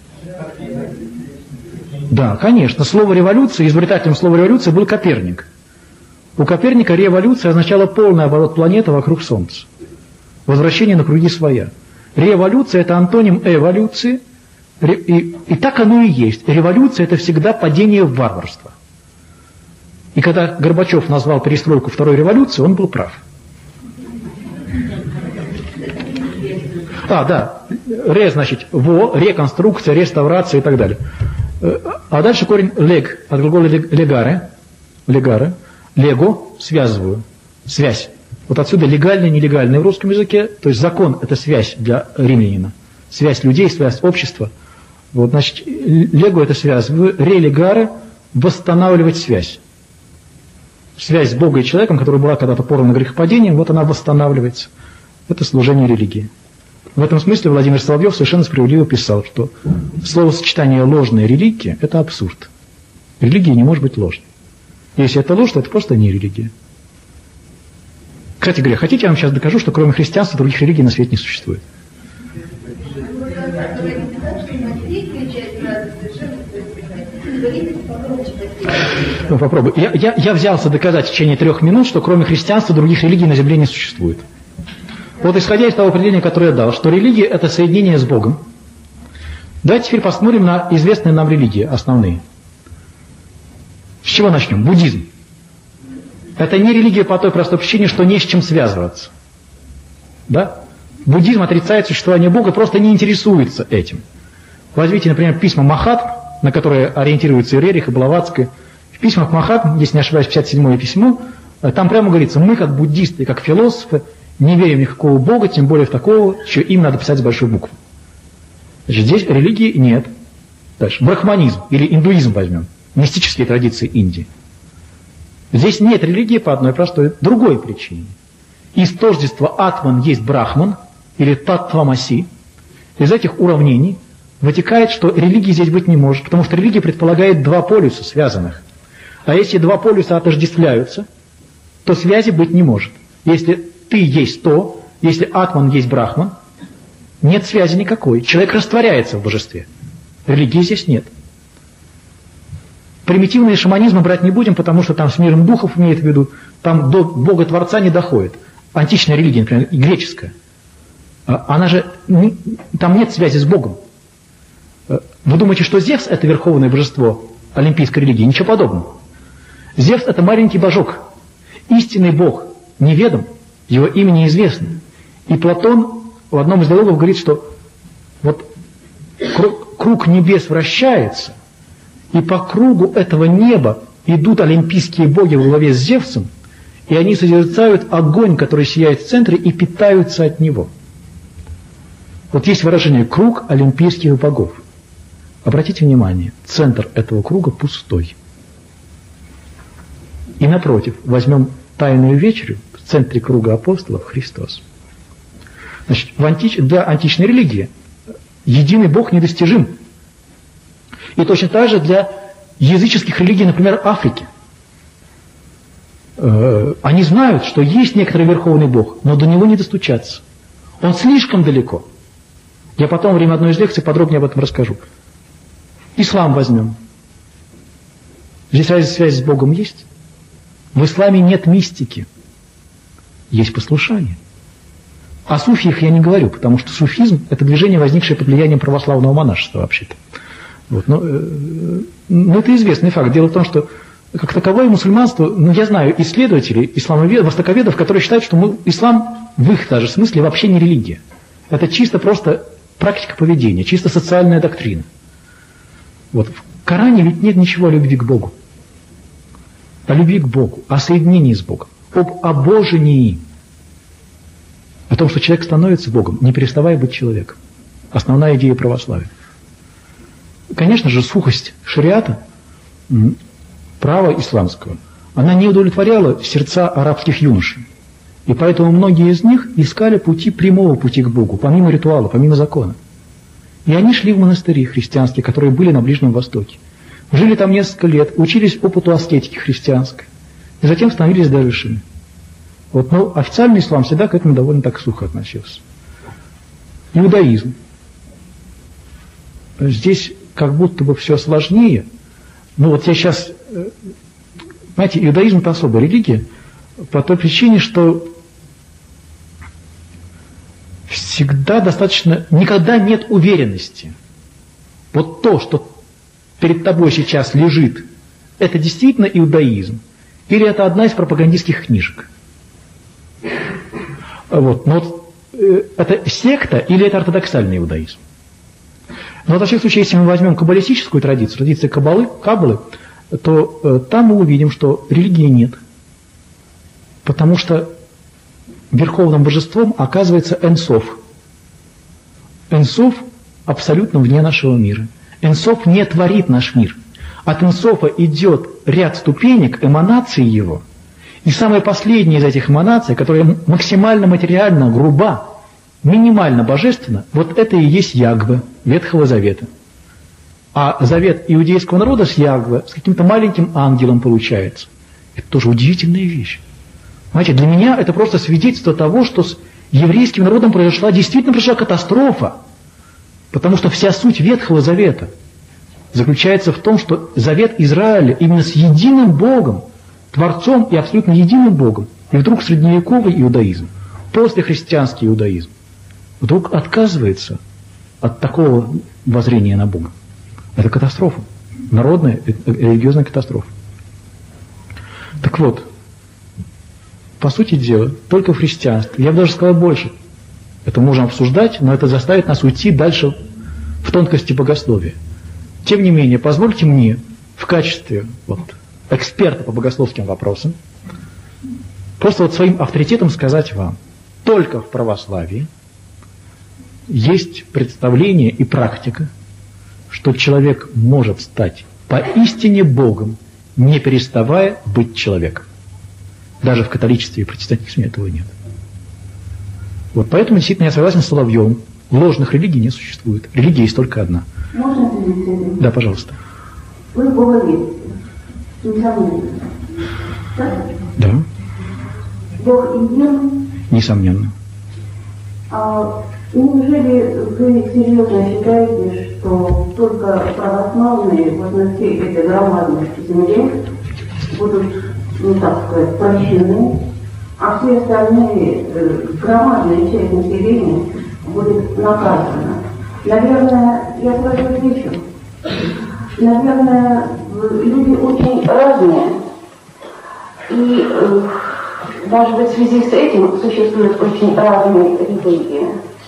Да, конечно. Слово «революция», изобретателем слова «революция» был Коперник. У Коперника революция означала полный оборот планеты вокруг Солнца. Возвращение на круги своя. Революция – это антоним эволюции, и так оно и есть. Революция – это всегда падение в варварство. И когда Горбачев назвал перестройку второй революцией, он был прав. Да. Ре значит во, реконструкция, реставрация и так далее. А дальше корень лег, от глагола легаре, лего, связываю, связь. Вот отсюда легальный, нелегальный в русском языке, то есть закон – это связь для римлянина. Связь людей, связь общества. Вот, значит, лего – это связываю, релегаре – восстанавливать связь. Связь с Богом и человеком, которая была когда-то порвана грехопадением, вот она восстанавливается. Это служение религии. В этом смысле Владимир Соловьев совершенно справедливо писал, что словосочетание «ложная религия» – это абсурд. Религия не может быть ложной. Если это ложь, то это просто не религия. Кстати говоря, хотите, я вам сейчас докажу, что кроме христианства других религий на свете не существует? Ну, попробуй. Я взялся доказать в течение 3 минут, что кроме христианства других религий на земле не существует. Вот исходя из того определения, которое я дал, что религия – это соединение с Богом, давайте теперь посмотрим на известные нам религии, основные. С чего начнем? Буддизм. Это не религия по той простой причине, что не с чем связываться. Да? Буддизм отрицает существование Бога, просто не интересуется этим. Возьмите, например, письма Махатм, на которые ориентируются и Рерих, и Блаватская. В письмах Махатм, если не ошибаюсь, 57-е письмо, там прямо говорится: мы, как буддисты и как философы, не верим ни в какого Бога, тем более в такого, что им надо писать с большой буквы. Значит, здесь религии нет. Дальше. Брахманизм или индуизм возьмем. Мистические традиции Индии. Здесь нет религии по одной простой другой причине. Из тождества Атман есть Брахман или Таттвамаси. Из этих уравнений вытекает, что религии здесь быть не может, потому что религия предполагает два полюса связанных. А если два полюса отождествляются, то связи быть не может. Если ты есть то, если атман есть брахман, нет связи никакой. Человек растворяется в божестве. Религии здесь нет. Примитивные шаманизмы брать не будем, потому что там с миром духов имеет в виду, там до Бога-творца не доходит. Античная религия, например, греческая, она же, там нет связи с Богом. Вы думаете, что Зевс – это верховное божество олимпийской религии? Ничего подобного. Зевс – это маленький божок. Истинный Бог неведом, его имя неизвестно. И Платон в одном из диалогов говорит, что вот круг небес вращается, и по кругу этого неба идут олимпийские боги во главе с Зевсом, и они созерцают огонь, который сияет в центре, и питаются от него. Вот есть выражение «круг олимпийских богов». Обратите внимание, центр этого круга пустой. И напротив, возьмем тайную вечерю, в центре круга апостолов Христос. Значит, для античной религии единый Бог недостижим. И точно так же для языческих религий, например, Африки. Они знают, что есть некоторый верховный Бог, но до него не достучаться. Он слишком далеко. Я потом во время одной из лекций подробнее об этом расскажу. Ислам возьмем. Здесь связь с Богом есть? В исламе нет мистики. Есть послушание. О суфиях я не говорю, потому что суфизм – это движение, возникшее под влиянием православного монашества вообще-то. Вот, но это известный факт. Дело в том, что как таковое мусульманство, я знаю исследователей, востоковедов, которые считают, что ислам в их даже смысле вообще не религия. Это чисто просто практика поведения, чисто социальная доктрина. Вот. В Коране ведь нет ничего о любви к Богу. О любви к Богу, о соединении с Богом, об обожении. О том, что человек становится Богом, не переставая быть человеком. Основная идея православия. Конечно же, сухость шариата, права исламского, она не удовлетворяла сердца арабских юношей. И поэтому многие из них искали прямого пути к Богу, помимо ритуала, помимо закона. И они шли в монастыри христианские, которые были на Ближнем Востоке. Жили там несколько лет, учились опыту аскетики христианской. И затем становились дарвишами. Вот, но официальный ислам всегда к этому довольно так сухо относился. Иудаизм. Здесь как будто бы все сложнее. Ну вот я сейчас... Знаете, иудаизм – это особая религия по той причине, что всегда достаточно... Никогда нет уверенности. Вот то, что перед тобой сейчас лежит, это действительно иудаизм? Или это одна из пропагандистских книжек? Вот. Но это секта или это ортодоксальный иудаизм? Но во всяком случае, если мы возьмем каббалистическую традицию, традицию Каббалы, то там мы увидим, что религии нет. Потому что верховным божеством оказывается Энсоф. Энсоф абсолютно вне нашего мира. Энсоф не творит наш мир. От Энсофа идет ряд ступенек, эманаций его. И самая последняя из этих эманаций, которая максимально материально, груба, минимально божественна, вот это и есть Ягве Ветхого Завета. А завет иудейского народа с Ягве, с каким-то маленьким ангелом получается. Это тоже удивительная вещь. Знаете, для меня это просто свидетельство того, что с еврейским народом действительно произошла катастрофа. Потому что вся суть Ветхого Завета заключается в том, что завет Израиля именно с единым Богом, Творцом и абсолютно единым Богом, и вдруг средневековый иудаизм, послехристианский иудаизм, вдруг отказывается от такого воззрения на Бога. Это катастрофа, народная, религиозная катастрофа. Так вот, по сути дела, только в христианстве, я бы даже сказал больше, это можно обсуждать, но это заставит нас уйти дальше в тонкости богословия. Тем не менее, позвольте мне в качестве эксперта по богословским вопросам просто своим авторитетом сказать вам, только в православии есть представление и практика, что человек может стать поистине Богом, не переставая быть человеком. Даже в католичестве и протестантизме этого нет. Вот поэтому действительно я согласен с Соловьевым. Ложных религий не существует. Религия есть только одна. Можно ответить этим? Да, пожалуйста. Вы говорите, несомненно. Так? Да, Бог един. несомненно. Неужели вы серьезно считаете, что только православные во всей этой громадности земли будут, ну так сказать, прощены, а все остальные громадная часть населения будет наказана? Наверное, я сразу отвечу. Наверное, люди очень разные. И может быть, в связи с этим существуют очень разные религии.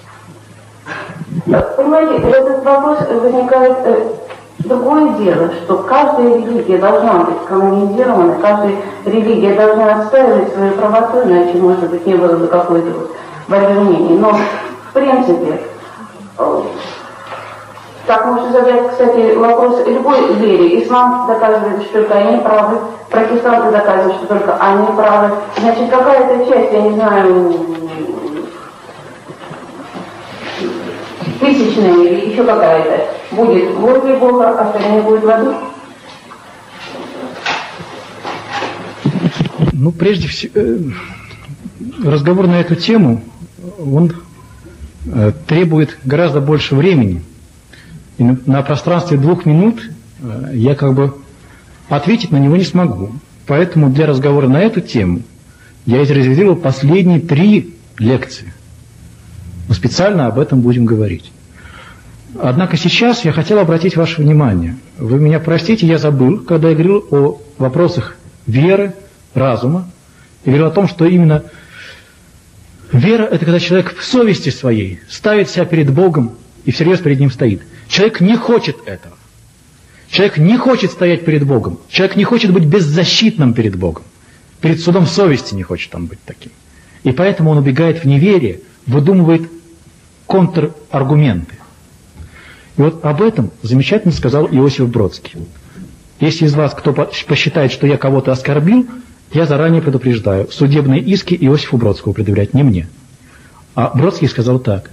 Понимаете, этот вопрос возникает другое дело, что каждая религия должна быть канонизирована, каждая религия должна отстаивать свою правоту, иначе, может быть, не было бы какой-то возражения. Но, в принципе, так можно задать, кстати, вопрос любой вере. Ислам доказывает, что только они правы, протестанты доказывают, что только они правы. Значит, какая-то часть, я не знаю, тысячная или еще какая-то, будет возле Бога, а остальные будут в аду? Ну, прежде всего, разговор на эту тему, он требует гораздо больше времени. И на пространстве 2 минут я как бы ответить на него не смогу. Поэтому для разговора на эту тему я изрезервировал последние 3 лекции. Мы специально об этом будем говорить. Однако сейчас я хотел обратить ваше внимание. Вы меня простите, я забыл, когда я говорил о вопросах веры, разума, и говорил о том, что именно вера – это когда человек в совести своей ставит себя перед Богом и всерьез перед Ним стоит. Человек не хочет этого. Человек не хочет стоять перед Богом. Человек не хочет быть беззащитным перед Богом. Перед судом совести не хочет он быть таким. И поэтому он убегает в неверие, выдумывает контраргументы. И вот об этом замечательно сказал Иосиф Бродский. Если из вас кто посчитает, что я кого-то оскорбил, я заранее предупреждаю, судебные иски Иосифу Бродскому предъявлять, не мне. А Бродский сказал так: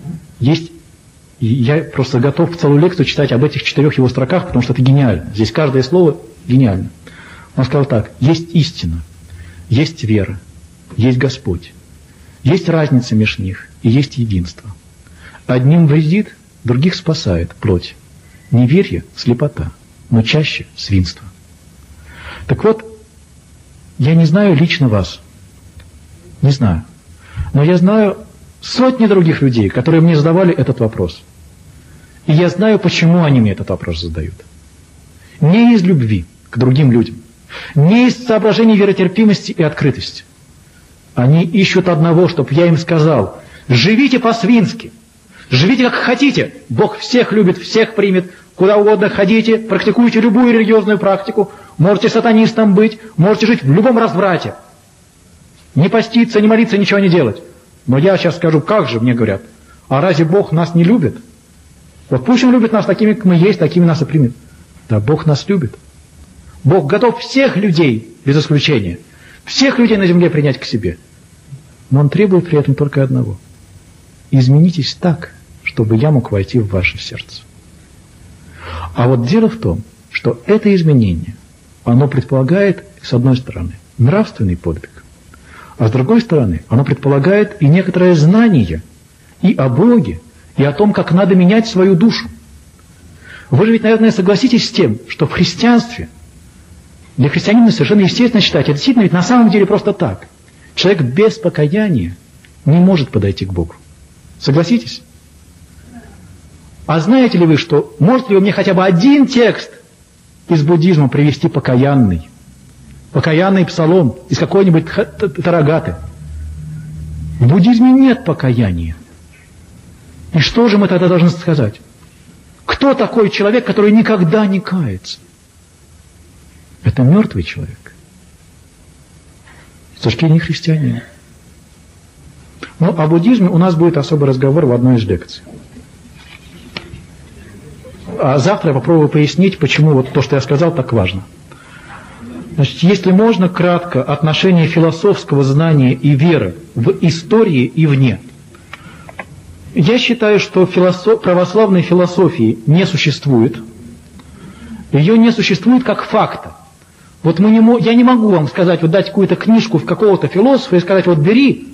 я просто готов целую лекцию читать об этих 4 его строках, потому что это гениально. Здесь каждое слово гениально. Он сказал так: есть истина, есть вера, есть Господь. Есть разница между них и есть единство. Одним вредит, других спасает плоть. Неверие – слепота, но чаще – свинство. Так вот, я не знаю лично вас. Не знаю. Но я знаю сотни других людей, которые мне задавали этот вопрос. И я знаю, почему они мне этот вопрос задают. Не из любви к другим людям, не из соображений веротерпимости и открытости. Они ищут одного, чтобы я им сказал: живите по-свински, живите как хотите, Бог всех любит, всех примет, куда угодно ходите, практикуйте любую религиозную практику, можете сатанистом быть, можете жить в любом разврате, не поститься, не молиться, ничего не делать. Но я сейчас скажу: как же, мне говорят, а разве Бог нас не любит? Вот пусть Он любит нас такими, как мы есть, такими нас и примет. Да, Бог нас любит. Бог готов всех людей, без исключения, всех людей на земле принять к себе. Но Он требует при этом только одного: изменитесь так, чтобы я мог войти в ваше сердце. А вот дело в том, что это изменение, оно предполагает, с одной стороны, нравственный подвиг, а с другой стороны, оно предполагает и некоторое знание и о Боге, и о том, как надо менять свою душу. Вы же ведь, наверное, согласитесь с тем, что в христианстве для христианина совершенно естественно считать, это действительно ведь на самом деле просто так. Человек без покаяния не может подойти к Богу. Согласитесь? А знаете ли вы, что можете ли вы мне хотя бы один текст из буддизма привести покаянный? Покаянный псалом из какой-нибудь Тарагаты. В буддизме нет покаяния. И что же мы тогда должны сказать? Кто такой человек, который никогда не кается? Это мертвый человек. С точки зрения христианина. Но о буддизме у нас будет особый разговор в одной из лекций. А завтра я попробую пояснить, почему вот то, что я сказал, так важно. Значит, если можно, кратко, отношение философского знания и веры в истории и вне. Я считаю, что православной философии не существует. Ее не существует как факта. Вот я не могу вам сказать, вот дать какую-то книжку в какого-то философа и сказать, вот бери,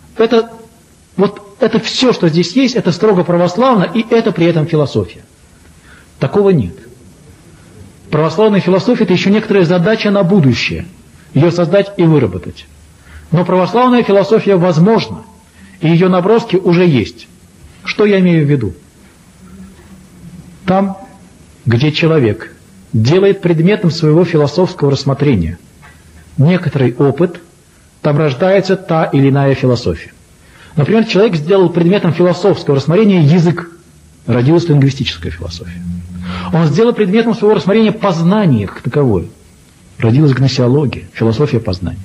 это все, что здесь есть, это строго православно, и это при этом философия. Такого нет. Православная философия – это еще некоторая задача на будущее. Ее создать и выработать. Но православная философия возможна, и ее наброски уже есть. Что я имею в виду? Там, где человек делает предметом своего философского рассмотрения некоторый опыт, там рождается та или иная философия. Например, человек сделал предметом философского рассмотрения язык, родилась лингвистическая философия. Он сделал предметом своего рассмотрения познание как таковое, родилась гносеология, философия познания.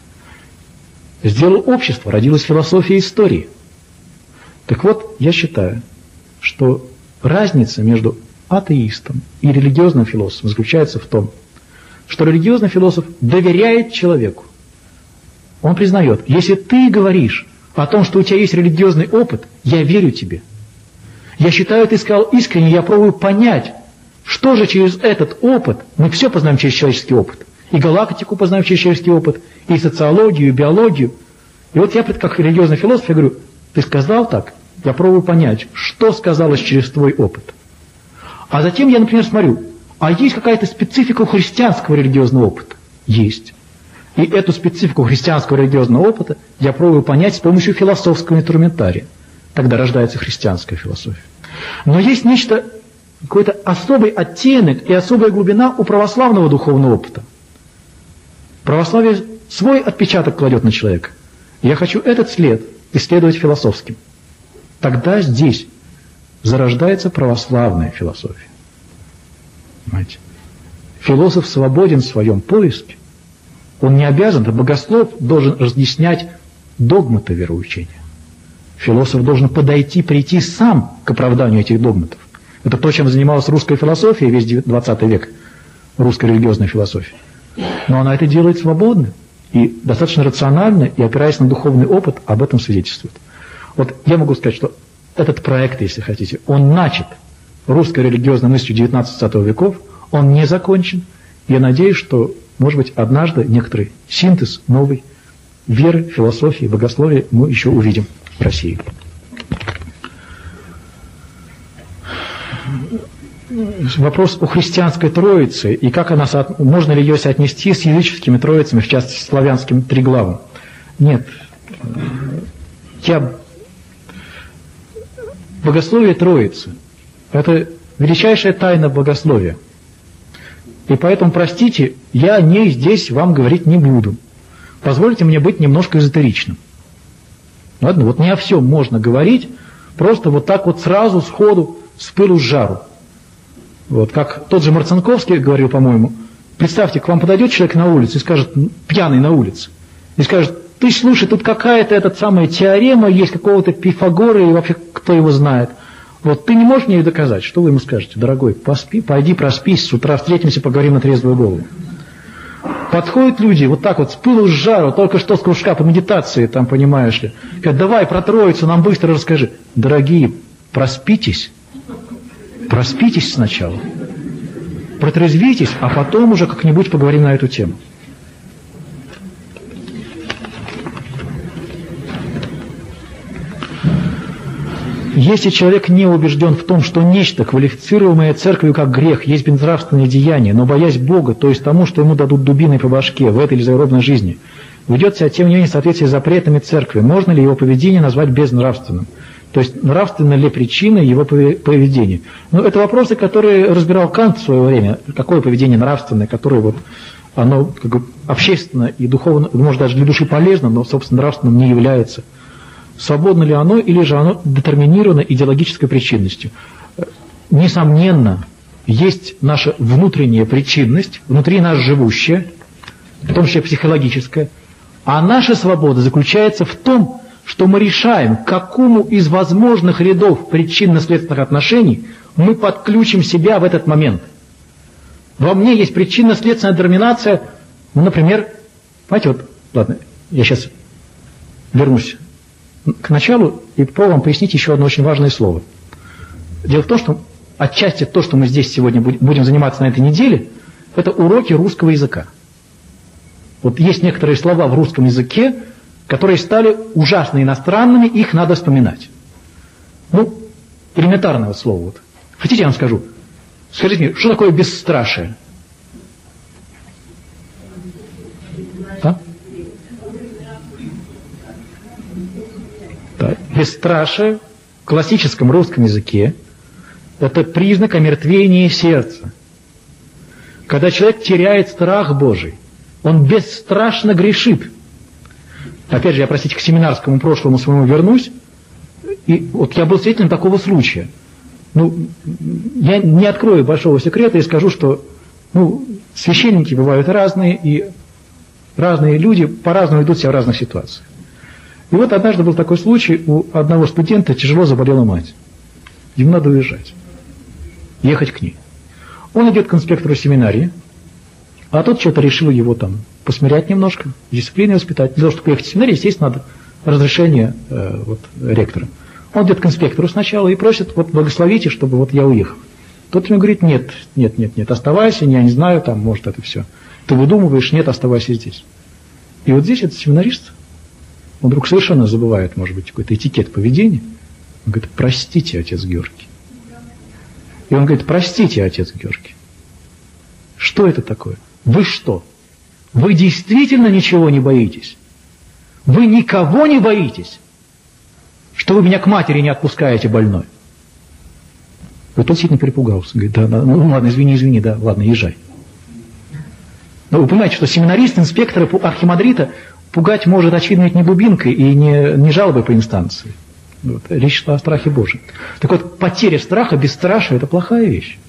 Сделал общество, родилась философия истории. Так вот, я считаю, что разница между атеистом и религиозным философом заключается в том, что религиозный философ доверяет человеку. Он признает, если ты говоришь о том, что у тебя есть религиозный опыт, я верю тебе. Я считаю, ты сказал искренне, я пробую понять, что же через этот опыт, мы все познаем через человеческий опыт, и галактику познаем через человеческий опыт, и социологию, и биологию. И вот я, как религиозный философ, я говорю, ты сказал так, я пробую понять, что сказалось через твой опыт. А затем я, например, смотрю, а есть какая-то специфика у христианского религиозного опыта? Есть. И эту специфику христианского религиозного опыта я пробую понять с помощью философского инструментария. Тогда рождается христианская философия. Но есть нечто, какой-то особый оттенок и особая глубина у православного духовного опыта. Православие свой отпечаток кладет на человека. Я хочу этот след исследовать философским. Тогда здесь зарождается православная философия. Понимаете? Философ свободен в своем поиске. Он не обязан, а богослов должен разъяснять догматы вероучения. Философ должен прийти сам к оправданию этих догматов. Это то, чем занималась русская философия весь XX век, русская религиозная философия. Но она это делает свободно и достаточно рационально, и опираясь на духовный опыт, об этом свидетельствует. Вот я могу сказать, что этот проект, если хотите, он начат русской религиозной мыслью XIX веков, он не закончен. Я надеюсь, что, может быть, однажды некоторый синтез новой веры, философии, богословия мы еще увидим в России. Вопрос о христианской троице и как она, можно ли ее соотнести с языческими троицами, в частности, славянским триглавом. Нет. Богословие Троицы – это величайшая тайна богословия. И поэтому, простите, я о ней здесь вам говорить не буду. Позвольте мне быть немножко эзотеричным. Ладно, вот не о всем можно говорить, просто вот так вот сразу, сходу, с пылу с жару. Вот, как тот же Марцинковский говорил, по-моему, представьте, к вам подойдет человек на улице и скажет, пьяный на улице, и скажет, ты слушай, тут какая-то самая теорема есть какого-то Пифагора, и вообще кто его знает. Вот ты не можешь мне ее доказать. Что вы ему скажете? Дорогой, пойди проспись, с утра встретимся, поговорим на трезвую голову. Подходят люди вот так вот, с пылу с жару, только что с кружка по медитации, там, понимаешь ли. Говорят, давай про Троицу нам быстро расскажи. Дорогие, проспитесь сначала. Протрезвитесь, а потом уже как-нибудь поговорим на эту тему. Если человек не убежден в том, что нечто, квалифицируемое церковью как грех, есть безнравственное деяние, но боясь Бога, то есть тому, что ему дадут дубиной по башке в этой или загробной жизни, ведет себя, тем не менее, в соответствии с запретами церкви, можно ли его поведение назвать безнравственным? То есть, нравственна ли причина его поведения? Ну, это вопросы, которые разбирал Кант в свое время. Какое поведение нравственное, которое вот, оно как бы общественно и духовно, может, даже для души полезно, но, собственно, нравственным не является. Свободно ли оно, или же оно детерминировано идеологической причинностью? Несомненно, есть наша внутренняя причинность, внутри нас живущая, в том числе психологическая, а наша свобода заключается в том, что мы решаем, к какому из возможных рядов причинно-следственных отношений мы подключим себя в этот момент. Во мне есть причинно-следственная детерминация, ну, например, понимаете, вот, ладно, я сейчас вернусь к началу и попробую вам пояснить еще одно очень важное слово. Дело в том, что отчасти то, что мы здесь сегодня будем заниматься на этой неделе, это уроки русского языка. Вот есть некоторые слова в русском языке, которые стали ужасно иностранными, их надо вспоминать. Ну, элементарное вот слово. Вот. Хотите, я вам скажу? Скажите мне, что такое бесстрашие? А? Да. Бесстрашие в классическом русском языке – это признак омертвения сердца. Когда человек теряет страх Божий, он бесстрашно грешит. Опять же, я, простите, к семинарскому прошлому своему вернусь. И вот я был свидетелем такого случая. Ну, я не открою большого секрета и скажу, что священники бывают разные, и разные люди по-разному ведут себя в разных ситуациях. И вот однажды был такой случай, у одного студента тяжело заболела мать. Ему надо уезжать, ехать к ней. Он идет к инспектору семинарии, а тот что-то решил его там посмирять немножко, дисциплиной воспитать. Для того, чтобы ехать в семинарий, естественно, надо разрешение ректора. Он идет к инспектору сначала и просит, вот благословите, чтобы вот я уехал. Тот ему говорит, нет, оставайся, я не знаю, там, может, это все. Ты выдумываешь, нет, оставайся здесь. И вот здесь этот семинарист, он вдруг совершенно забывает, может быть, какой-то этикет поведения. Он говорит, простите, отец Георгий. И он говорит, простите, отец Георгий. Что это такое? Вы что? Вы действительно ничего не боитесь? Вы никого не боитесь? Что вы меня к матери не отпускаете больной? Вот тот сильно перепугался. Говорит, да, ну ладно, извини, да, ладно, езжай. Но вы понимаете, что семинарист, инспектора, архимандрита пугать может, очевидно, не дубинкой и не жалобой по инстанции. Вот, речь шла о страхе Божьем. Так вот, потеря страха, бесстрашие – это плохая вещь.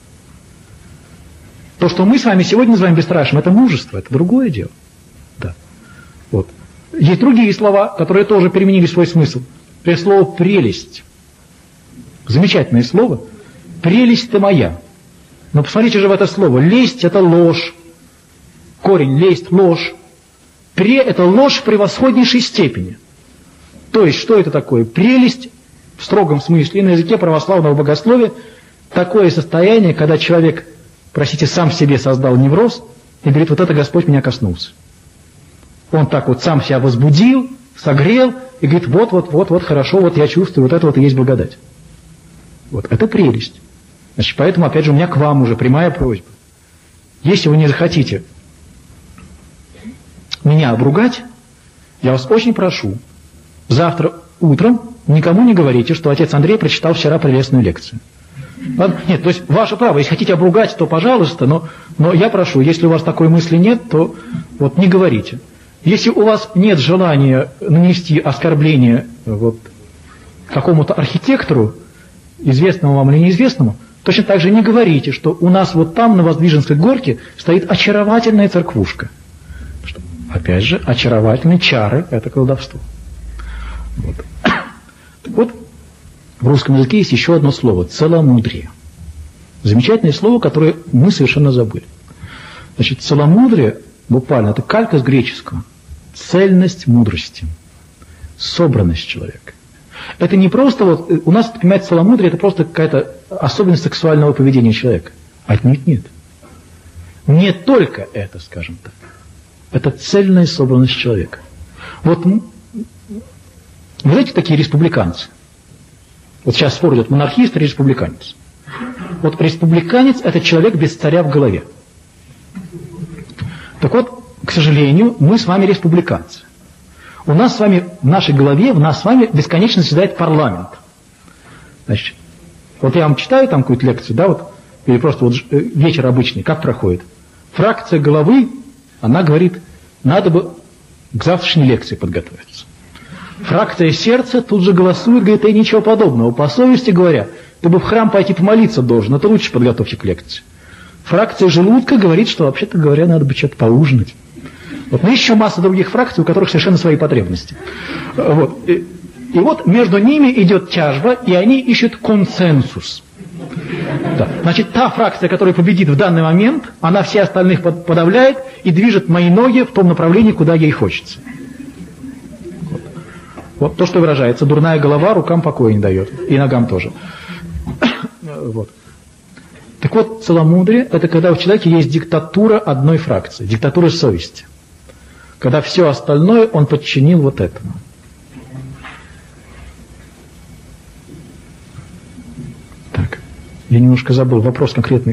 То, что мы с вами сегодня называем бесстрашием, это мужество, это другое дело. Да. Вот. Есть другие слова, которые тоже переменили свой смысл. Например, слово «прелесть». Замечательное слово. «Прелесть ты моя». Но посмотрите же в это слово. Лесть – это ложь. Корень лесть – ложь. Пре – это ложь в превосходнейшей степени. То есть, что это такое? Прелесть, в строгом смысле, на языке православного богословия, такое состояние, когда человек, простите, сам в себе создал невроз и говорит, вот это Господь меня коснулся. Он так вот сам себя возбудил, согрел и говорит, вот, хорошо, вот я чувствую, вот это вот и есть благодать. Вот, это прелесть. Значит, поэтому, опять же, у меня к вам уже прямая просьба. Если вы не захотите меня обругать, я вас очень прошу, завтра утром никому не говорите, что отец Андрей прочитал вчера прелестную лекцию. Ладно? Нет, то есть ваше право, если хотите обругать, то пожалуйста, но я прошу, если у вас такой мысли нет, то вот не говорите. Если у вас нет желания нанести оскорбление вот какому-то архитектору, известному вам или неизвестному, точно так же не говорите, что у нас вот там на Воздвиженской горке стоит очаровательная церквушка. Что, опять же, очаровательные чары – это колдовство. Вот. Так вот, в русском языке есть еще одно слово – целомудрие. Замечательное слово, которое мы совершенно забыли. Значит, целомудрие, буквально, это калька с греческого. Цельность мудрости, собранность человека. Это не просто вот, у нас, понимаете, целомудрие – это просто какая-то особенность сексуального поведения человека. Отнюдь нет. Не только это, скажем так. Это цельная собранность человека. Вот, вы знаете, такие республиканцы. Вот сейчас спор идет, монархист или республиканец. Вот республиканец – это человек без царя в голове. Так вот, к сожалению, мы с вами республиканцы. У нас с вами, в нашей голове, в нас с вами бесконечно заседает парламент. Значит, вот я вам читаю там какую-то лекцию, да, вот, или просто вот вечер обычный, как проходит. Фракция головы, она говорит, надо бы к завтрашней лекции подготовиться. Фракция сердца тут же голосует, говорит, и ничего подобного. По совести говоря, ты бы в храм пойти помолиться должен, это лучше подготовься к лекции. Фракция желудка говорит, что, вообще-то говоря, надо бы что-то поужинать. Вот. Но еще масса других фракций, у которых совершенно свои потребности. Вот. И вот между ними идет тяжба, и они ищут консенсус. Да. Значит, та фракция, которая победит в данный момент, она все остальных подавляет и движет мои ноги в том направлении, куда ей хочется. Вот. Вот то, что выражается, дурная голова рукам покоя не дает, и ногам тоже. Вот. Так вот, целомудрие – это когда у человека есть диктатура одной фракции, диктатура совести. Когда все остальное он подчинил вот этому. Так, я немножко забыл, вопрос конкретный.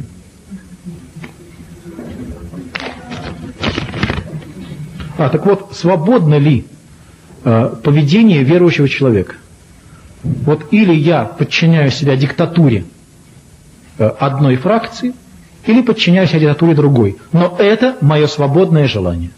Так вот, свободно ли поведение верующего человека? Вот или я подчиняю себя диктатуре одной фракции, или подчиняю себя диктатуре другой. Но это мое свободное желание.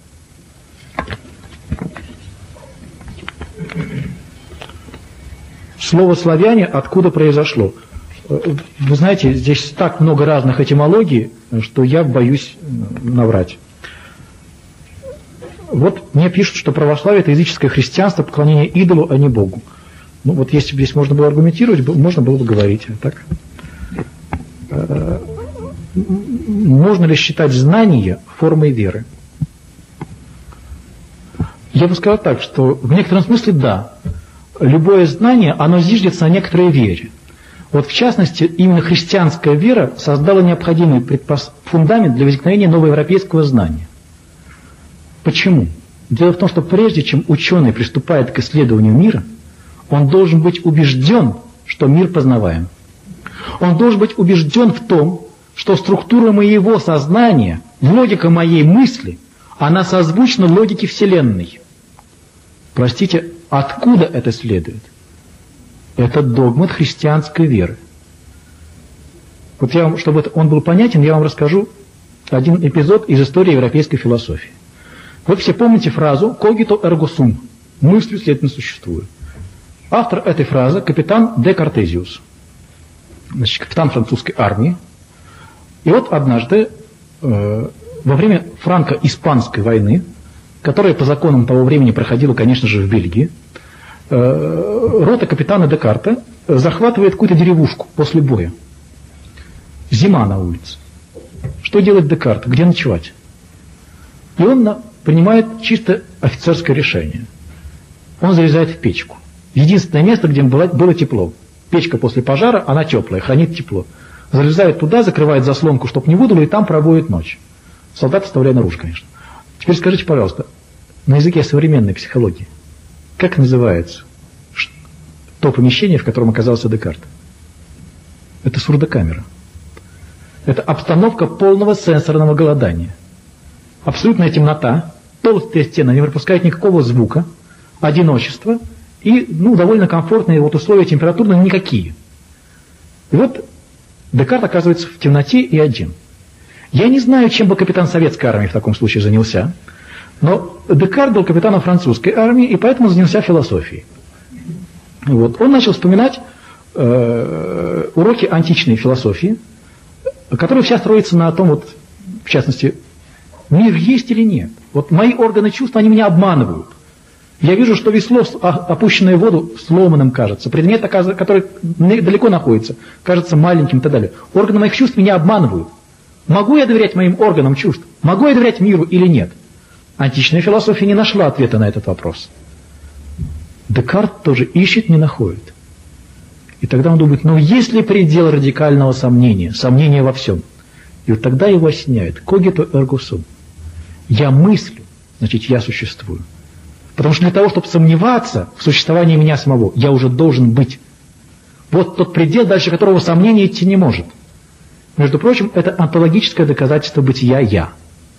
Слово «славяне» откуда произошло? Вы знаете, здесь так много разных этимологий, что я боюсь наврать. Вот мне пишут, что православие – это языческое христианство, поклонение идолу, а не Богу. Ну вот если бы здесь можно было аргументировать, можно было бы говорить. Так? Можно ли считать знание формой веры? Я бы сказал так, что в некотором смысле да. Любое знание, оно зиждется на некоторой вере. Вот в частности, именно христианская вера создала необходимый фундамент для возникновения новоевропейского знания. Почему? Дело в том, что прежде чем ученый приступает к исследованию мира, он должен быть убежден, что мир познаваем. Он должен быть убежден в том, что структура моего сознания, логика моей мысли, она созвучна логике Вселенной. Простите, откуда это следует? Это догмат христианской веры. Вот я вам, чтобы он был понятен, я вам расскажу один эпизод из истории европейской философии. Вы все помните фразу «cogito ergo sum» – «мыслью, следовательно, существую». Автор этой фразы – капитан де Картезиус, значит, капитан французской армии. И вот однажды, во время франко-испанской войны, которая по законам того времени проходила, конечно же, в Бельгии, рота капитана Декарта захватывает какую-то деревушку после боя. Зима на улице. Что делает Декарт? Где ночевать? И он принимает чисто офицерское решение. Он залезает в печку. Единственное место, где было тепло. Печка после пожара, она теплая, хранит тепло. Залезает туда, закрывает заслонку, чтобы не выдуло, и там проводит ночь. Солдат оставляет наружу, конечно. Теперь скажите, пожалуйста, на языке современной психологии, как называется то помещение, в котором оказался Декарт? Это сурдокамера. Это обстановка полного сенсорного голодания. Абсолютная темнота, толстые стены, не пропускают никакого звука, одиночество и довольно комфортные условия температурные никакие. И вот Декарт оказывается в темноте и один. Я не знаю, чем бы капитан советской армии в таком случае занялся, но Декарт был капитаном французской армии и поэтому занялся философией. Вот. Он начал вспоминать уроки античной философии, которые вся строится на том, в частности, мир есть или нет. Вот мои органы чувств, они меня обманывают. Я вижу, что весло, опущенное в воду, сломанным кажется. Предмет, который далеко находится, кажется маленьким и так далее. Органы моих чувств меня обманывают. Могу я доверять моим органам чувств? Могу я доверять миру или нет? Античная философия не нашла ответа на этот вопрос. Декарт тоже ищет, не находит. И тогда он думает, есть ли предел радикального сомнения, сомнения во всем? И вот тогда его осеняет. Cogito ergo sum. Я мыслю, значит, я существую. Потому что для того, чтобы сомневаться в существовании меня самого, я уже должен быть. Вот тот предел, дальше которого сомнение идти не может. Между прочим, это онтологическое доказательство бытия «я».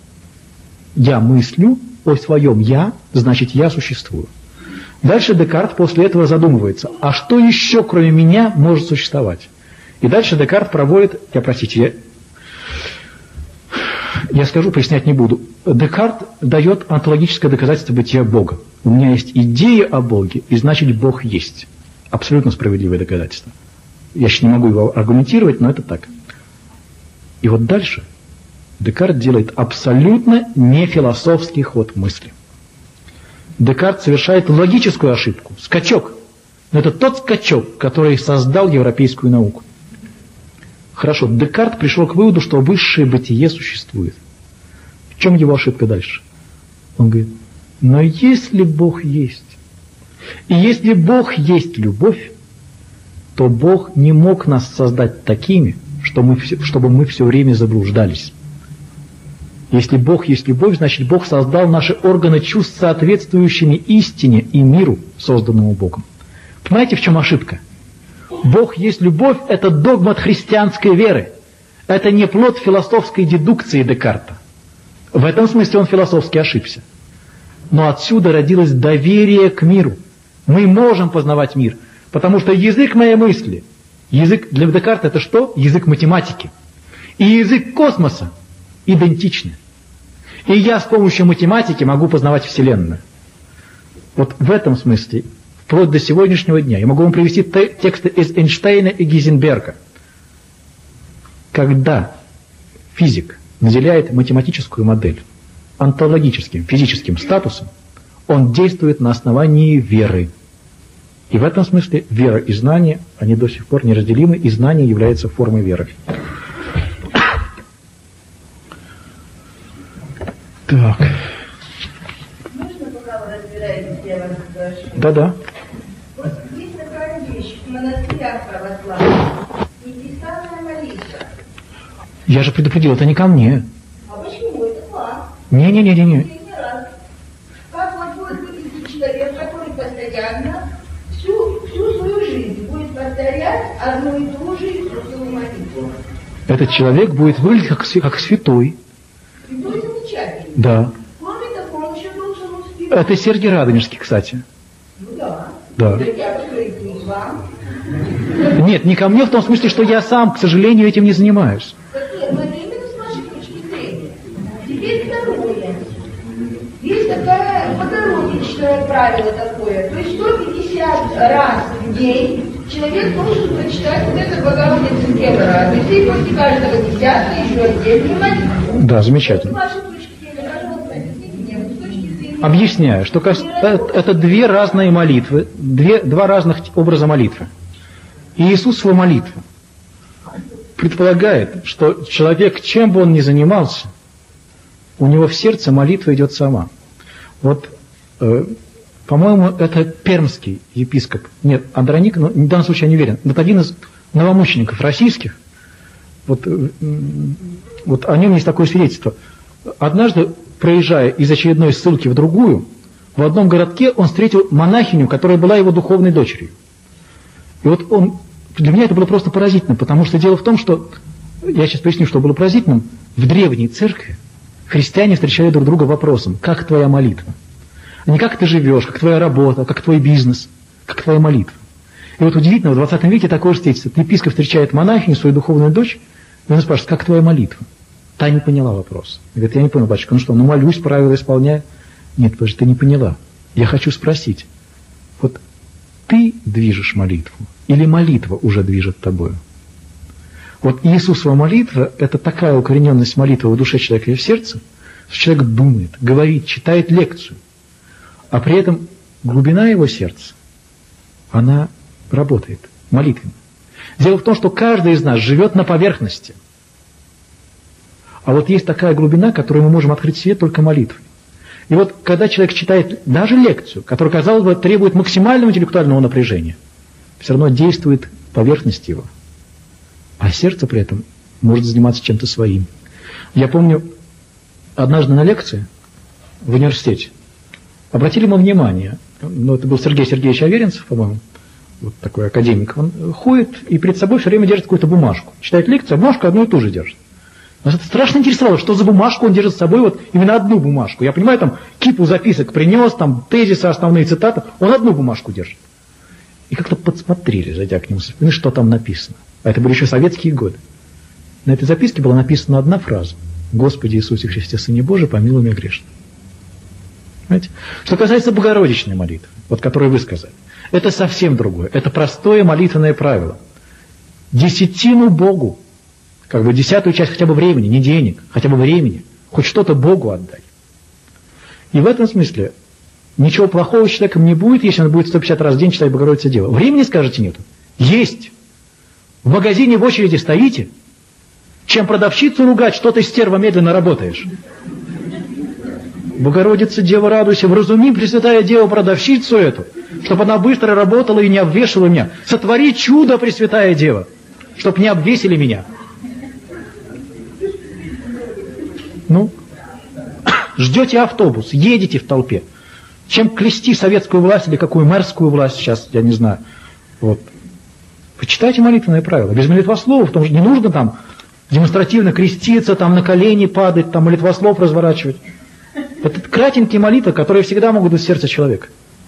Я мыслю о своем «я», значит, я существую. Дальше Декарт после этого задумывается, а что еще, кроме меня, может существовать? И дальше Декарт проводит, я скажу, пояснять не буду. Декарт дает онтологическое доказательство бытия Бога. У меня есть идея о Боге, и значит, Бог есть. Абсолютно справедливое доказательство. Я еще не могу его аргументировать, но это так. И вот дальше Декарт делает абсолютно нефилософский ход мысли. Декарт совершает логическую ошибку, скачок. Но это тот скачок, который создал европейскую науку. Хорошо, Декарт пришел к выводу, что высшее бытие существует. В чем его ошибка дальше? Он говорит, но если Бог есть, И если Бог есть любовь, то Бог не мог нас создать такими, чтобы мы все время заблуждались. Если Бог есть любовь, значит Бог создал наши органы чувств соответствующими истине и миру, созданному Богом. Понимаете, в чем ошибка? Бог есть любовь – это догмат христианской веры. Это не плод философской дедукции Декарта. В этом смысле он философски ошибся. Но отсюда родилось доверие к миру. Мы можем познавать мир, потому что язык моей мысли, язык для Декарта это что? Язык математики. И язык космоса идентичны. И я с помощью математики могу познавать Вселенную. Вот в этом смысле, вплоть до сегодняшнего дня, я могу вам привести тексты из Эйнштейна и Гейзенберга. Когда физик наделяет математическую модель онтологическим, физическим статусом, он действует на основании веры. И в этом смысле вера и знание, они до сих пор неразделимы, и знание является формой веры. Так. Можно, пока вы разбираетесь, я вас спрошу? Да-да. Вот есть такая вещь в монастырях православных. Неписанная молитва. Я же предупредил, это не ко мне. А почему? Это к вам. Не-не-не-не. Последний раз. Как вот будет выглядеть человек, который постоянно всю свою жизнь будет повторять одну и ту же Иисусову молитву? Этот человек будет выглядеть как святой. Святой замечательный. Да. Кроме того, он еще должен успеть. Это Сергий Радонежский, кстати. Ну да. Да. Так я говорю, не к вам. Нет, не ко мне в том смысле, что я сам, к сожалению, этим не занимаюсь. Нет, но это именно с вашей точки зрения. Теперь второе. Есть такое богородичное правило такое. То есть 150 раз в день человек должен прочитать вот это Богородицу Деву Радости, и после каждого десятка еще отдельную молитву. Да, замечательно. С вашей точки зрения, пожалуйста, объясните мне, вот с точки зрения... Объясняю, что это две разные молитвы, два разных образа молитвы. И Иисусова молитва предполагает, что человек, чем бы он ни занимался, у него в сердце молитва идет сама. Вот, по-моему, это пермский епископ. Нет, Андроник, но в данном случае я не уверен. Вот один из новомучеников российских, вот о нем есть такое свидетельство. Однажды, проезжая из очередной ссылки в другую, в одном городке он встретил монахиню, которая была его духовной дочерью. И вот для меня это было просто поразительно, потому что дело в том, что, я сейчас поясню, что было поразительным, в древней церкви христиане встречали друг друга вопросом: как твоя молитва? А не как ты живешь, как твоя работа, как твой бизнес, как твоя молитва. И вот удивительно, в 20 веке такое же свидетельство. Епископ встречает монахиню, свою духовную дочь, и он спрашивает: как твоя молитва? Та не поняла вопрос. Говорит: я не понял, батюшка, ну что, молюсь, правила исполняю. Нет, потому что ты не поняла. Я хочу спросить, вот ты движешь молитву, или молитва уже движет тобою? Вот Иисусова молитва – это такая укорененность молитвы в душе человека и в сердце, что человек думает, говорит, читает лекцию, а при этом глубина его сердца, она работает молитвенно. Дело в том, что каждый из нас живет на поверхности. А вот есть такая глубина, которую мы можем открыть себе только молитвой. И вот когда человек читает даже лекцию, которая, казалось бы, требует максимального интеллектуального напряжения, все равно действует поверхность его. А сердце при этом может заниматься чем-то своим. Я помню, однажды на лекции в университете обратили мы внимание, это был Сергей Сергеевич Аверинцев, по-моему, вот такой академик, он ходит и перед собой все время держит какую-то бумажку. Читает лекцию, а бумажку одну и ту же держит. Нас это страшно интересовало, что за бумажку он держит с собой, вот именно одну бумажку. Я понимаю, там кипу записок принес, там тезисы, основные цитаты, он одну бумажку держит. И как-то подсмотрели, зайдя к нему со спины, что там написано. А это были еще советские годы. На этой записке была написана одна фраза: «Господи Иисусе Христе, Сыне Божий, помилуй меня грешного». Понимаете? Что касается Богородичной молитвы, вот которую вы сказали, это совсем другое. Это простое молитвенное правило. Десятину Богу, как бы 10-ю часть хотя бы времени, не денег, хотя бы времени, хоть что-то Богу отдай. И в этом смысле ничего плохого с человеком не будет, если он будет 150 раз в день читать Богородица Дева. Времени, скажете, нету? Есть. В магазине в очереди стоите, чем продавщицу ругать, что ты, стерва, медленно работаешь. Богородица, Дева, радуйся, вразуми, Пресвятая Дева, продавщицу эту, чтобы она быстро работала и не обвешивала меня. Сотвори чудо, Пресвятая Дева, чтобы не обвесили меня. Ну, ждете автобус, едете в толпе. Чем клести советскую власть или какую мэрскую власть сейчас, я не знаю. Вот. Почитайте молитвенные правила. Без молитвослова, потому что не нужно там демонстративно креститься, там на колени падать, там молитвослов разворачивать. Это кратенькие молитвы, которые всегда могут быть в сердце человека.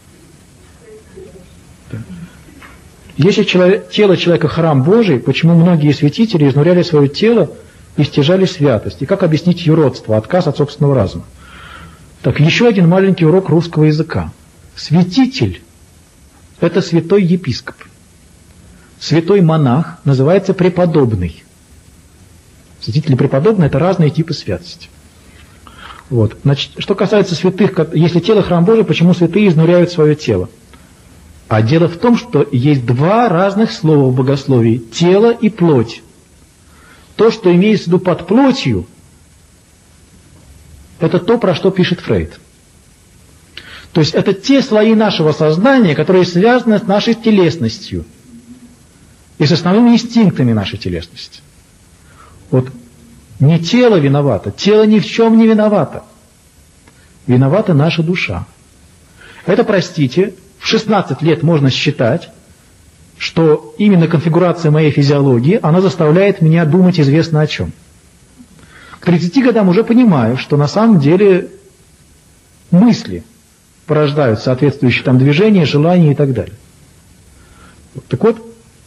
Если тело человека храм Божий, почему многие святители изнуряли свое тело и стяжали святость? И как объяснить юродство, отказ от собственного разума? Так, еще один маленький урок русского языка. Святитель – это святой епископ. Святой монах называется преподобный. Святитель и преподобный – это разные типы святости. Вот. Значит, что касается святых, если тело храм Божий, почему святые изнуряют свое тело? А дело в том, что есть два разных слова в богословии – тело и плоть. То, что имеется в виду под плотью, это то, про что пишет Фрейд. То есть это те слои нашего сознания, которые связаны с нашей телесностью и с основными инстинктами нашей телесности. Вот не тело виновато, тело ни в чем не виновато. Виновата наша душа. Это, простите, в 16 лет можно считать, что именно конфигурация моей физиологии, она заставляет меня думать известно о чем. К 30 годам уже понимаю, что на самом деле мысли порождают соответствующие там движения, желания и так далее. Так вот,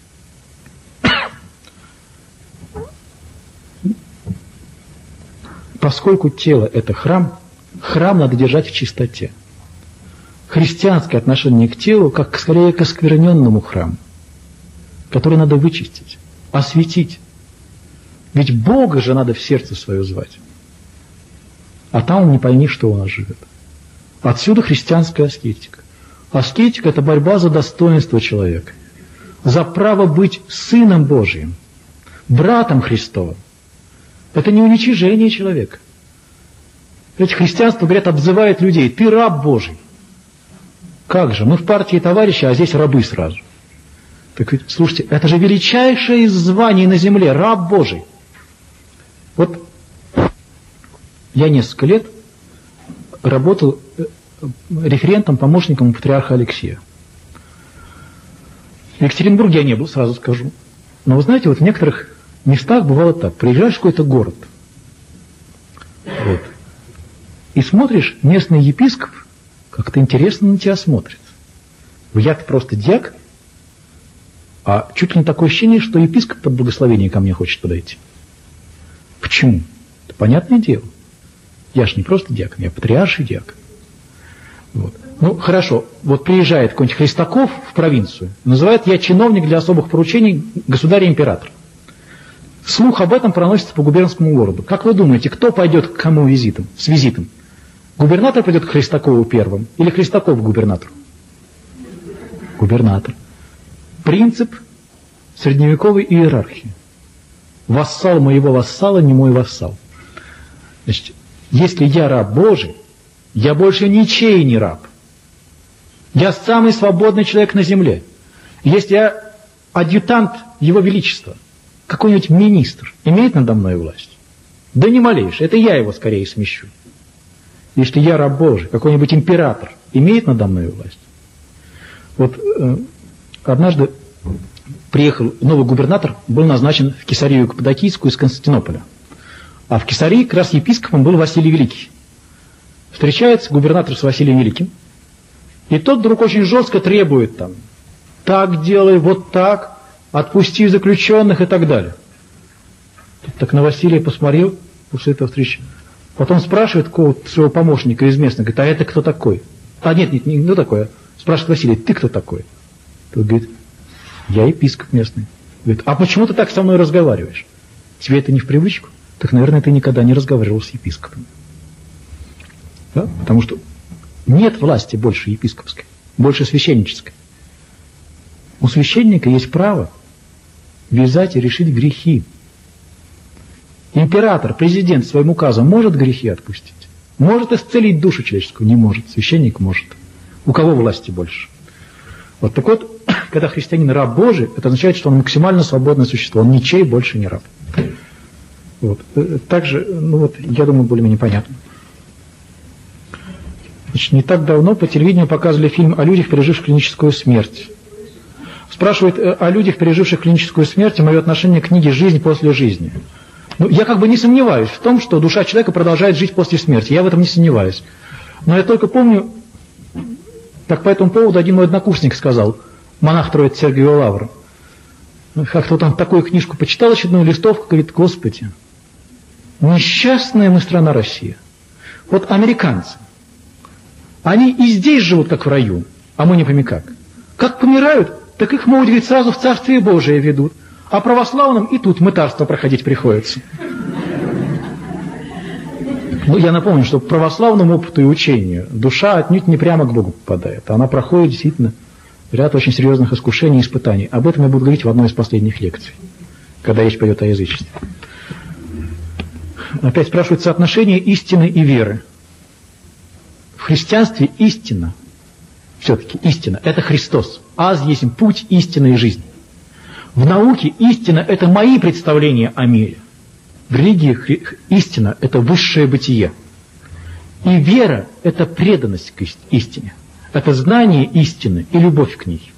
поскольку тело – это храм, храм надо держать в чистоте. Христианское отношение к телу, как скорее к оскверненному храму, который надо вычистить, осветить. Ведь Бога же надо в сердце свое звать. А там не пойми, что у нас живет. Отсюда христианская аскетика. Аскетика – это борьба за достоинство человека, за право быть сыном Божиим, братом Христовым. Это не уничижение человека. Ведь христианство, говорят, обзывает людей: ты раб Божий. Как же, мы в партии товарищи, а здесь рабы сразу. Так ведь, слушайте, это же величайшее из званий на земле, раб Божий. Вот я несколько лет работал референтом, помощником патриарха Алексея. В Екатеринбурге я не был, сразу скажу. Но вы знаете, вот в некоторых местах бывало так. Приезжаешь в какой-то город, вот, и смотришь, местный епископ как-то интересно на тебя смотрит. Я-то просто диак, а чуть ли не такое ощущение, что епископ под благословение ко мне хочет подойти. Почему? Это понятное дело. Я ж не просто диакон, я патриарший диакон. Вот. Ну, хорошо, вот приезжает какой-нибудь Христаков в провинцию, называет: я чиновник для особых поручений государя-императора. Слух об этом проносится по губернскому городу. Как вы думаете, кто пойдет к кому с визитом? Губернатор пойдет к Христакову первым или Христаков к губернатору? Губернатор. Принцип средневековой иерархии. Вассал моего вассала не мой вассал. Значит, если я раб Божий, я больше ничей не раб. Я самый свободный человек на земле. Если я адъютант Его Величества, какой-нибудь министр имеет надо мной власть? Да не малейшее, это я его скорее смещу. Если я раб Божий, какой-нибудь император имеет надо мной власть? Вот однажды приехал новый губернатор, был назначен в Кесарию Каппадокийскую из Константинополя. А в Кесарии как раз епископом был Василий Великий. Встречается губернатор с Василием Великим, и тот вдруг очень жестко требует там: так делай, вот так, отпусти заключенных и так далее. Так на Василия посмотрел после этого встречи. Потом спрашивает какого-то своего помощника из местных, говорит: а это кто такой? А нет, не кто такой. Спрашивает Василий: ты кто такой? Тот говорит: я епископ местный. Говорит: а почему ты так со мной разговариваешь? Тебе это не в привычку? Так, наверное, ты никогда не разговаривал с епископом. Да? Потому что нет власти больше епископской, больше священнической. У священника есть право вязать и решить грехи. Император, президент своим указом может грехи отпустить? Может исцелить душу человеческую? Не может. Священник может. У кого власти больше? Вот так вот, когда христианин раб Божий, это означает, что он максимально свободное существо. Он ничей больше не раб. Вот. Также, я думаю, более-менее понятно. Значит, не так давно по телевидению показывали фильм о людях, переживших клиническую смерть. Спрашивают о людях, переживших клиническую смерть, и мое отношение к книге «Жизнь после жизни». Я как бы не сомневаюсь в том, что душа человека продолжает жить после смерти. Я в этом не сомневаюсь. Но я только помню, как по этому поводу один мой однокурсник сказал, монах Троицы Сергий Лавр, как-то там такую книжку почитал, очередную листовку, говорит: Господи, несчастная мы страна Россия. Вот американцы, они и здесь живут, как в раю, а мы не пойми как. Как помирают, так их, могут говорить, сразу в Царствие Божие ведут. А православным и тут мытарство проходить приходится. Я напомню, что по православному опыту и учению душа отнюдь не прямо к Богу попадает. Она проходит действительно ряд очень серьезных искушений и испытаний. Об этом я буду говорить в одной из последних лекций, когда речь пойдет о язычестве. Опять спрашивают соотношение истины и веры. В христианстве истина, все-таки истина, это Христос. Аз есть путь, истина и жизнь. В науке истина – это мои представления о мире. В религии истина – это высшее бытие. И вера – это преданность к истине. Это знание истины и любовь к ней.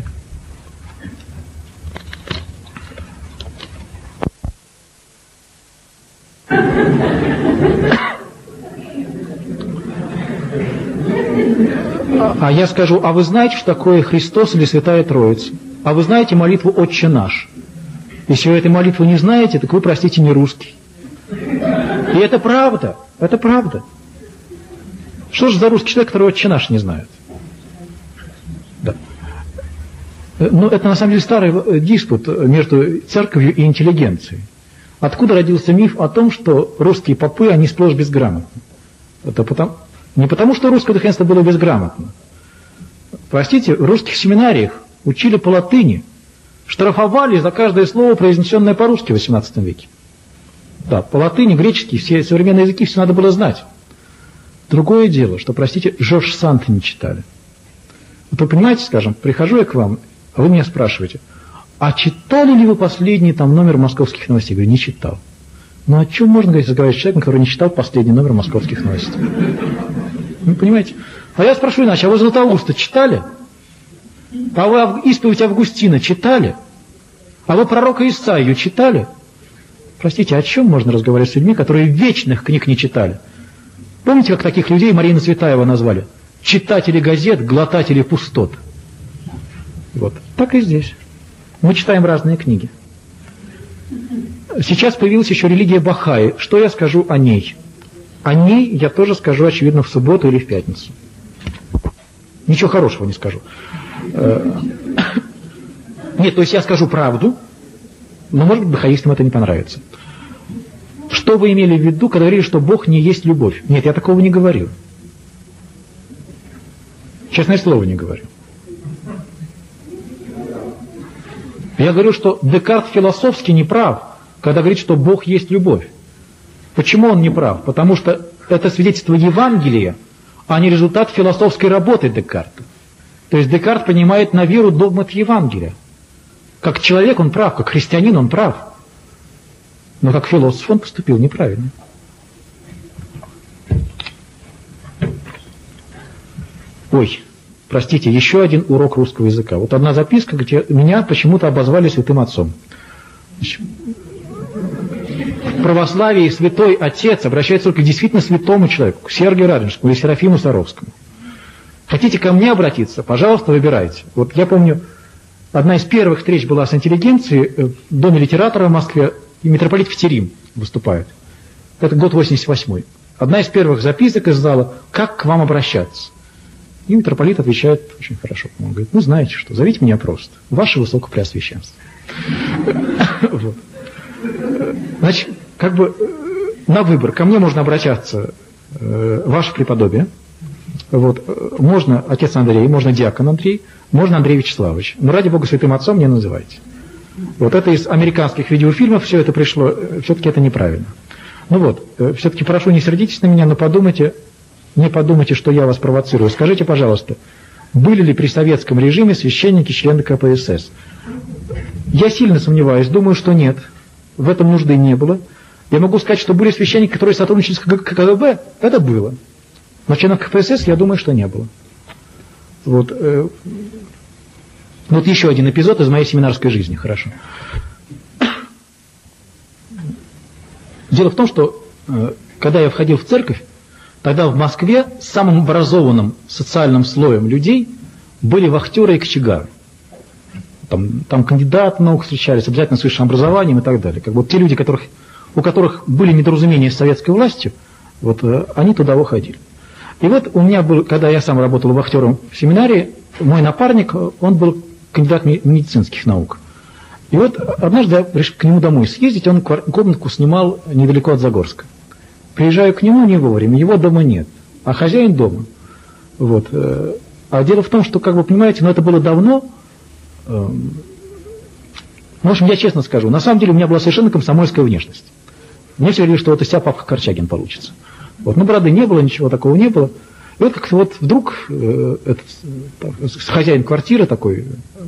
А я скажу, а вы знаете, что такое Христос или Святая Троица? А вы знаете молитву «Отче наш»? Если вы этой молитвы не знаете, так вы, простите, не русский. И это правда. Это правда. Что же за русский человек, который «Отче наш» не знает? Да. Но это на самом деле старый диспут между церковью и интеллигенцией. Откуда родился миф о том, что русские попы, они сплошь безграмотны? Это не потому, что русское духовенство было безграмотно. Простите, в русских семинариях учили по латыни, штрафовали за каждое слово, произнесенное по-русски в XVIII веке. Да, по латыни, греческий, все современные языки, все надо было знать. Другое дело, что, простите, Жорж Санд не читали. Вот вы понимаете, скажем, прихожу я к вам, а вы меня спрашиваете, а читали ли вы последний номер «Московских новостей»? Я говорю, не читал. Ну о чем можно разговаривать с человеком, который не читал последний номер «Московских новостей»? Вы понимаете? А я спрошу иначе, а вы Златоуста читали? А вы исповедь Августина читали? А вы пророка Исаию читали? Простите, о чем можно разговаривать с людьми, которые вечных книг не читали? Помните, как таких людей Марина Цветаева назвали? Читатели газет, глотатели пустот. Вот. Так и здесь. Мы читаем разные книги. Сейчас появилась еще религия Бахаи. Что я скажу о ней? О ней я тоже скажу, очевидно, в субботу или в пятницу. Ничего хорошего не скажу. Нет, то есть я скажу правду, но, может быть, бахаистам это не понравится. Что вы имели в виду, когда говорили, что Бог не есть любовь? Нет, я такого не говорю. Честное слово, не говорю. Я говорю, что Декарт философски не прав, когда говорит, что Бог есть любовь. Почему он не прав? Потому что это свидетельство Евангелия, а не результат философской работы Декарта. То есть Декарт понимает на веру догмат Евангелия. Как человек он прав, как христианин он прав. Но как философ он поступил неправильно. Ой, простите, еще один урок русского языка. Вот одна записка, где меня почему-то обозвали святым отцом. В православии святой отец обращается только к действительно святому человеку, к Сергию Радонежскому или Серафиму Саровскому. Хотите ко мне обратиться? Пожалуйста, выбирайте. Вот я помню, одна из первых встреч была с интеллигенцией в Доме литератора в Москве, и митрополит Фетерим выступает. Это год 88-й. Одна из первых записок из зала: «Как к вам обращаться?» И митрополит отвечает очень хорошо. Он говорит: ну, знаете что, зовите меня просто. Ваше Высокопреосвященство. Значит, как бы на выбор. Ко мне можно обращаться ваше преподобие. Вот. Можно отец Андрей, можно диакон Андрей, можно Андрей Вячеславович. Но ради Бога святым отцом не называйте. Вот это из американских видеофильмов все это пришло, все-таки это неправильно. Ну вот, все-таки прошу, не сердитесь на меня, но не подумайте, что я вас провоцирую. Скажите, пожалуйста, были ли при советском режиме священники члены КПСС? Я сильно сомневаюсь, думаю, что нет. В этом нужды не было. Я могу сказать, что были священники, которые сотрудничали с КГБ, это было. Но членов КПСС, я думаю, что не было. Вот, вот еще один эпизод из моей семинарской жизни, хорошо. Дело в том, что когда я входил в церковь, тогда в Москве самым образованным социальным слоем людей были вахтеры и кочегары. Там кандидаты наук встречались, обязательно с высшим образованием и так далее. Как бы те люди, у которых были недоразумения с советской властью, вот они туда уходили. И вот у меня был, когда я сам работал вахтером в семинарии, мой напарник, он был кандидат медицинских наук. И вот однажды я решил к нему домой съездить, он комнатку снимал недалеко от Загорска. Приезжаю к нему не вовремя, его дома нет, а хозяин дома. Вот. А дело в том, что, как вы понимаете, это было давно. В общем, я честно скажу, на самом деле у меня была совершенно комсомольская внешность. Мне все говорили, что вот из себя Павка Корчагин получится. Вот. Но бороды не было, ничего такого не было. И вот как-то вот вдруг хозяин квартиры такой,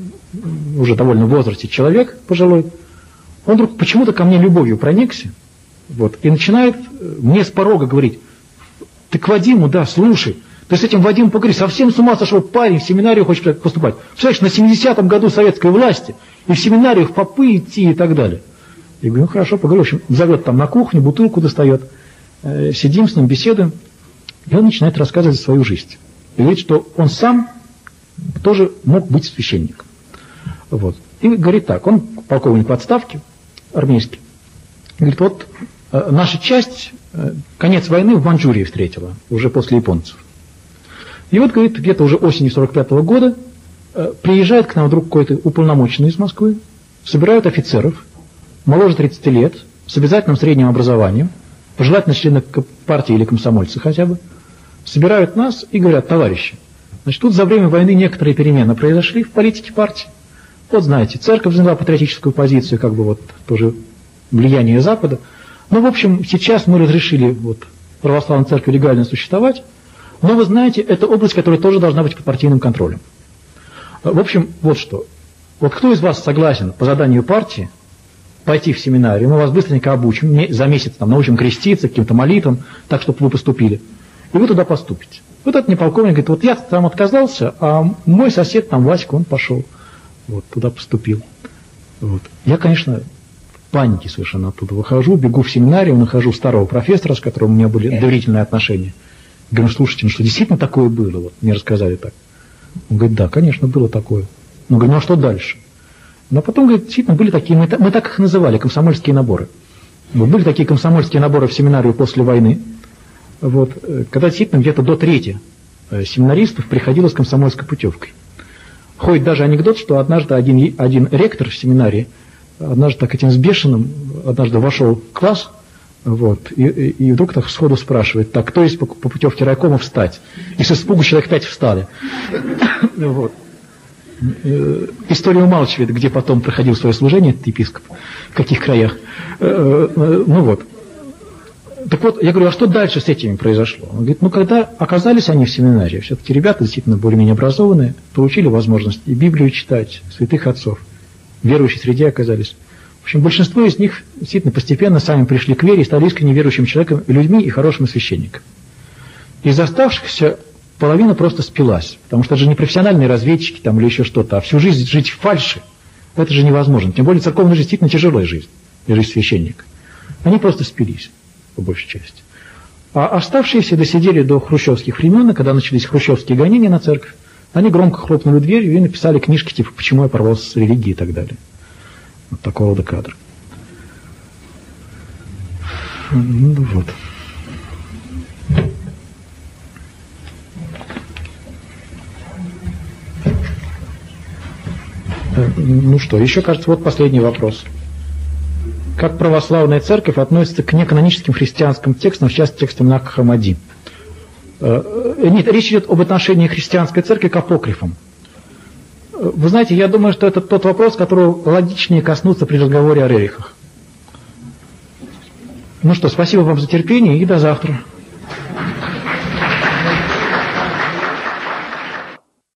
уже довольно в возрасте человек пожилой, он вдруг почему-то ко мне любовью проникся, вот, и начинает мне с порога говорить: ты к Вадиму, да, слушай, ты с этим Вадимом поговори, совсем с ума сошел парень, в семинарию хочет поступать. Представляешь, на 70-м году советской власти, и в семинарию в попы идти и так далее. Я говорю, ну хорошо, поговорю. В общем, зовет там на кухню, бутылку достает, сидим с ним, беседуем, и он начинает рассказывать свою жизнь. И говорит, что он сам тоже мог быть священником. Вот. И говорит так, он полковник в отставке, армейский. Говорит, вот наша часть конец войны в Маньчжурии встретила, уже после японцев. И вот, говорит, где-то уже осенью 45-го года приезжает к нам вдруг какой-то уполномоченный из Москвы, собирают офицеров, моложе 30 лет, с обязательным средним образованием, желательно члены партии или комсомольцы хотя бы, собирают нас и говорят: товарищи, значит, тут за время войны некоторые перемены произошли в политике партии. Вот знаете, церковь заняла патриотическую позицию, как бы вот тоже влияние Запада. Ну, в общем, сейчас мы разрешили вот православной церкви легально существовать, но вы знаете, это область, которая тоже должна быть под партийным контролем. В общем, вот что. Вот кто из вас согласен по заданию партии пойти в семинарию, мы вас быстренько обучим, за месяц там научим креститься, каким-то молитвам, так, чтобы вы поступили, и вы туда поступите. Вот этот мне полковник говорит: вот я там отказался, а мой сосед там, Васька, он пошел, вот, туда поступил. Вот. Я, конечно, в панике совершенно оттуда выхожу, бегу в семинарию, нахожу старого профессора, с которым у меня были доверительные отношения. Говорю: слушайте, ну что, действительно такое было? Вот, мне рассказали так. Он говорит: да, конечно, было такое. Ну, говорю, ну а что дальше? Но потом, говорит, действительно были такие, мы так их называли, комсомольские наборы. Вот, были такие комсомольские наборы в семинарию после войны, вот, когда действительно где-то до трети семинаристов приходило с комсомольской путевкой. Ходит даже анекдот, что однажды один ректор в семинарии, однажды так этим сбешенным, однажды вошел в класс, вот, и вдруг так сходу спрашивает: так, кто есть по путевке райкома встать? И с испугу человек 5 встали. Вот. История умалчивает, где потом проходил свое служение этот епископ, в каких краях. Ну вот. Так вот, я говорю: а что дальше с этими произошло? Он говорит: ну, когда оказались они в семинарии, все-таки ребята действительно более-менее образованные, получили возможность и Библию читать, святых отцов, в верующей среде оказались. В общем, большинство из них действительно постепенно сами пришли к вере и стали искренне верующими человеком, людьми и хорошими священниками. Из оставшихся половина просто спилась, потому что это же не профессиональные разведчики там, или еще что-то, а всю жизнь жить в фальши, это же невозможно. Тем более церковная жизнь действительно тяжелая жизнь, и жизнь священника. Они просто спились, по большей части. А оставшиеся досидели до хрущевских времен, когда начались хрущевские гонения на церковь, они громко хлопнули дверью и написали книжки типа «Почему я порвался с религией» и так далее. Вот такого рода кадр. Ну вот. Ну что, еще, кажется, вот последний вопрос. Как православная церковь относится к неканоническим христианским текстам, в частности, текстам Нака Хамади? Нет, речь идет об отношении христианской церкви к апокрифам. Вы знаете, я думаю, что это тот вопрос, которого логичнее коснуться при разговоре о рерихах. Ну что, спасибо вам за терпение и до завтра.